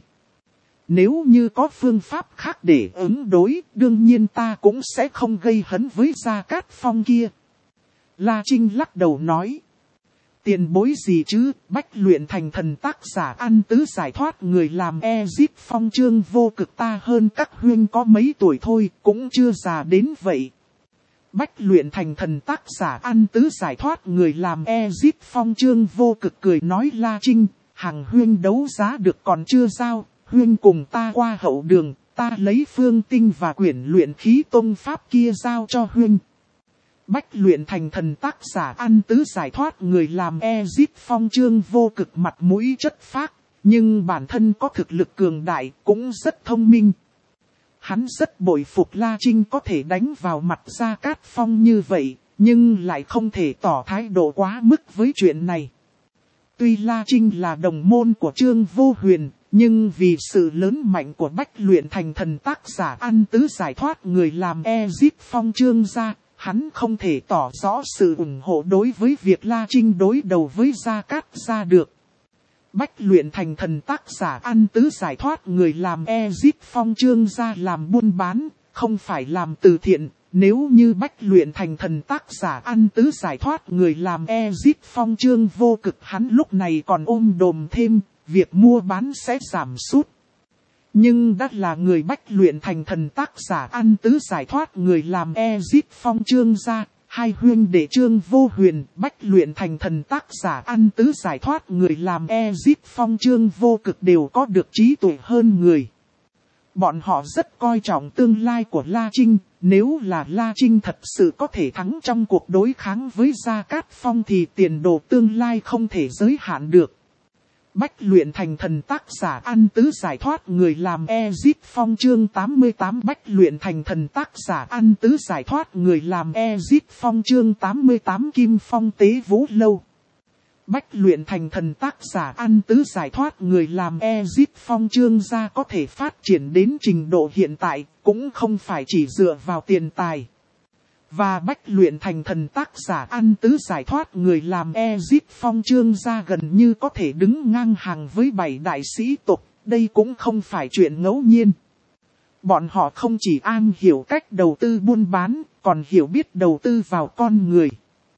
Nếu như có phương pháp khác để ứng đối, đương nhiên ta cũng sẽ không gây hấn với Gia Cát Phong kia. La Trinh lắc đầu nói. Tiền bối gì chứ, Bách Luyện Thành Thần tác giả Ăn Tứ Giải Thoát người làm Ezip Phong. Trương Vô Cực ta hơn các huynh có mấy tuổi thôi, cũng chưa già đến vậy. Bách Luyện Thành Thần tác giả Ăn Tứ Giải Thoát người làm Ezip Phong. Trương Vô Cực cười nói, La Trinh, hàng huynh đấu giá được còn chưa giao, huynh cùng ta qua hậu đường, ta lấy phương tinh và quyển luyện khí tông pháp kia giao cho huynh. Bách Luyện Thành Thần tác giả Ăn Tứ Giải Thoát người làm Ezip Phong. Trương Vô Cực mặt mũi chất phác, nhưng bản thân có thực lực cường đại, cũng rất thông minh. Hắn rất bội phục La Trinh có thể đánh vào mặt Gia Cát Phong như vậy, nhưng lại không thể tỏ thái độ quá mức với chuyện này. Tuy La Trinh là đồng môn của Trương Vô Huyền, nhưng vì sự lớn mạnh của Bách Luyện Thành Thần tác giả Ăn Tứ Giải Thoát người làm Ezip Phong Trương gia, hắn không thể tỏ rõ sự ủng hộ đối với việc La Trinh đối đầu với Gia Cát gia được. Bách Luyện Thành Thần tác giả Ăn Tứ Giải Thoát người làm Ezip Phong Trương gia làm buôn bán, không phải làm từ thiện. Nếu như Bách Luyện Thành Thần tác giả Ăn Tứ Giải Thoát người làm Ezip Phong Trương Vô Cực, hắn lúc này còn ôm đồm thêm, việc mua bán sẽ giảm sút. Nhưng đã là người Bách Luyện Thành Thần tác giả Ăn Tứ Giải Thoát người làm Ezip Phong Trương gia, hai huynh đệ Trương Vô Huyền, Bách Luyện Thành Thần tác giả Ăn Tứ Giải Thoát người làm Ezip Phong Trương Vô Cực đều có được trí tuệ hơn người. Bọn họ rất coi trọng tương lai của La Trinh, nếu là La Trinh thật sự có thể thắng trong cuộc đối kháng với Gia Cát Phong thì tiền đồ tương lai không thể giới hạn được. Bách Luyện Thành Thần tác giả Ăn Tứ Giải Thoát người làm Ezip Phong. Chương tám mươi tám Bách Luyện Thành Thần tác giả Ăn Tứ Giải Thoát người làm Ezip Phong. Chương tám mươi tám Kim Phong Tế Vũ Lâu. Bách Luyện Thành Thần tác giả Ăn Tứ Giải Thoát người làm Ezip Phong Trương gia có thể phát triển đến trình độ hiện tại, cũng không phải chỉ dựa vào tiền tài. Và Bách Luyện Thành Thần tác giả Ăn Tứ Giải Thoát người làm Ezip Phong Trương gia gần như có thể đứng ngang hàng với bảy đại sĩ tộc, đây cũng không phải chuyện ngẫu nhiên. Bọn họ không chỉ am hiểu cách đầu tư buôn bán, còn hiểu biết đầu tư vào con người.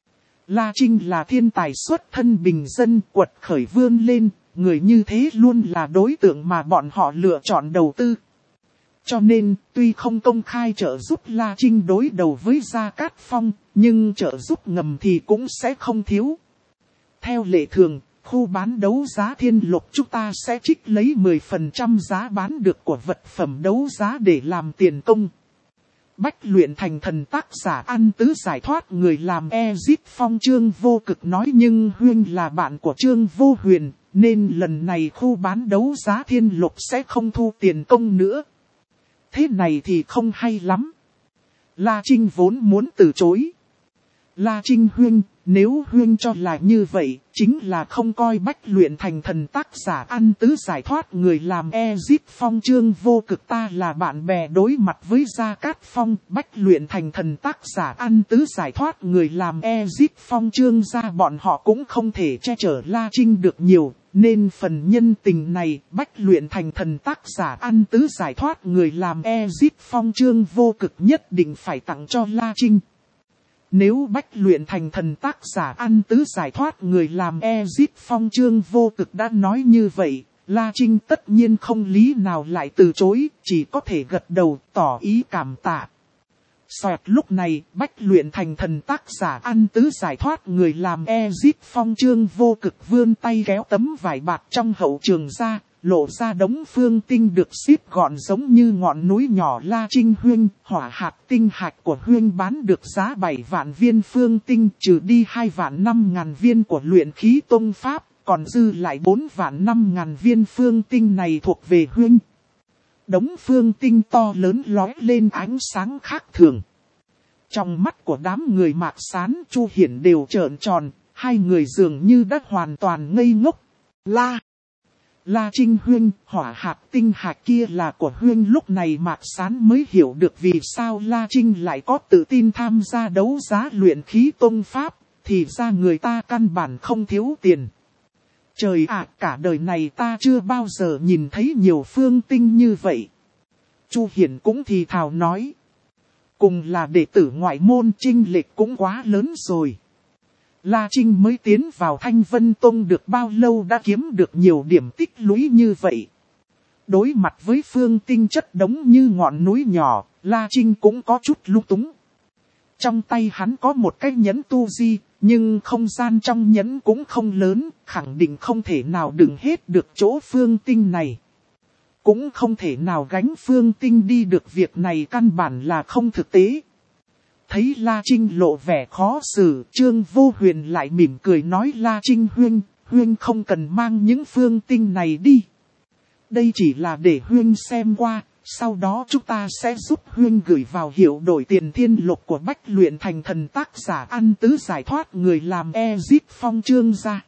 La Trinh là thiên tài xuất thân bình dân, quật khởi vươn lên, người như thế luôn là đối tượng mà bọn họ lựa chọn đầu tư. Cho nên, tuy không công khai trợ giúp La Trinh đối đầu với Gia Cát Phong, nhưng trợ giúp ngầm thì cũng sẽ không thiếu. Theo lệ thường, khu bán đấu giá Thiên Lục chúng ta sẽ trích lấy mười phần trăm giá bán được của vật phẩm đấu giá để làm tiền công. Bách Luyện Thành Thần tác giả Ăn Tứ Giải Thoát người làm Ezip Phong Trương Vô Cực nói, nhưng Huyên là bạn của Trương Vô Huyền, nên lần này khu bán đấu giá Thiên Lục sẽ không thu tiền công nữa. Thế này thì không hay lắm. La Trinh vốn muốn từ chối. La Trinh Huyên, nếu Huyên cho là như vậy, chính là không coi Bách Luyện Thành Thần tác giả Ăn Tứ Giải Thoát người làm Ezip Phong Trương Vô Cực ta là bạn bè đối mặt với Gia Cát Phong. Bách Luyện Thành Thần tác giả Ăn Tứ Giải Thoát người làm Ezip Phong Trương gia bọn họ cũng không thể che chở La Trinh được nhiều, nên phần nhân tình này Bách Luyện Thành Thần tác giả Ăn Tứ Giải Thoát người làm Ezip Phong Trương Vô Cực nhất định phải tặng cho La Trinh. Nếu Bách Luyện Thành Thần tác giả Ăn Tứ Giải Thoát người làm Ezip Phong Trương Vô Cực đã nói như vậy, La Trinh tất nhiên không lý nào lại từ chối, chỉ có thể gật đầu tỏ ý cảm tạ. Xoẹt lúc này, Bách Luyện Thành Thần tác giả Ăn Tứ Giải Thoát người làm Ezip Phong Trương Vô Cực vươn tay kéo tấm vải bạc trong hậu trường ra, lộ ra đống phương tinh được xếp gọn giống như ngọn núi nhỏ. La Trinh Huynh, hỏa hạt tinh hạch của Huynh bán được giá bảy vạn viên phương tinh, trừ đi hai vạn năm ngàn viên của luyện khí tông pháp, còn dư lại bốn vạn năm ngàn viên phương tinh này thuộc về Huynh. Đống phương tinh to lớn lói lên ánh sáng khác thường. Trong mắt của đám người Mạc Sán, Chu Hiển đều trợn tròn, hai người dường như đã hoàn toàn ngây ngốc. La! La Trinh Huynh, hỏa hạt tinh hạch kia là của Huynh. Lúc này Mạc Sán mới hiểu được vì sao La Trinh lại có tự tin tham gia đấu giá luyện khí tông pháp, thì ra người ta căn bản không thiếu tiền. Trời ạ, cả đời này ta chưa bao giờ nhìn thấy nhiều phương tinh như vậy. Chu Hiển cũng thì thào nói. Cùng là đệ tử ngoại môn, chênh lệch cũng quá lớn rồi. La Trinh mới tiến vào Thanh Vân Tông được bao lâu đã kiếm được nhiều điểm tích lũy như vậy. Đối mặt với phương tinh chất đống như ngọn núi nhỏ, La Trinh cũng có chút lung túng. Trong tay hắn có một cái nhẫn tu di, nhưng không gian trong nhẫn cũng không lớn, khẳng định không thể nào đựng hết được chỗ phương tinh này. Cũng không thể nào gánh phương tinh đi được, việc này căn bản là không thực tế. Thấy La Trinh lộ vẻ khó xử, Trương Vô Huyền lại mỉm cười nói: La Trinh Huynh, Huynh không cần mang những phương tinh này đi. Đây chỉ là để Huynh xem qua, sau đó chúng ta sẽ giúp Huynh gửi vào hiệu đổi tiền thiên lục của Bách Luyện Thành Thần tác giả Ăn Tứ giải thoát người làm Ezip Phong Trương ra.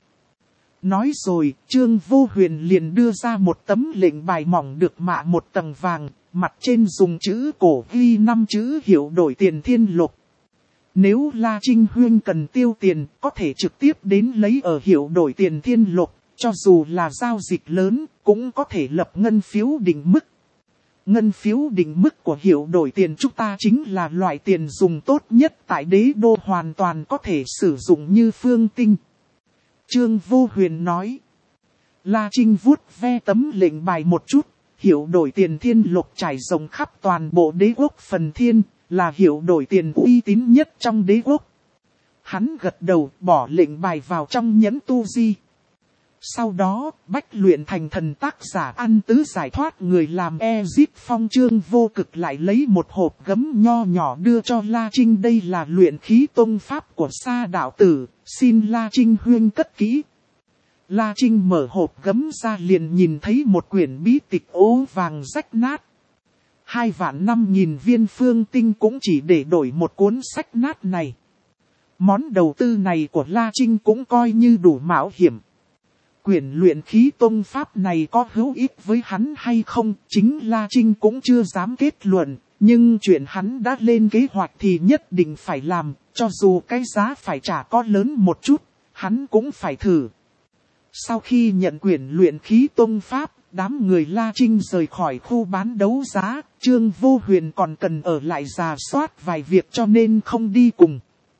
Nói rồi, Trương Vô Huyền liền đưa ra một tấm lệnh bài mỏng được mạ một tầng vàng, mặt trên dùng chữ cổ ghi năm chữ hiệu đổi tiền thiên lục. Nếu La Trinh Huynh cần tiêu tiền, có thể trực tiếp đến lấy ở hiệu đổi tiền thiên lục, cho dù là giao dịch lớn, cũng có thể lập ngân phiếu định mức. Ngân phiếu định mức của hiệu đổi tiền chúng ta chính là loại tiền dùng tốt nhất tại đế đô, hoàn toàn có thể sử dụng như phương tinh. Trương Vô Huyền nói. La Trinh vuốt ve tấm lệnh bài một chút, hiệu đổi tiền thiên lục trải rộng khắp toàn bộ đế quốc Phần Thiên, là hiệu đổi tiền uy tín nhất trong đế quốc. Hắn gật đầu, bỏ lệnh bài vào trong nhẫn tu di. Sau đó, Bách Luyện Thành Thần tác giả Ăn Tứ giải thoát người làm Ezip Phong Trương Vô Cực lại lấy một hộp gấm nho nhỏ đưa cho La Trinh. Đây là luyện khí tông pháp của Sa đạo tử, xin La Trinh Huynh cất kỹ. La Trinh mở hộp gấm ra liền nhìn thấy một quyển bí tịch ố vàng rách nát. Hai vạn năm nghìn viên phương tinh cũng chỉ để đổi một cuốn sách nát này. Món đầu tư này của La Trinh cũng coi như đủ mạo hiểm. Quyển luyện khí tông pháp này có hữu ích với hắn hay không, chính La Trinh cũng chưa dám kết luận, nhưng chuyện hắn đã lên kế hoạch thì nhất định phải làm, cho dù cái giá phải trả có lớn một chút, hắn cũng phải thử. Sau khi nhận quyển luyện khí tông pháp, đám người La Trinh rời khỏi khu bán đấu giá, Trương Vô Huyền còn cần ở lại rà soát vài việc cho nên không đi cùng.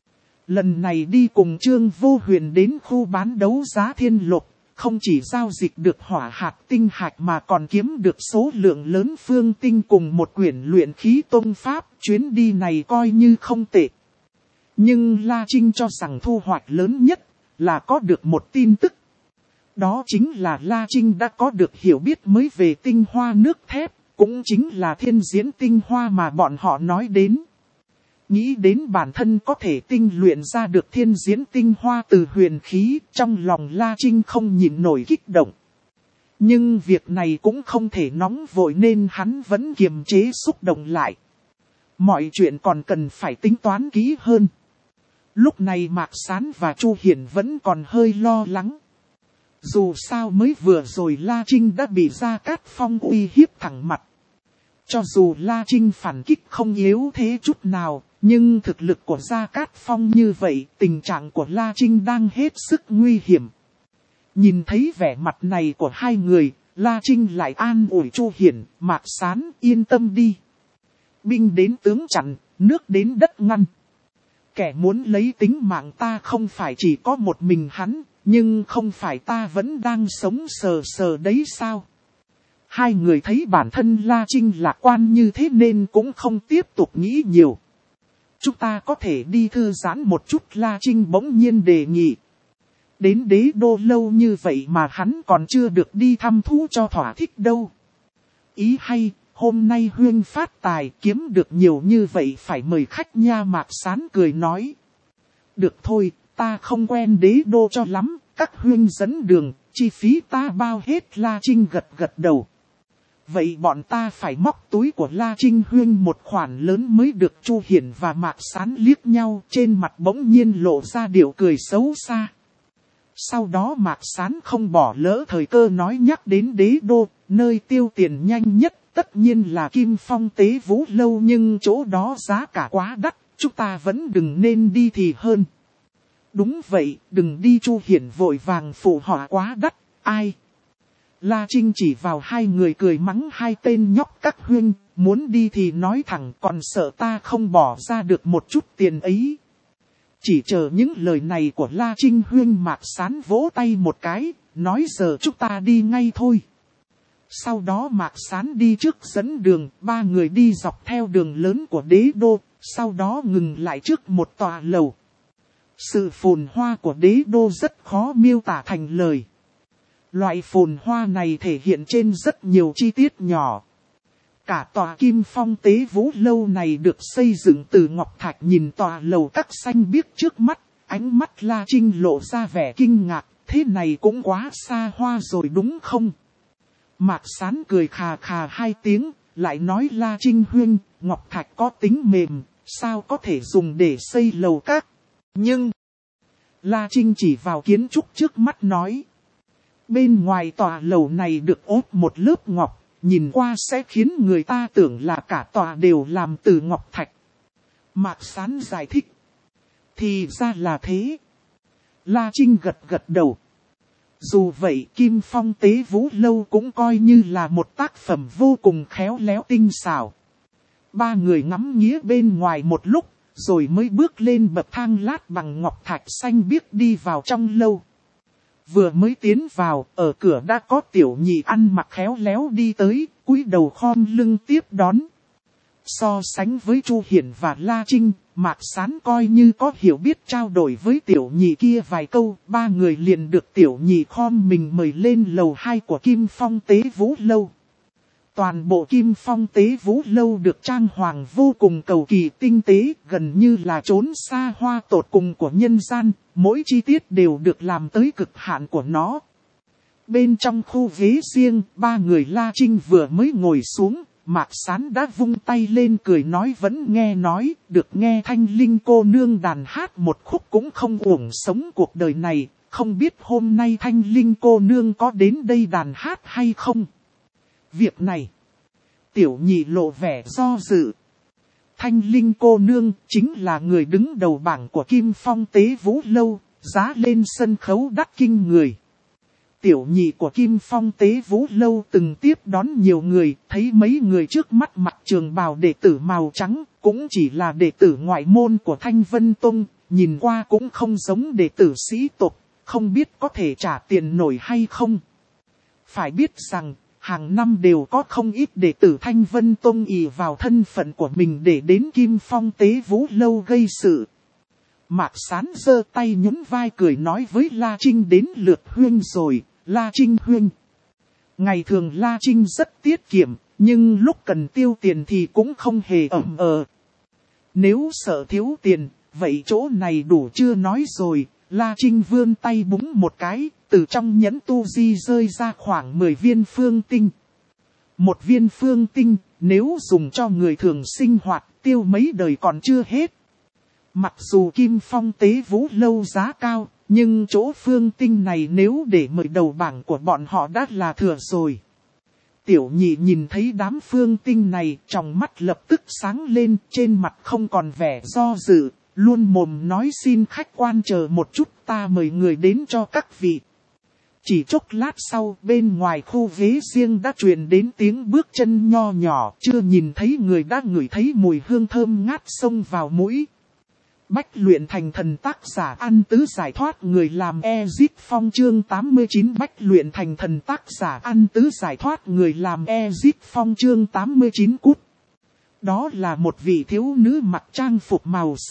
Lần này đi cùng Trương Vô Huyền đến khu bán đấu giá Thiên Lục, không chỉ giao dịch được hỏa hạt tinh hạch mà còn kiếm được số lượng lớn phương tinh cùng một quyển luyện khí tông pháp, chuyến đi này coi như không tệ. Nhưng La Trinh cho rằng thu hoạch lớn nhất là có được một tin tức. Đó chính là La Trinh đã có được hiểu biết mới về tinh hoa nước thép, cũng chính là thiên diễn tinh hoa mà bọn họ nói đến. Nghĩ đến bản thân có thể tinh luyện ra được thiên diễn tinh hoa từ huyền khí, trong lòng La Trinh không nhịn nổi kích động. Nhưng việc này cũng không thể nóng vội nên hắn vẫn kiềm chế xúc động lại. Mọi chuyện còn cần phải tính toán kỹ hơn. Lúc này Mạc Sán và Chu Hiển vẫn còn hơi lo lắng. Dù sao mới vừa rồi La Trinh đã bị Gia Cát Phong uy hiếp thẳng mặt. Cho dù La Trinh phản kích không yếu thế chút nào, nhưng thực lực của Gia Cát Phong như vậy, tình trạng của La Trinh đang hết sức nguy hiểm. Nhìn thấy vẻ mặt này của hai người, La Trinh lại an ủi Chu Hiển, Mạc Sán yên tâm đi. Binh đến tướng chặn, nước đến đất ngăn. Kẻ muốn lấy tính mạng ta không phải chỉ có một mình hắn, nhưng không phải ta vẫn đang sống sờ sờ đấy sao? Hai người thấy bản thân La Trinh lạc quan như thế nên cũng không tiếp tục nghĩ nhiều. Chúng ta có thể đi thư giãn một chút, La Trinh bỗng nhiên đề nghị. đến đế đô lâu như vậy mà hắn còn chưa được đi thăm thú cho thỏa thích đâu. Ý hay, hôm nay huyên phát tài kiếm được nhiều như vậy phải mời khách nha. Mạc Sán cười nói. Được thôi, ta không quen đế đô cho lắm, các huyên dẫn đường, chi phí ta bao hết. La Trinh gật gật đầu. Vậy bọn ta phải móc túi của La Trinh huyên một khoản lớn mới được. Chu Hiển và Mạc Sán liếc nhau, trên mặt bỗng nhiên lộ ra điệu cười xấu xa. Sau đó Mạc Sán không bỏ lỡ thời cơ nói nhắc đến đế đô, nơi tiêu tiền nhanh nhất tất nhiên là Kim Phong Tế Vũ Lâu, nhưng chỗ đó giá cả quá đắt, chúng ta vẫn đừng nên đi thì hơn. Đúng vậy, đừng đi. Chu Hiển vội vàng phụ họa, quá đắt, ai? La Trinh chỉ vào hai người cười mắng hai tên nhóc các huynh, muốn đi thì nói thẳng, còn sợ ta không bỏ ra được một chút tiền ấy. Chỉ chờ những lời này của La Trinh huynh. Mạc Sán vỗ tay một cái, nói giờ chúng ta đi ngay thôi. Sau đó Mạc Sán đi trước dẫn đường, ba người đi dọc theo đường lớn của đế đô, sau đó ngừng lại trước một tòa lầu. Sự phồn hoa của đế đô rất khó miêu tả thành lời. Loại phồn hoa này thể hiện trên rất nhiều chi tiết nhỏ. Cả tòa Kim Phong Tế Vũ Lâu này được xây dựng từ ngọc thạch. Nhìn tòa lầu các xanh biếc trước mắt, ánh mắt La Trinh lộ ra vẻ kinh ngạc, thế này cũng quá xa hoa rồi đúng không? Mạc Sán cười khà khà hai tiếng, lại nói La Trinh huynh, ngọc thạch có tính mềm, sao có thể dùng để xây lầu các? Nhưng, La Trinh chỉ vào kiến trúc trước mắt nói. Bên ngoài tòa lầu này được ốp một lớp ngọc, nhìn qua sẽ khiến người ta tưởng là cả tòa đều làm từ ngọc thạch. Mạc Sán giải thích. Thì ra là thế. La Trinh gật gật đầu. Dù vậy Kim Phong Tế Vũ Lâu cũng coi như là một tác phẩm vô cùng khéo léo tinh xảo. Ba người ngắm nghía bên ngoài một lúc, rồi mới bước lên bậc thang lát bằng ngọc thạch xanh biếc đi vào trong lâu. Vừa mới tiến vào, ở cửa đã có tiểu nhị ăn mặc khéo léo đi tới, cúi đầu khom lưng tiếp đón. So sánh với Chu Hiển và La Trinh, Mạc Sán coi như có hiểu biết trao đổi với tiểu nhị kia vài câu, ba người liền được tiểu nhị khom mình mời lên lầu hai của Kim Phong Tế Vũ Lâu. Toàn bộ Kim Phong Tế Vũ Lâu được trang hoàng vô cùng cầu kỳ tinh tế, gần như là chốn xa hoa tột cùng của nhân gian, mỗi chi tiết đều được làm tới cực hạn của nó. Bên trong khu ghế riêng, ba người La Trinh vừa mới ngồi xuống, Mạc Sán đã vung tay lên cười nói vẫn nghe nói, được nghe Thanh Linh cô nương đàn hát một khúc cũng không uổng sống cuộc đời này, không biết hôm nay Thanh Linh cô nương có đến đây đàn hát hay không? Việc này, tiểu nhị lộ vẻ do dự. Thanh Linh cô nương chính là người đứng đầu bảng của Kim Phong Tế Vũ Lâu, giá lên sân khấu đắt kinh người. Tiểu nhị của Kim Phong Tế Vũ Lâu từng tiếp đón nhiều người, thấy mấy người trước mắt mặc trường bào đệ tử màu trắng, cũng chỉ là đệ tử ngoại môn của Thanh Vân Tông, nhìn qua cũng không giống đệ tử sĩ tộc, không biết có thể trả tiền nổi hay không. Phải biết rằng, hàng năm đều có không ít đệ tử Thanh Vân Tông ỷ vào thân phận của mình để đến Kim Phong Tế Vũ Lâu gây sự. Mạc Sán giơ tay nhún vai cười nói với La Trinh đến lượt huynh rồi, La Trinh huynh. Ngày thường La Trinh rất tiết kiệm, nhưng lúc cần tiêu tiền thì cũng không hề ẩm ờ. Nếu sợ thiếu tiền, vậy chỗ này đủ chưa nói rồi, La Trinh vươn tay búng một cái, từ trong nhẫn tu di rơi ra khoảng mười viên phương tinh. Một viên phương tinh, nếu dùng cho người thường sinh hoạt, tiêu mấy đời còn chưa hết. Mặc dù Kim Phong Tế Vũ Lâu giá cao, nhưng chỗ phương tinh này nếu để mời đầu bảng của bọn họ đã là thừa rồi. Tiểu nhị nhìn thấy đám phương tinh này, trong mắt lập tức sáng lên, trên mặt không còn vẻ do dự, luôn mồm nói xin khách quan chờ một chút, ta mời người đến cho các vị. Chỉ chốc lát sau, bên ngoài khu ghế riêng đã truyền đến tiếng bước chân nho nhỏ, chưa nhìn thấy người đã ngửi thấy mùi hương thơm ngát xông vào mũi. Bách luyện thành thần tác giả An Tứ giải thoát người làm Ezit Phong chương tám mươi chín. Bách luyện thành thần tác giả An Tứ giải thoát người làm Ezit Phong chương tám mươi chín cút. Đó là một vị thiếu nữ mặc trang phục màu xanh,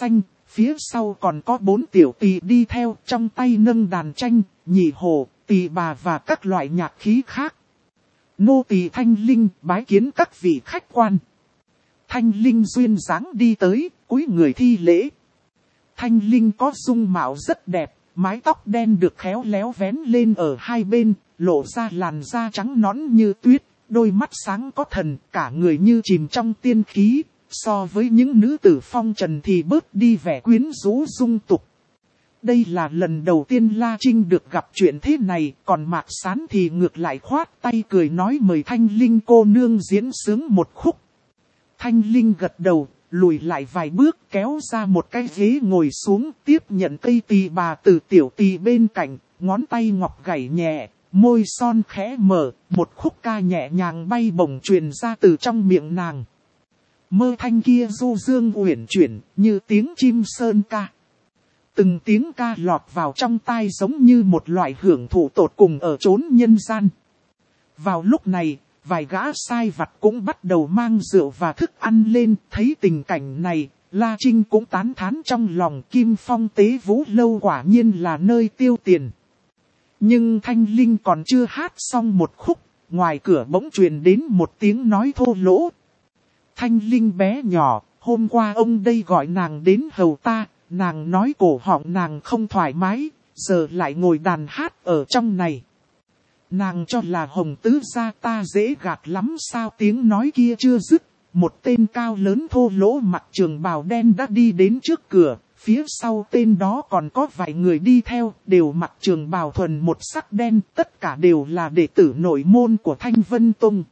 phía sau còn có bốn tiểu tỳ đi theo, trong tay nâng đàn tranh, nhị hồ, tỳ bà và các loại nhạc khí khác. Nô tỳ Thanh Linh bái kiến các vị khách quan. Thanh Linh duyên dáng đi tới, cúi người thi lễ. Thanh Linh có dung mạo rất đẹp, mái tóc đen được khéo léo vén lên ở hai bên, lộ ra làn da trắng nõn như tuyết, đôi mắt sáng có thần, cả người như chìm trong tiên khí, so với những nữ tử phong trần thì bớt đi vẻ quyến rũ dung tục. Đây là lần đầu tiên La Trinh được gặp chuyện thế này, còn Mạc Sán thì ngược lại khoát tay cười nói mời Thanh Linh cô nương diễn sướng một khúc. Thanh Linh gật đầu, lùi lại vài bước kéo ra một cái ghế ngồi xuống, tiếp nhận cây tỳ bà từ tiểu tỳ bên cạnh, ngón tay ngọc gảy nhẹ, môi son khẽ mở, một khúc ca nhẹ nhàng bay bổng truyền ra từ trong miệng nàng. Mơ thanh kia du dương uyển chuyển, như tiếng chim sơn ca. Từng tiếng ca lọt vào trong tai giống như một loại hưởng thụ tột cùng ở chốn nhân gian. Vào lúc này, vài gã sai vặt cũng bắt đầu mang rượu và thức ăn lên, thấy tình cảnh này, La Trinh cũng tán thán trong lòng Kim Phong Tế Vũ Lâu quả nhiên là nơi tiêu tiền. Nhưng Thanh Linh còn chưa hát xong một khúc, ngoài cửa bỗng truyền đến một tiếng nói thô lỗ. Thanh Linh bé nhỏ, hôm qua ông đây gọi nàng đến hầu ta, nàng nói cổ họng nàng không thoải mái, giờ lại ngồi đàn hát ở trong này. Nàng cho là Hồng tứ gia ta dễ gạt lắm sao? Tiếng nói kia chưa dứt, một tên cao lớn thô lỗ mặc trường bào đen đã đi đến trước cửa, phía sau tên đó còn có vài người đi theo, đều mặc trường bào thuần một sắc đen, tất cả đều là đệ tử nội môn của Thanh Vân Tông.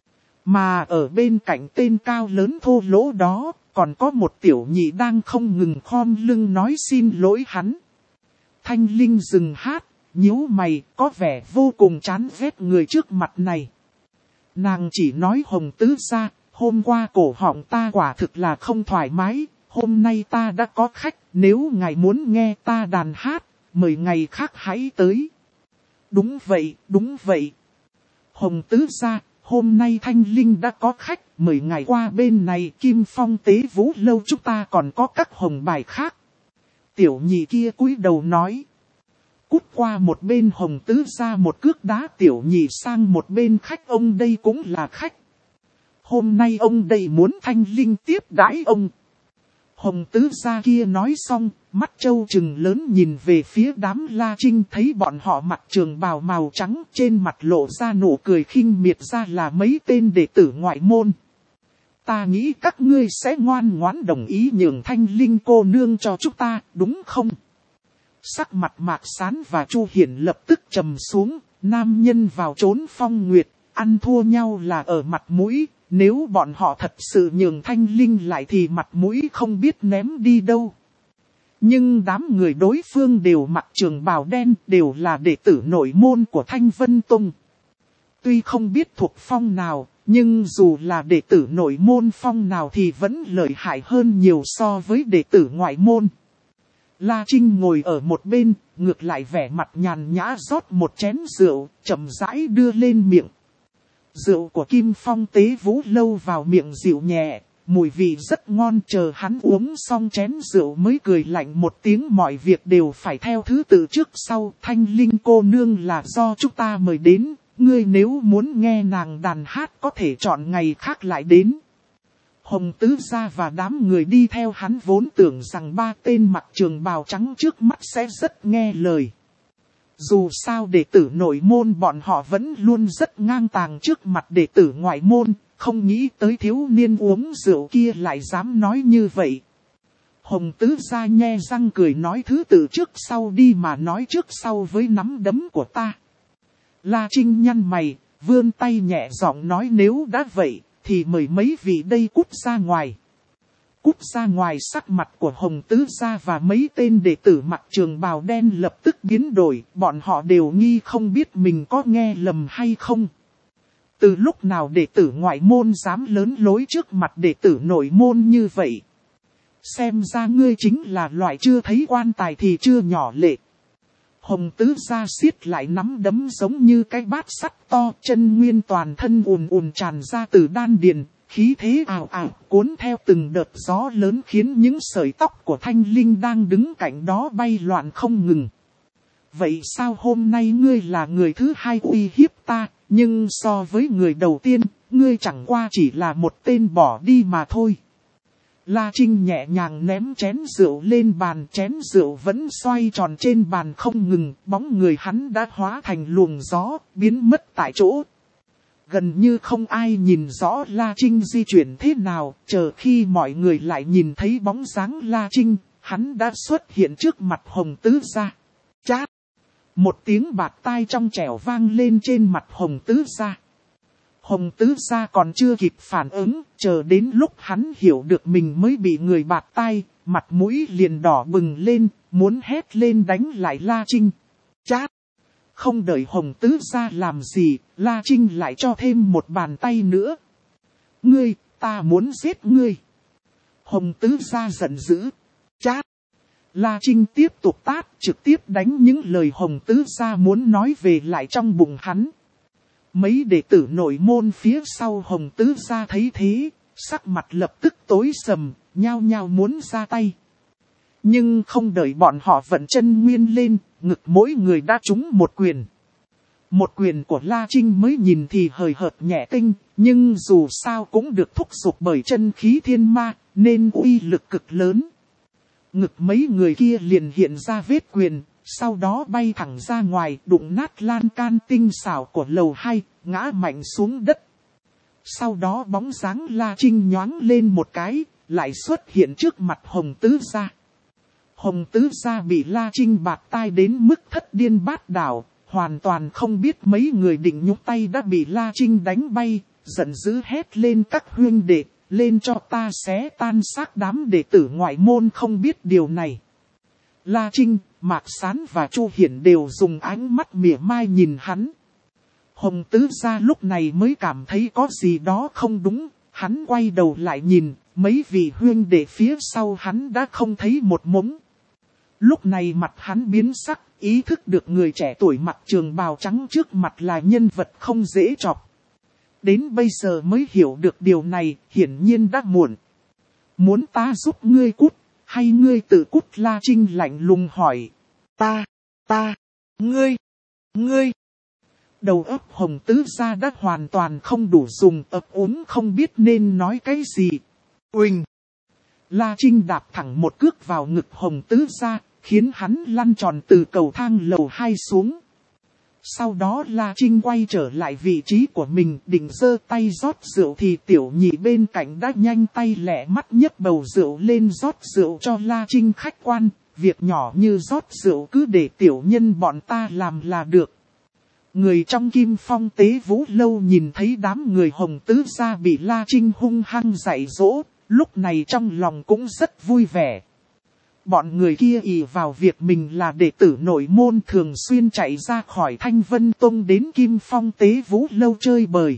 Mà ở bên cạnh tên cao lớn thô lỗ đó, còn có một tiểu nhị đang không ngừng khom lưng nói xin lỗi hắn. Thanh Linh dừng hát, nhíu mày, có vẻ vô cùng chán ghét người trước mặt này. Nàng chỉ nói Hồng tứ gia, hôm qua cổ họng ta quả thực là không thoải mái, hôm nay ta đã có khách, nếu ngài muốn nghe ta đàn hát, mời ngày khác hãy tới. Đúng vậy, đúng vậy. Hồng tứ gia, hôm nay Thanh Linh đã có khách, mời ngài qua bên này Kim Phong Tế Vũ Lâu chúng ta còn có các hồng bài khác. Tiểu nhị kia cúi đầu nói. Cút qua một bên Hồng tứ gia một cước đá tiểu nhị sang một bên khách, ông đây cũng là khách. Hôm nay ông đây muốn Thanh Linh tiếp đãi ông. Hồng tứ gia kia nói xong, mắt trâu trừng lớn nhìn về phía đám La Trinh, thấy bọn họ mặc trường bào màu trắng, trên mặt lộ ra nụ cười khinh miệt, ra là mấy tên đệ tử ngoại môn. Ta nghĩ các ngươi sẽ ngoan ngoãn đồng ý nhường Thanh Linh cô nương cho chúng ta, đúng không? Sắc mặt Mạc Sán và Chu Hiển lập tức trầm xuống, nam nhân vào trốn phong nguyệt, ăn thua nhau là ở mặt mũi. Nếu bọn họ thật sự nhường Thanh Linh lại thì mặt mũi không biết ném đi đâu. Nhưng đám người đối phương đều mặc trường bào đen, đều là đệ tử nội môn của Thanh Vân Tông. Tuy không biết thuộc phong nào, nhưng dù là đệ tử nội môn phong nào thì vẫn lợi hại hơn nhiều so với đệ tử ngoại môn. La Trinh ngồi ở một bên, ngược lại vẻ mặt nhàn nhã rót một chén rượu, chậm rãi đưa lên miệng. Rượu của Kim Phong Tế Vũ Lâu vào miệng dịu nhẹ, mùi vị rất ngon, chờ hắn uống xong chén rượu mới cười lạnh một tiếng, mọi việc đều phải theo thứ tự trước sau. Thanh Linh cô nương là do chúng ta mời đến, ngươi nếu muốn nghe nàng đàn hát có thể chọn ngày khác lại đến. Hồng tứ gia và đám người đi theo hắn vốn tưởng rằng ba tên mặc trường bào trắng trước mắt sẽ rất nghe lời. Dù sao đệ tử nội môn bọn họ vẫn luôn rất ngang tàng trước mặt đệ tử ngoại môn, không nghĩ tới thiếu niên uống rượu kia lại dám nói như vậy. Hồng tứ gia nhe răng cười nói thứ tự trước sau đi mà nói trước sau với nắm đấm của ta. La Trinh nhăn mày, vươn tay nhẹ giọng nói nếu đã vậy, thì mời mấy vị đây cút ra ngoài. Cút ra ngoài, sắc mặt của Hồng tứ gia và mấy tên đệ tử mặc trường bào đen lập tức biến đổi, bọn họ đều nghi không biết mình có nghe lầm hay không. Từ lúc nào đệ tử ngoại môn dám lớn lối trước mặt đệ tử nội môn như vậy? Xem ra ngươi chính là loại chưa thấy quan tài thì chưa nhỏ lệ. Hồng tứ gia siết lại nắm đấm giống như cái bát sắt to, chân nguyên toàn thân ùn ùn tràn ra từ đan điền, khí thế ào ào cuốn theo từng đợt gió lớn khiến những sợi tóc của Thanh Linh đang đứng cạnh đó bay loạn không ngừng. Vậy sao hôm nay ngươi là người thứ hai uy hiếp ta, nhưng so với người đầu tiên, ngươi chẳng qua chỉ là một tên bỏ đi mà thôi. La Trinh nhẹ nhàng ném chén rượu lên bàn, chén rượu vẫn xoay tròn trên bàn không ngừng, bóng người hắn đã hóa thành luồng gió, biến mất tại chỗ. Gần như không ai nhìn rõ La Trinh di chuyển thế nào, chờ khi mọi người lại nhìn thấy bóng dáng La Trinh, hắn đã xuất hiện trước mặt Hồng Tứ Gia. Chát! Một tiếng bạt tai trong trẻo vang lên trên mặt Hồng Tứ Gia. Hồng Tứ Gia còn chưa kịp phản ứng, chờ đến lúc hắn hiểu được mình mới bị người bạt tai, mặt mũi liền đỏ bừng lên, muốn hét lên đánh lại La Trinh. Chát! Không đợi Hồng Tứ Gia làm gì, La Trinh lại cho thêm một bàn tay nữa. Ngươi, ta muốn giết ngươi. Hồng Tứ Gia giận dữ. Chát! La Trinh tiếp tục tát, trực tiếp đánh những lời Hồng Tứ Gia muốn nói về lại trong bụng hắn. Mấy đệ tử nội môn phía sau Hồng Tứ Gia thấy thế, sắc mặt lập tức tối sầm, nhao nhao muốn ra tay. Nhưng không đợi bọn họ vận chân nguyên lên, ngực mỗi người đã trúng một quyền. Một quyền của La Trinh mới nhìn thì hời hợt nhẹ tinh, nhưng dù sao cũng được thúc giục bởi chân khí thiên ma, nên uy lực cực lớn. Ngực mấy người kia liền hiện ra vết quyền, sau đó bay thẳng ra ngoài, đụng nát lan can tinh xảo của lầu hai, ngã mạnh xuống đất. Sau đó bóng dáng La Trinh nhoáng lên một cái, lại xuất hiện trước mặt Hồng Tứ Gia. Hồng Tứ Gia bị La Trinh bạt tai đến mức thất điên bát đảo, hoàn toàn không biết mấy người định nhúc tay đã bị La Trinh đánh bay, giận dữ hét lên các huynh đệ, lên cho ta xé tan xác đám đệ tử ngoại môn không biết điều này. La Trinh, Mạc Sán và Chu Hiển đều dùng ánh mắt mỉa mai nhìn hắn. Hồng Tứ Gia lúc này mới cảm thấy có gì đó không đúng, hắn quay đầu lại nhìn, mấy vị huynh đệ phía sau hắn đã không thấy một mống. Lúc này mặt hắn biến sắc, ý thức được người trẻ tuổi mặc trường bào trắng trước mặt là nhân vật không dễ chọc. Đến bây giờ mới hiểu được điều này, hiển nhiên đã muộn. Muốn ta giúp ngươi cút, hay ngươi tự cút? La Trinh lạnh lùng hỏi. Ta, ta, ngươi, ngươi. Đầu óc Hồng Tứ Gia đã hoàn toàn không đủ dùng, ấp úng không biết nên nói cái gì. Uỳnh! La Trinh đạp thẳng một cước vào ngực Hồng Tứ Gia, khiến hắn lăn tròn từ cầu thang lầu hai xuống. Sau đó La Trinh quay trở lại vị trí của mình, định giơ tay rót rượu thì tiểu nhị bên cạnh đã nhanh tay lẹ mắt nhấc bầu rượu lên rót rượu cho La Trinh khách quan. Việc nhỏ như rót rượu cứ để tiểu nhân bọn ta làm là được. Người trong Kim Phong Tế Vũ Lâu nhìn thấy đám người Hồng Tứ Gia bị La Trinh hung hăng dạy dỗ, lúc này trong lòng cũng rất vui vẻ. Bọn người kia ỷ vào việc mình là đệ tử nội môn thường xuyên chạy ra khỏi Thanh Vân Tông đến Kim Phong Tế Vũ Lâu chơi bời.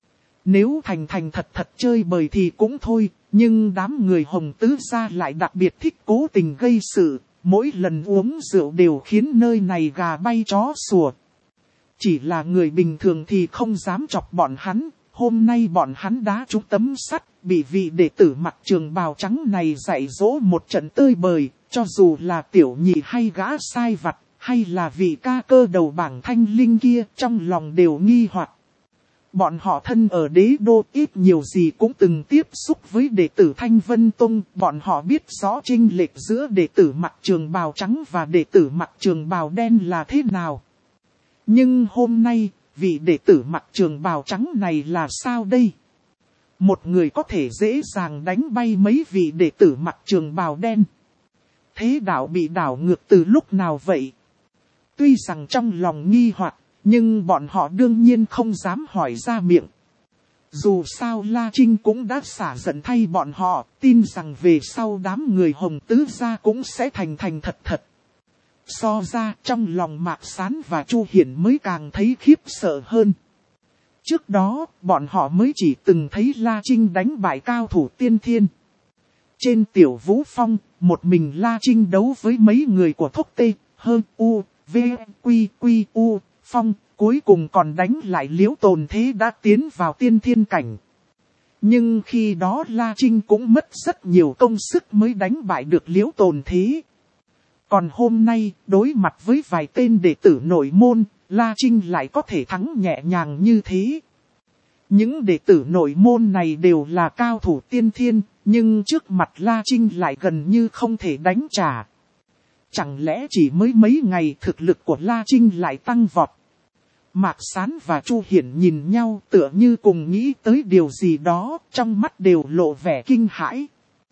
Nếu thành thành thật thật chơi bời thì cũng thôi, nhưng đám người Hồng Tứ Gia lại đặc biệt thích cố tình gây sự, mỗi lần uống rượu đều khiến nơi này gà bay chó sủa. Chỉ là người bình thường thì không dám chọc bọn hắn, hôm nay bọn hắn đá trúng tấm sắt, bị vị đệ tử mặc trường bào trắng này dạy dỗ một trận tơi bời, cho dù là tiểu nhị hay gã sai vặt, hay là vị ca cơ đầu bảng Thanh Linh kia, trong lòng đều nghi hoặc. Bọn họ thân ở đế đô, ít nhiều gì cũng từng tiếp xúc với đệ tử Thanh Vân Tông, bọn họ biết rõ chênh lệch giữa đệ tử mặc trường bào trắng và đệ tử mặc trường bào đen là thế nào. Nhưng hôm nay, vị đệ tử mặc trường bào trắng này là sao đây? Một người có thể dễ dàng đánh bay mấy vị đệ tử mặc trường bào đen. Thế đạo bị đảo ngược từ lúc nào vậy? Tuy rằng trong lòng nghi hoặc, nhưng bọn họ đương nhiên không dám hỏi ra miệng. Dù sao La Trinh cũng đã xả giận thay bọn họ, tin rằng về sau đám người Hồng Tứ Gia cũng sẽ thành thành thật thật. So ra trong lòng Mạc Sán và Chu Hiển mới càng thấy khiếp sợ hơn. Trước đó, bọn họ mới chỉ từng thấy La Trinh đánh bại cao thủ tiên thiên. Trên Tiểu Vũ Phong, một mình La Trinh đấu với mấy người của Thúc Tê, Hơn, U, V, Quy, Quy, U, Phong, cuối cùng còn đánh lại Liễu Tồn Thế đã tiến vào tiên thiên cảnh. Nhưng khi đó La Trinh cũng mất rất nhiều công sức mới đánh bại được Liễu Tồn Thế. Còn hôm nay, đối mặt với vài tên đệ tử nội môn, La Trinh lại có thể thắng nhẹ nhàng như thế. Những đệ tử nội môn này đều là cao thủ tiên thiên, nhưng trước mặt La Trinh lại gần như không thể đánh trả. Chẳng lẽ chỉ mới mấy ngày thực lực của La Trinh lại tăng vọt? Mạc Sán và Chu Hiển nhìn nhau tựa như cùng nghĩ tới điều gì đó, trong mắt đều lộ vẻ kinh hãi.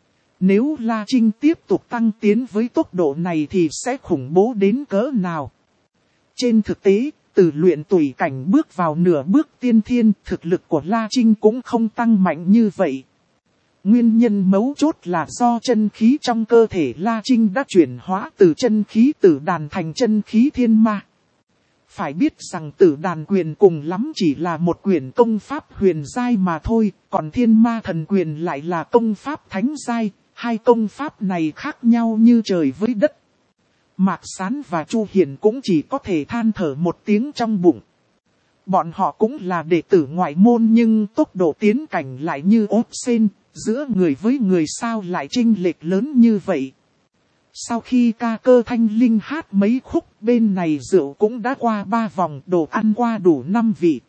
Nếu La Trinh tiếp tục tăng tiến với tốc độ này thì sẽ khủng bố đến cỡ nào? Trên thực tế, từ luyện tùy cảnh bước vào nửa bước tiên thiên, thực lực của La Trinh cũng không tăng mạnh như vậy. Nguyên nhân mấu chốt là do chân khí trong cơ thể La Trinh đã chuyển hóa từ chân khí tử đàn thành chân khí thiên ma. Phải biết rằng tử đàn quyền cùng lắm chỉ là một quyển công pháp huyền giai mà thôi, còn thiên ma thần quyền lại là công pháp thánh giai, hai công pháp này khác nhau như trời với đất. Mạc Sán và Chu Hiển cũng chỉ có thể than thở một tiếng trong bụng. Bọn họ cũng là đệ tử ngoại môn nhưng tốc độ tiến cảnh lại như ốp sên, giữa người với người sao lại chênh lệch lớn như vậy. Sau khi ca cơ Thanh Linh hát mấy khúc, bên này rượu cũng đã qua ba vòng, đồ ăn qua đủ năm vị.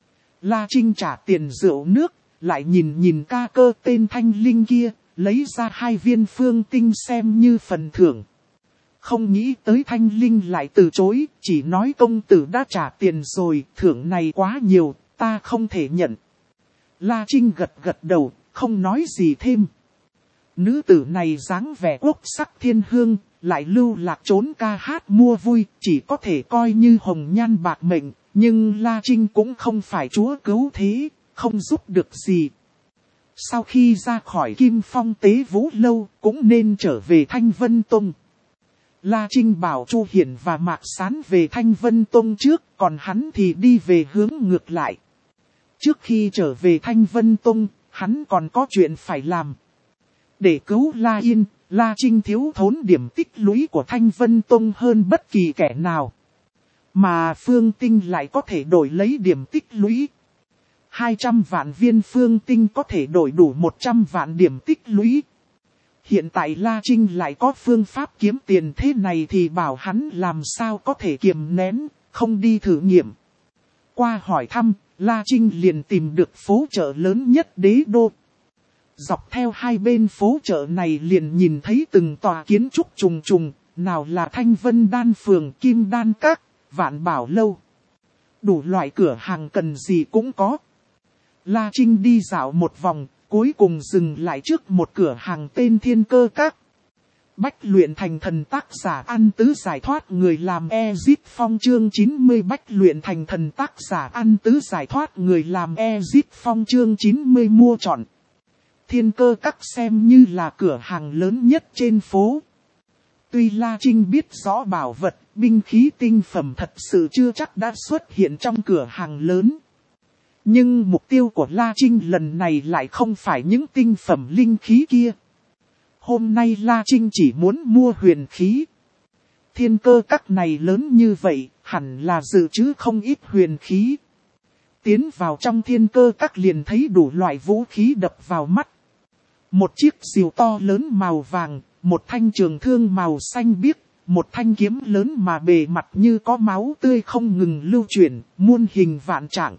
La Trinh trả tiền rượu nước, lại nhìn nhìn ca cơ tên Thanh Linh kia, lấy ra hai viên phương tinh xem như phần thưởng. Không nghĩ tới Thanh Linh lại từ chối, chỉ nói công tử đã trả tiền rồi, thưởng này quá nhiều, ta không thể nhận. La Trinh gật gật đầu, không nói gì thêm. Nữ tử này dáng vẻ quốc sắc thiên hương, lại lưu lạc trốn ca hát mua vui, chỉ có thể coi như hồng nhan bạc mệnh, nhưng La Trinh cũng không phải chúa cứu thế, không giúp được gì. Sau khi ra khỏi Kim Phong Tế Vũ Lâu, cũng nên trở về Thanh Vân Tông. La Trinh bảo Chu Hiển và Mạc Sán về Thanh Vân Tông trước, còn hắn thì đi về hướng ngược lại. Trước khi trở về Thanh Vân Tông, hắn còn có chuyện phải làm. Để cứu La Yên, La Trinh thiếu thốn điểm tích lũy của Thanh Vân Tông hơn bất kỳ kẻ nào. Mà phương tinh lại có thể đổi lấy điểm tích lũy. hai trăm vạn viên phương tinh có thể đổi đủ một trăm vạn điểm tích lũy. Hiện tại La Trinh lại có phương pháp kiếm tiền thế này thì bảo hắn làm sao có thể kiềm nén, không đi thử nghiệm. Qua hỏi thăm, La Trinh liền tìm được phố chợ lớn nhất đế đô. Dọc theo hai bên phố chợ này liền nhìn thấy từng tòa kiến trúc trùng trùng, nào là Thanh Vân Đan Phường, Kim Đan Các, Vạn Bảo Lâu. Đủ loại cửa hàng cần gì cũng có. La Trinh đi dạo một vòng, cuối cùng dừng lại trước một cửa hàng tên Thiên Cơ Các. Bách luyện thành thần tác giả Ăn Tứ giải thoát người làm Ezit Phong chương chín mươi. Bách luyện thành thần tác giả Ăn Tứ giải thoát người làm Ezit Phong chương chín mươi mua chọn. Thiên Cơ Các xem như là cửa hàng lớn nhất trên phố. Tuy La Trinh biết rõ bảo vật, binh khí tinh phẩm thật sự chưa chắc đã xuất hiện trong cửa hàng lớn. Nhưng mục tiêu của La Trinh lần này lại không phải những tinh phẩm linh khí kia. Hôm nay La Trinh chỉ muốn mua huyền khí. Thiên Cơ Các này lớn như vậy, hẳn là dự trữ không ít huyền khí. Tiến vào trong Thiên Cơ Các liền thấy đủ loại vũ khí đập vào mắt. Một chiếc rìu to lớn màu vàng, một thanh trường thương màu xanh biếc, một thanh kiếm lớn mà bề mặt như có máu tươi không ngừng lưu chuyển, muôn hình vạn trạng.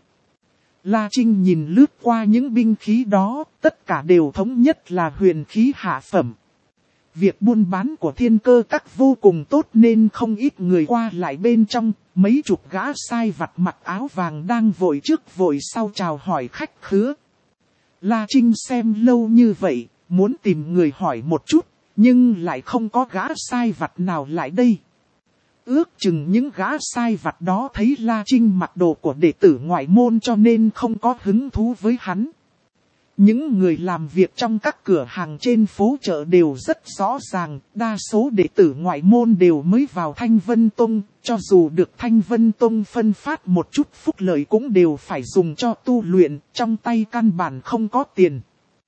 La Trinh nhìn lướt qua những binh khí đó, tất cả đều thống nhất là huyền khí hạ phẩm. Việc buôn bán của Thiên Cơ Các vô cùng tốt nên không ít người qua lại bên trong, mấy chục gã sai vặt mặc áo vàng đang vội trước vội sau chào hỏi khách khứa. La Trinh xem lâu như vậy, muốn tìm người hỏi một chút, nhưng lại không có gã sai vặt nào lại đây. Ước chừng những gã sai vặt đó thấy La Trinh mặc đồ của đệ tử ngoại môn cho nên không có hứng thú với hắn. Những người làm việc trong các cửa hàng trên phố chợ đều rất rõ ràng, đa số đệ tử ngoại môn đều mới vào Thanh Vân Tông, cho dù được Thanh Vân Tông phân phát một chút phúc lợi cũng đều phải dùng cho tu luyện, trong tay căn bản không có tiền.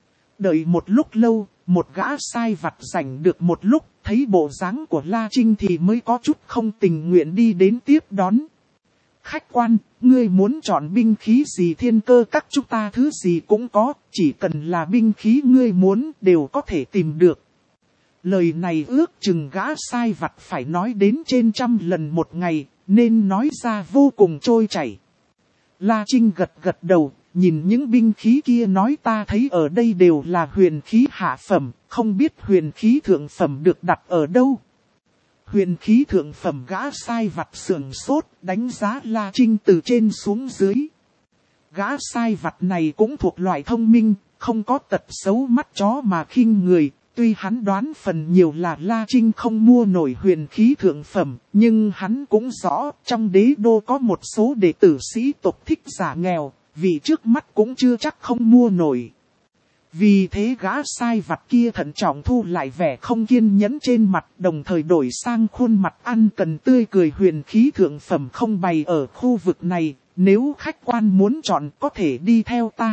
Đợi một lúc lâu, một gã sai vặt rảnh được một lúc, thấy bộ dáng của La Trinh thì mới có chút không tình nguyện đi đến tiếp đón. Khách quan, ngươi muốn chọn binh khí gì Thiên Cơ Các chúng ta thứ gì cũng có, chỉ cần là binh khí ngươi muốn đều có thể tìm được. Lời này ước chừng gã sai vặt phải nói đến trên trăm lần một ngày, nên nói ra vô cùng trôi chảy. La Trinh gật gật đầu, nhìn những binh khí kia nói ta thấy ở đây đều là huyền khí hạ phẩm, không biết huyền khí thượng phẩm được đặt ở đâu. Huyền khí thượng phẩm gã sai vặt sườn sốt, đánh giá La Trinh từ trên xuống dưới. Gã sai vặt này cũng thuộc loại thông minh, không có tật xấu mắt chó mà khinh người. Tuy hắn đoán phần nhiều là La Trinh không mua nổi huyền khí thượng phẩm, nhưng hắn cũng rõ trong đế đô có một số đệ tử sĩ tộc thích giả nghèo, vì trước mắt cũng chưa chắc không mua nổi. Vì thế gã sai vặt kia thận trọng thu lại vẻ không kiên nhẫn trên mặt, đồng thời đổi sang khuôn mặt ăn cần tươi cười huyền khí thượng phẩm không bày ở khu vực này, nếu khách quan muốn chọn có thể đi theo ta.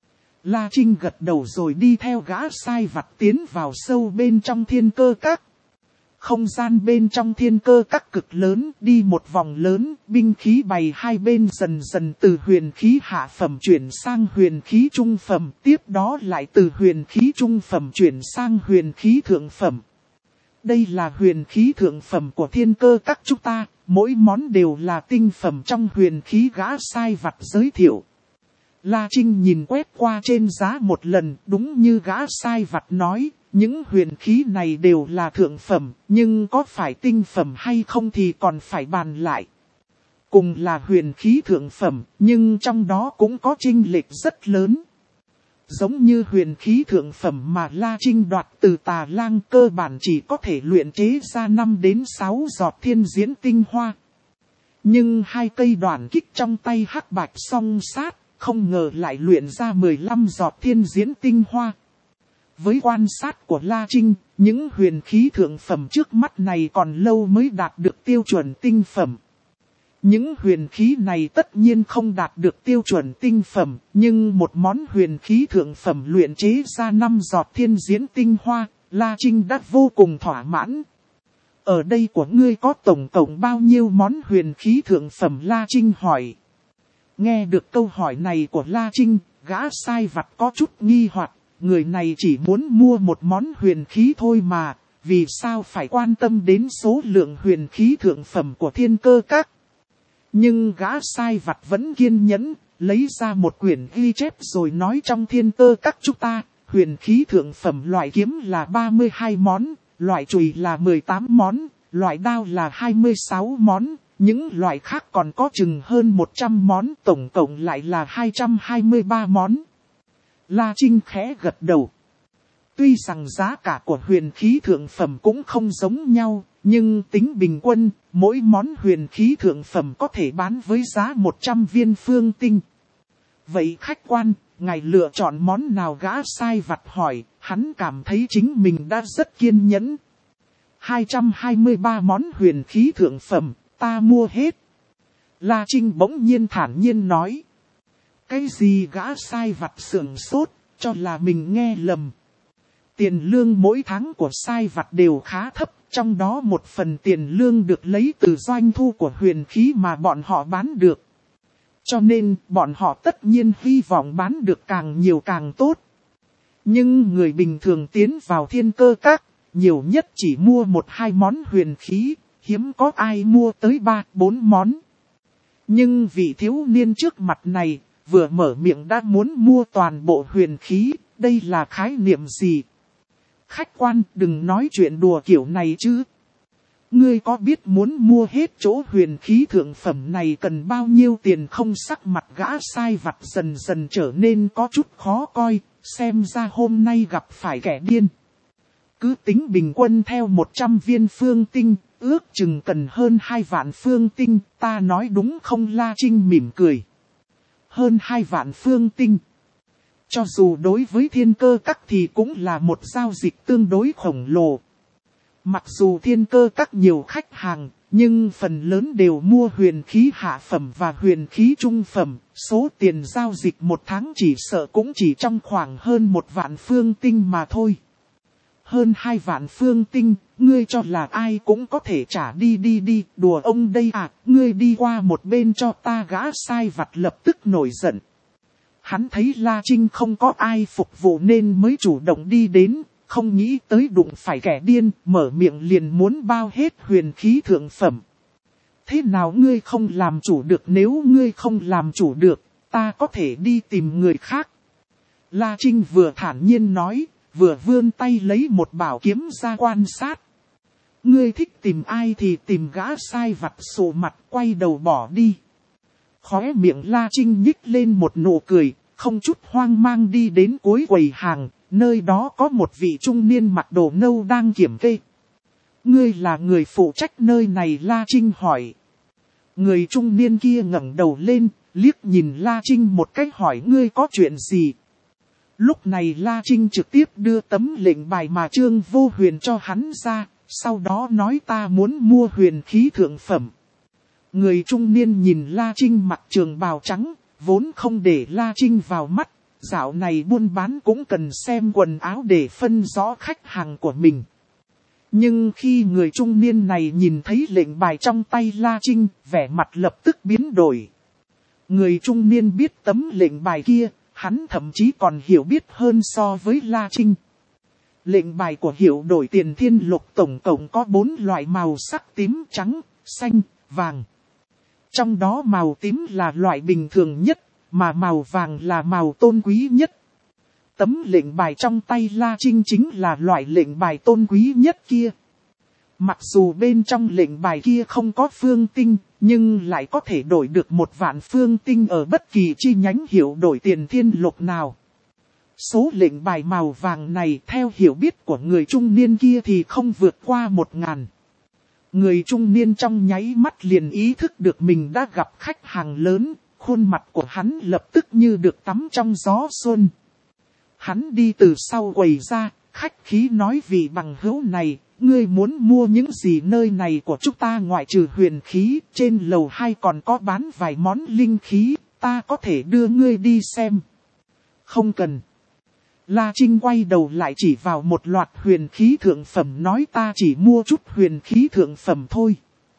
La Trinh gật đầu rồi đi theo gã sai vặt tiến vào sâu bên trong Thiên Cơ Các. Không gian bên trong Thiên Cơ Các cực lớn, đi một vòng lớn, binh khí bày hai bên dần dần từ huyền khí hạ phẩm chuyển sang huyền khí trung phẩm, tiếp đó lại từ huyền khí trung phẩm chuyển sang huyền khí thượng phẩm. Đây là huyền khí thượng phẩm của Thiên Cơ Các chúng ta, mỗi món đều là tinh phẩm trong huyền khí gã sai vặt giới thiệu. La Trinh nhìn quét qua trên giá một lần, đúng như gã sai vặt nói, những huyền khí này đều là thượng phẩm, nhưng có phải tinh phẩm hay không thì còn phải bàn lại. Cùng là huyền khí thượng phẩm, nhưng trong đó cũng có chênh lệch rất lớn. Giống như huyền khí thượng phẩm mà La Trinh đoạt từ Tà Lang cơ bản chỉ có thể luyện chế ra năm đến sáu giọt thiên diễn tinh hoa. Nhưng hai cây đoạn kích trong tay hắc bạch song sát, không ngờ lại luyện ra mười lăm giọt thiên diễn tinh hoa. Với quan sát của La Trinh, những huyền khí thượng phẩm trước mắt này còn lâu mới đạt được tiêu chuẩn tinh phẩm. Những huyền khí này tất nhiên không đạt được tiêu chuẩn tinh phẩm, nhưng một món huyền khí thượng phẩm luyện chế ra năm giọt thiên diễn tinh hoa, La Trinh đã vô cùng thỏa mãn. Ở đây của ngươi có tổng cộng bao nhiêu món huyền khí thượng phẩm La Trinh hỏi. Nghe được câu hỏi này của La Trinh, gã sai vặt có chút nghi hoặc, người này chỉ muốn mua một món huyền khí thôi mà, vì sao phải quan tâm đến số lượng huyền khí thượng phẩm của Thiên Cơ Các. Nhưng gã sai vặt vẫn kiên nhẫn, lấy ra một quyển ghi chép rồi nói trong Thiên Cơ Các chúng ta, huyền khí thượng phẩm loại kiếm là ba mươi hai món, loại chùy là mười tám món, loại đao là hai mươi sáu món. Những loại khác còn có chừng hơn một trăm món, tổng cộng lại là hai trăm hai mươi ba món. La Trinh khẽ gật đầu. Tuy rằng giá cả của huyền khí thượng phẩm cũng không giống nhau, nhưng tính bình quân, mỗi món huyền khí thượng phẩm có thể bán với giá một trăm viên phương tinh. Vậy khách quan, ngài lựa chọn món nào gã sai vặt hỏi, hắn cảm thấy chính mình đã rất kiên nhẫn. hai trăm hai mươi ba món huyền khí thượng phẩm. Ta mua hết. La Trinh bỗng nhiên thản nhiên nói. Cái gì gã sai vặt sườn sốt, cho là mình nghe lầm. Tiền lương mỗi tháng của sai vặt đều khá thấp, trong đó một phần tiền lương được lấy từ doanh thu của huyền khí mà bọn họ bán được. Cho nên, bọn họ tất nhiên hy vọng bán được càng nhiều càng tốt. Nhưng người bình thường tiến vào Thiên Cơ Các, nhiều nhất chỉ mua một hai món huyền khí. Hiếm có ai mua tới ba, bốn món. Nhưng vị thiếu niên trước mặt này, vừa mở miệng đã muốn mua toàn bộ huyền khí, đây là khái niệm gì? Khách quan đừng nói chuyện đùa kiểu này chứ. Ngươi có biết muốn mua hết chỗ huyền khí thượng phẩm này cần bao nhiêu tiền không? Sắc mặt gã sai vặt dần dần trở nên có chút khó coi, xem ra hôm nay gặp phải kẻ điên. Cứ tính bình quân theo một trăm viên phương tinh, ước chừng cần hơn hai vạn phương tinh, ta nói đúng không? La Trinh mỉm cười. Hơn hai vạn phương tinh. Cho dù đối với Thiên Cơ Các thì cũng là một giao dịch tương đối khổng lồ. Mặc dù Thiên Cơ Các nhiều khách hàng, nhưng phần lớn đều mua huyền khí hạ phẩm và huyền khí trung phẩm. Số tiền giao dịch một tháng chỉ sợ cũng chỉ trong khoảng hơn một vạn phương tinh mà thôi. Hơn hai vạn phương tinh, ngươi cho là ai cũng có thể trả đi đi đi, đùa ông đây à, ngươi đi qua một bên cho ta. Gã sai vặt lập tức nổi giận. Hắn thấy La Trinh không có ai phục vụ nên mới chủ động đi đến, không nghĩ tới đụng phải kẻ điên, mở miệng liền muốn bao hết huyền khí thượng phẩm. Thế nào ngươi không làm chủ được? Nếu ngươi không làm chủ được, ta có thể đi tìm người khác. La Trinh vừa thản nhiên nói, vừa vươn tay lấy một bảo kiếm ra quan sát. Ngươi thích tìm ai thì tìm. Gã sai vặt sụ mặt quay đầu bỏ đi. Khóe miệng La Trinh nhích lên một nụ cười, không chút hoang mang đi đến cuối quầy hàng, nơi đó có một vị trung niên mặc đồ nâu đang kiểm kê. Ngươi là người phụ trách nơi này? La Trinh hỏi. Người trung niên kia ngẩng đầu lên, liếc nhìn La Trinh một cách hỏi ngươi có chuyện gì. Lúc này La Trinh trực tiếp đưa tấm lệnh bài mà Trương Vô Huyền cho hắn ra, sau đó nói ta muốn mua huyền khí thượng phẩm. Người trung niên nhìn La Trinh mặc trường bào trắng, vốn không để La Trinh vào mắt, dạo này buôn bán cũng cần xem quần áo để phân rõ khách hàng của mình. Nhưng khi người trung niên này nhìn thấy lệnh bài trong tay La Trinh, vẻ mặt lập tức biến đổi. Người trung niên biết tấm lệnh bài kia, hắn thậm chí còn hiểu biết hơn so với La Trinh. Lệnh bài của hiệu đổi tiền thiên lục tổng cộng có bốn loại màu sắc: tím, trắng, xanh, vàng. Trong đó màu tím là loại bình thường nhất, mà màu vàng là màu tôn quý nhất. Tấm lệnh bài trong tay La Trinh chính là loại lệnh bài tôn quý nhất kia. Mặc dù bên trong lệnh bài kia không có phương tinh, nhưng lại có thể đổi được một vạn phương tinh ở bất kỳ chi nhánh hiệu đổi tiền thiên lục nào. Số lệnh bài màu vàng này theo hiểu biết của người trung niên kia thì không vượt qua một ngàn. Người trung niên trong nháy mắt liền ý thức được mình đã gặp khách hàng lớn, khuôn mặt của hắn lập tức như được tắm trong gió xuân. Hắn đi từ sau quầy ra, khách khí nói vị bằng hữu này, ngươi muốn mua những gì? Nơi này của chúng ta ngoại trừ huyền khí, trên lầu hai còn có bán vài món linh khí, ta có thể đưa ngươi đi xem. Không cần. La Trinh quay đầu lại chỉ vào một loạt huyền khí thượng phẩm nói ta chỉ mua chút huyền khí thượng phẩm thôi.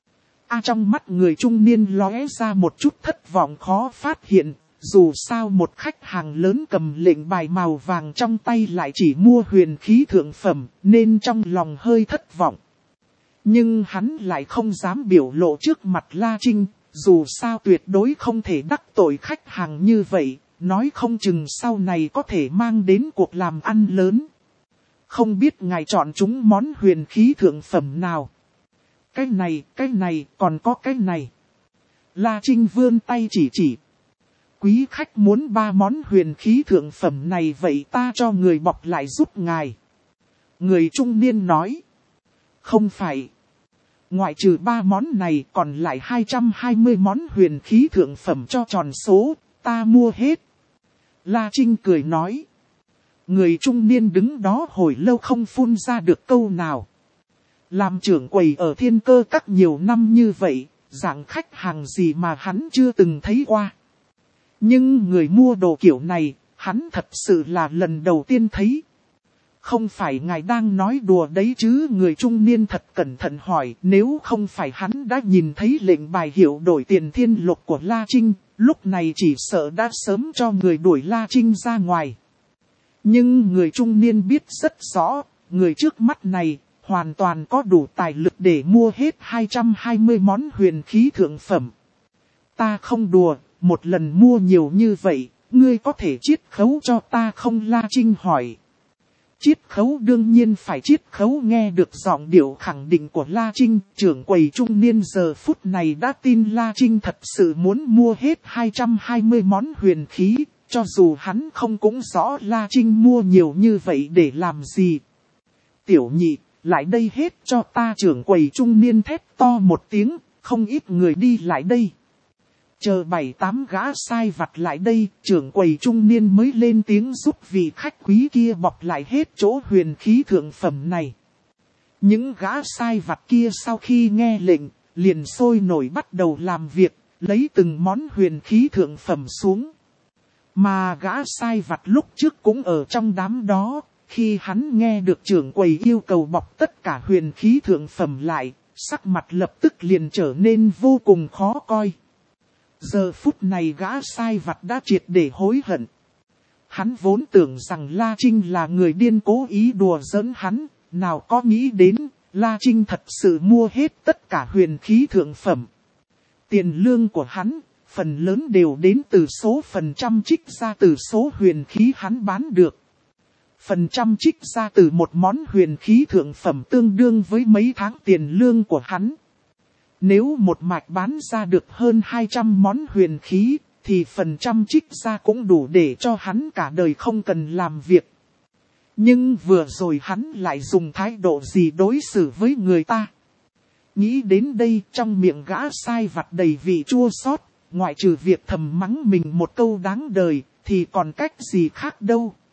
A trong mắt người trung niên lóe ra một chút thất vọng khó phát hiện, dù sao một khách hàng lớn cầm lệnh bài màu vàng trong tay lại chỉ mua huyền khí thượng phẩm, nên trong lòng hơi thất vọng. Nhưng hắn lại không dám biểu lộ trước mặt La Trinh, dù sao tuyệt đối không thể đắc tội khách hàng như vậy, nói không chừng sau này có thể mang đến cuộc làm ăn lớn. Không biết ngài chọn chúng món huyền khí thượng phẩm nào? Cái này, cái này, còn có cái này. La Trinh vươn tay chỉ chỉ. Quý khách muốn ba món huyền khí thượng phẩm này vậy ta cho người bọc lại giúp ngài. Người trung niên nói. Không phải. Ngoại trừ ba món này còn lại hai trăm hai mươi món huyền khí thượng phẩm cho tròn số, ta mua hết. La Trinh cười nói. Người trung niên đứng đó hồi lâu không phun ra được câu nào. Làm trưởng quầy ở Thiên Cơ Các nhiều năm như vậy, dạng khách hàng gì mà hắn chưa từng thấy qua. Nhưng người mua đồ kiểu này, hắn thật sự là lần đầu tiên thấy. Không phải ngài đang nói đùa đấy chứ? Người trung niên thật cẩn thận hỏi. Nếu không phải hắn đã nhìn thấy lệnh bài hiệu đổi tiền thiên lục của La Trinh, lúc này chỉ sợ đã sớm cho người đuổi La Trinh ra ngoài. Nhưng người trung niên biết rất rõ, người trước mắt này hoàn toàn có đủ tài lực để mua hết hai trăm hai mươi món huyền khí thượng phẩm. Ta không đùa, một lần mua nhiều như vậy, ngươi có thể chiết khấu cho ta không? La Trinh hỏi. Chiết khấu đương nhiên phải chiết khấu. Nghe được giọng điệu khẳng định của La Trinh, trưởng quầy trung niên giờ phút này đã tin La Trinh thật sự muốn mua hết hai trăm hai mươi món huyền khí, cho dù hắn không cũng rõ La Trinh mua nhiều như vậy để làm gì. Tiểu nhị, lại đây hết cho ta! Trưởng quầy trung niên thét to một tiếng, không ít người đi lại đây. Chờ bảy tám gã sai vặt lại đây, trưởng quầy trung niên mới lên tiếng giúp vị khách quý kia bọc lại hết chỗ huyền khí thượng phẩm này. Những gã sai vặt kia sau khi nghe lệnh, liền sôi nổi bắt đầu làm việc, lấy từng món huyền khí thượng phẩm xuống. Mà gã sai vặt lúc trước cũng ở trong đám đó, Khi hắn nghe được trưởng quầy yêu cầu bọc tất cả huyền khí thượng phẩm lại, sắc mặt lập tức liền trở nên vô cùng khó coi. Giờ phút này gã sai vặt đã triệt để hối hận. Hắn vốn tưởng rằng La Trinh là người điên cố ý đùa giỡn hắn, nào có nghĩ đến, La Trinh thật sự mua hết tất cả huyền khí thượng phẩm. Tiền lương của hắn, phần lớn đều đến từ số phần trăm trích ra từ số huyền khí hắn bán được. Phần trăm trích ra từ một món huyền khí thượng phẩm tương đương với mấy tháng tiền lương của hắn. Nếu một mạch bán ra được hơn hai trăm món huyền khí, thì phần trăm trích ra cũng đủ để cho hắn cả đời không cần làm việc. Nhưng vừa rồi hắn lại dùng thái độ gì đối xử với người ta. Nghĩ đến đây, trong miệng gã sai vặt đầy vị chua xót, ngoại trừ việc thầm mắng mình một câu đáng đời, thì còn cách gì khác đâu.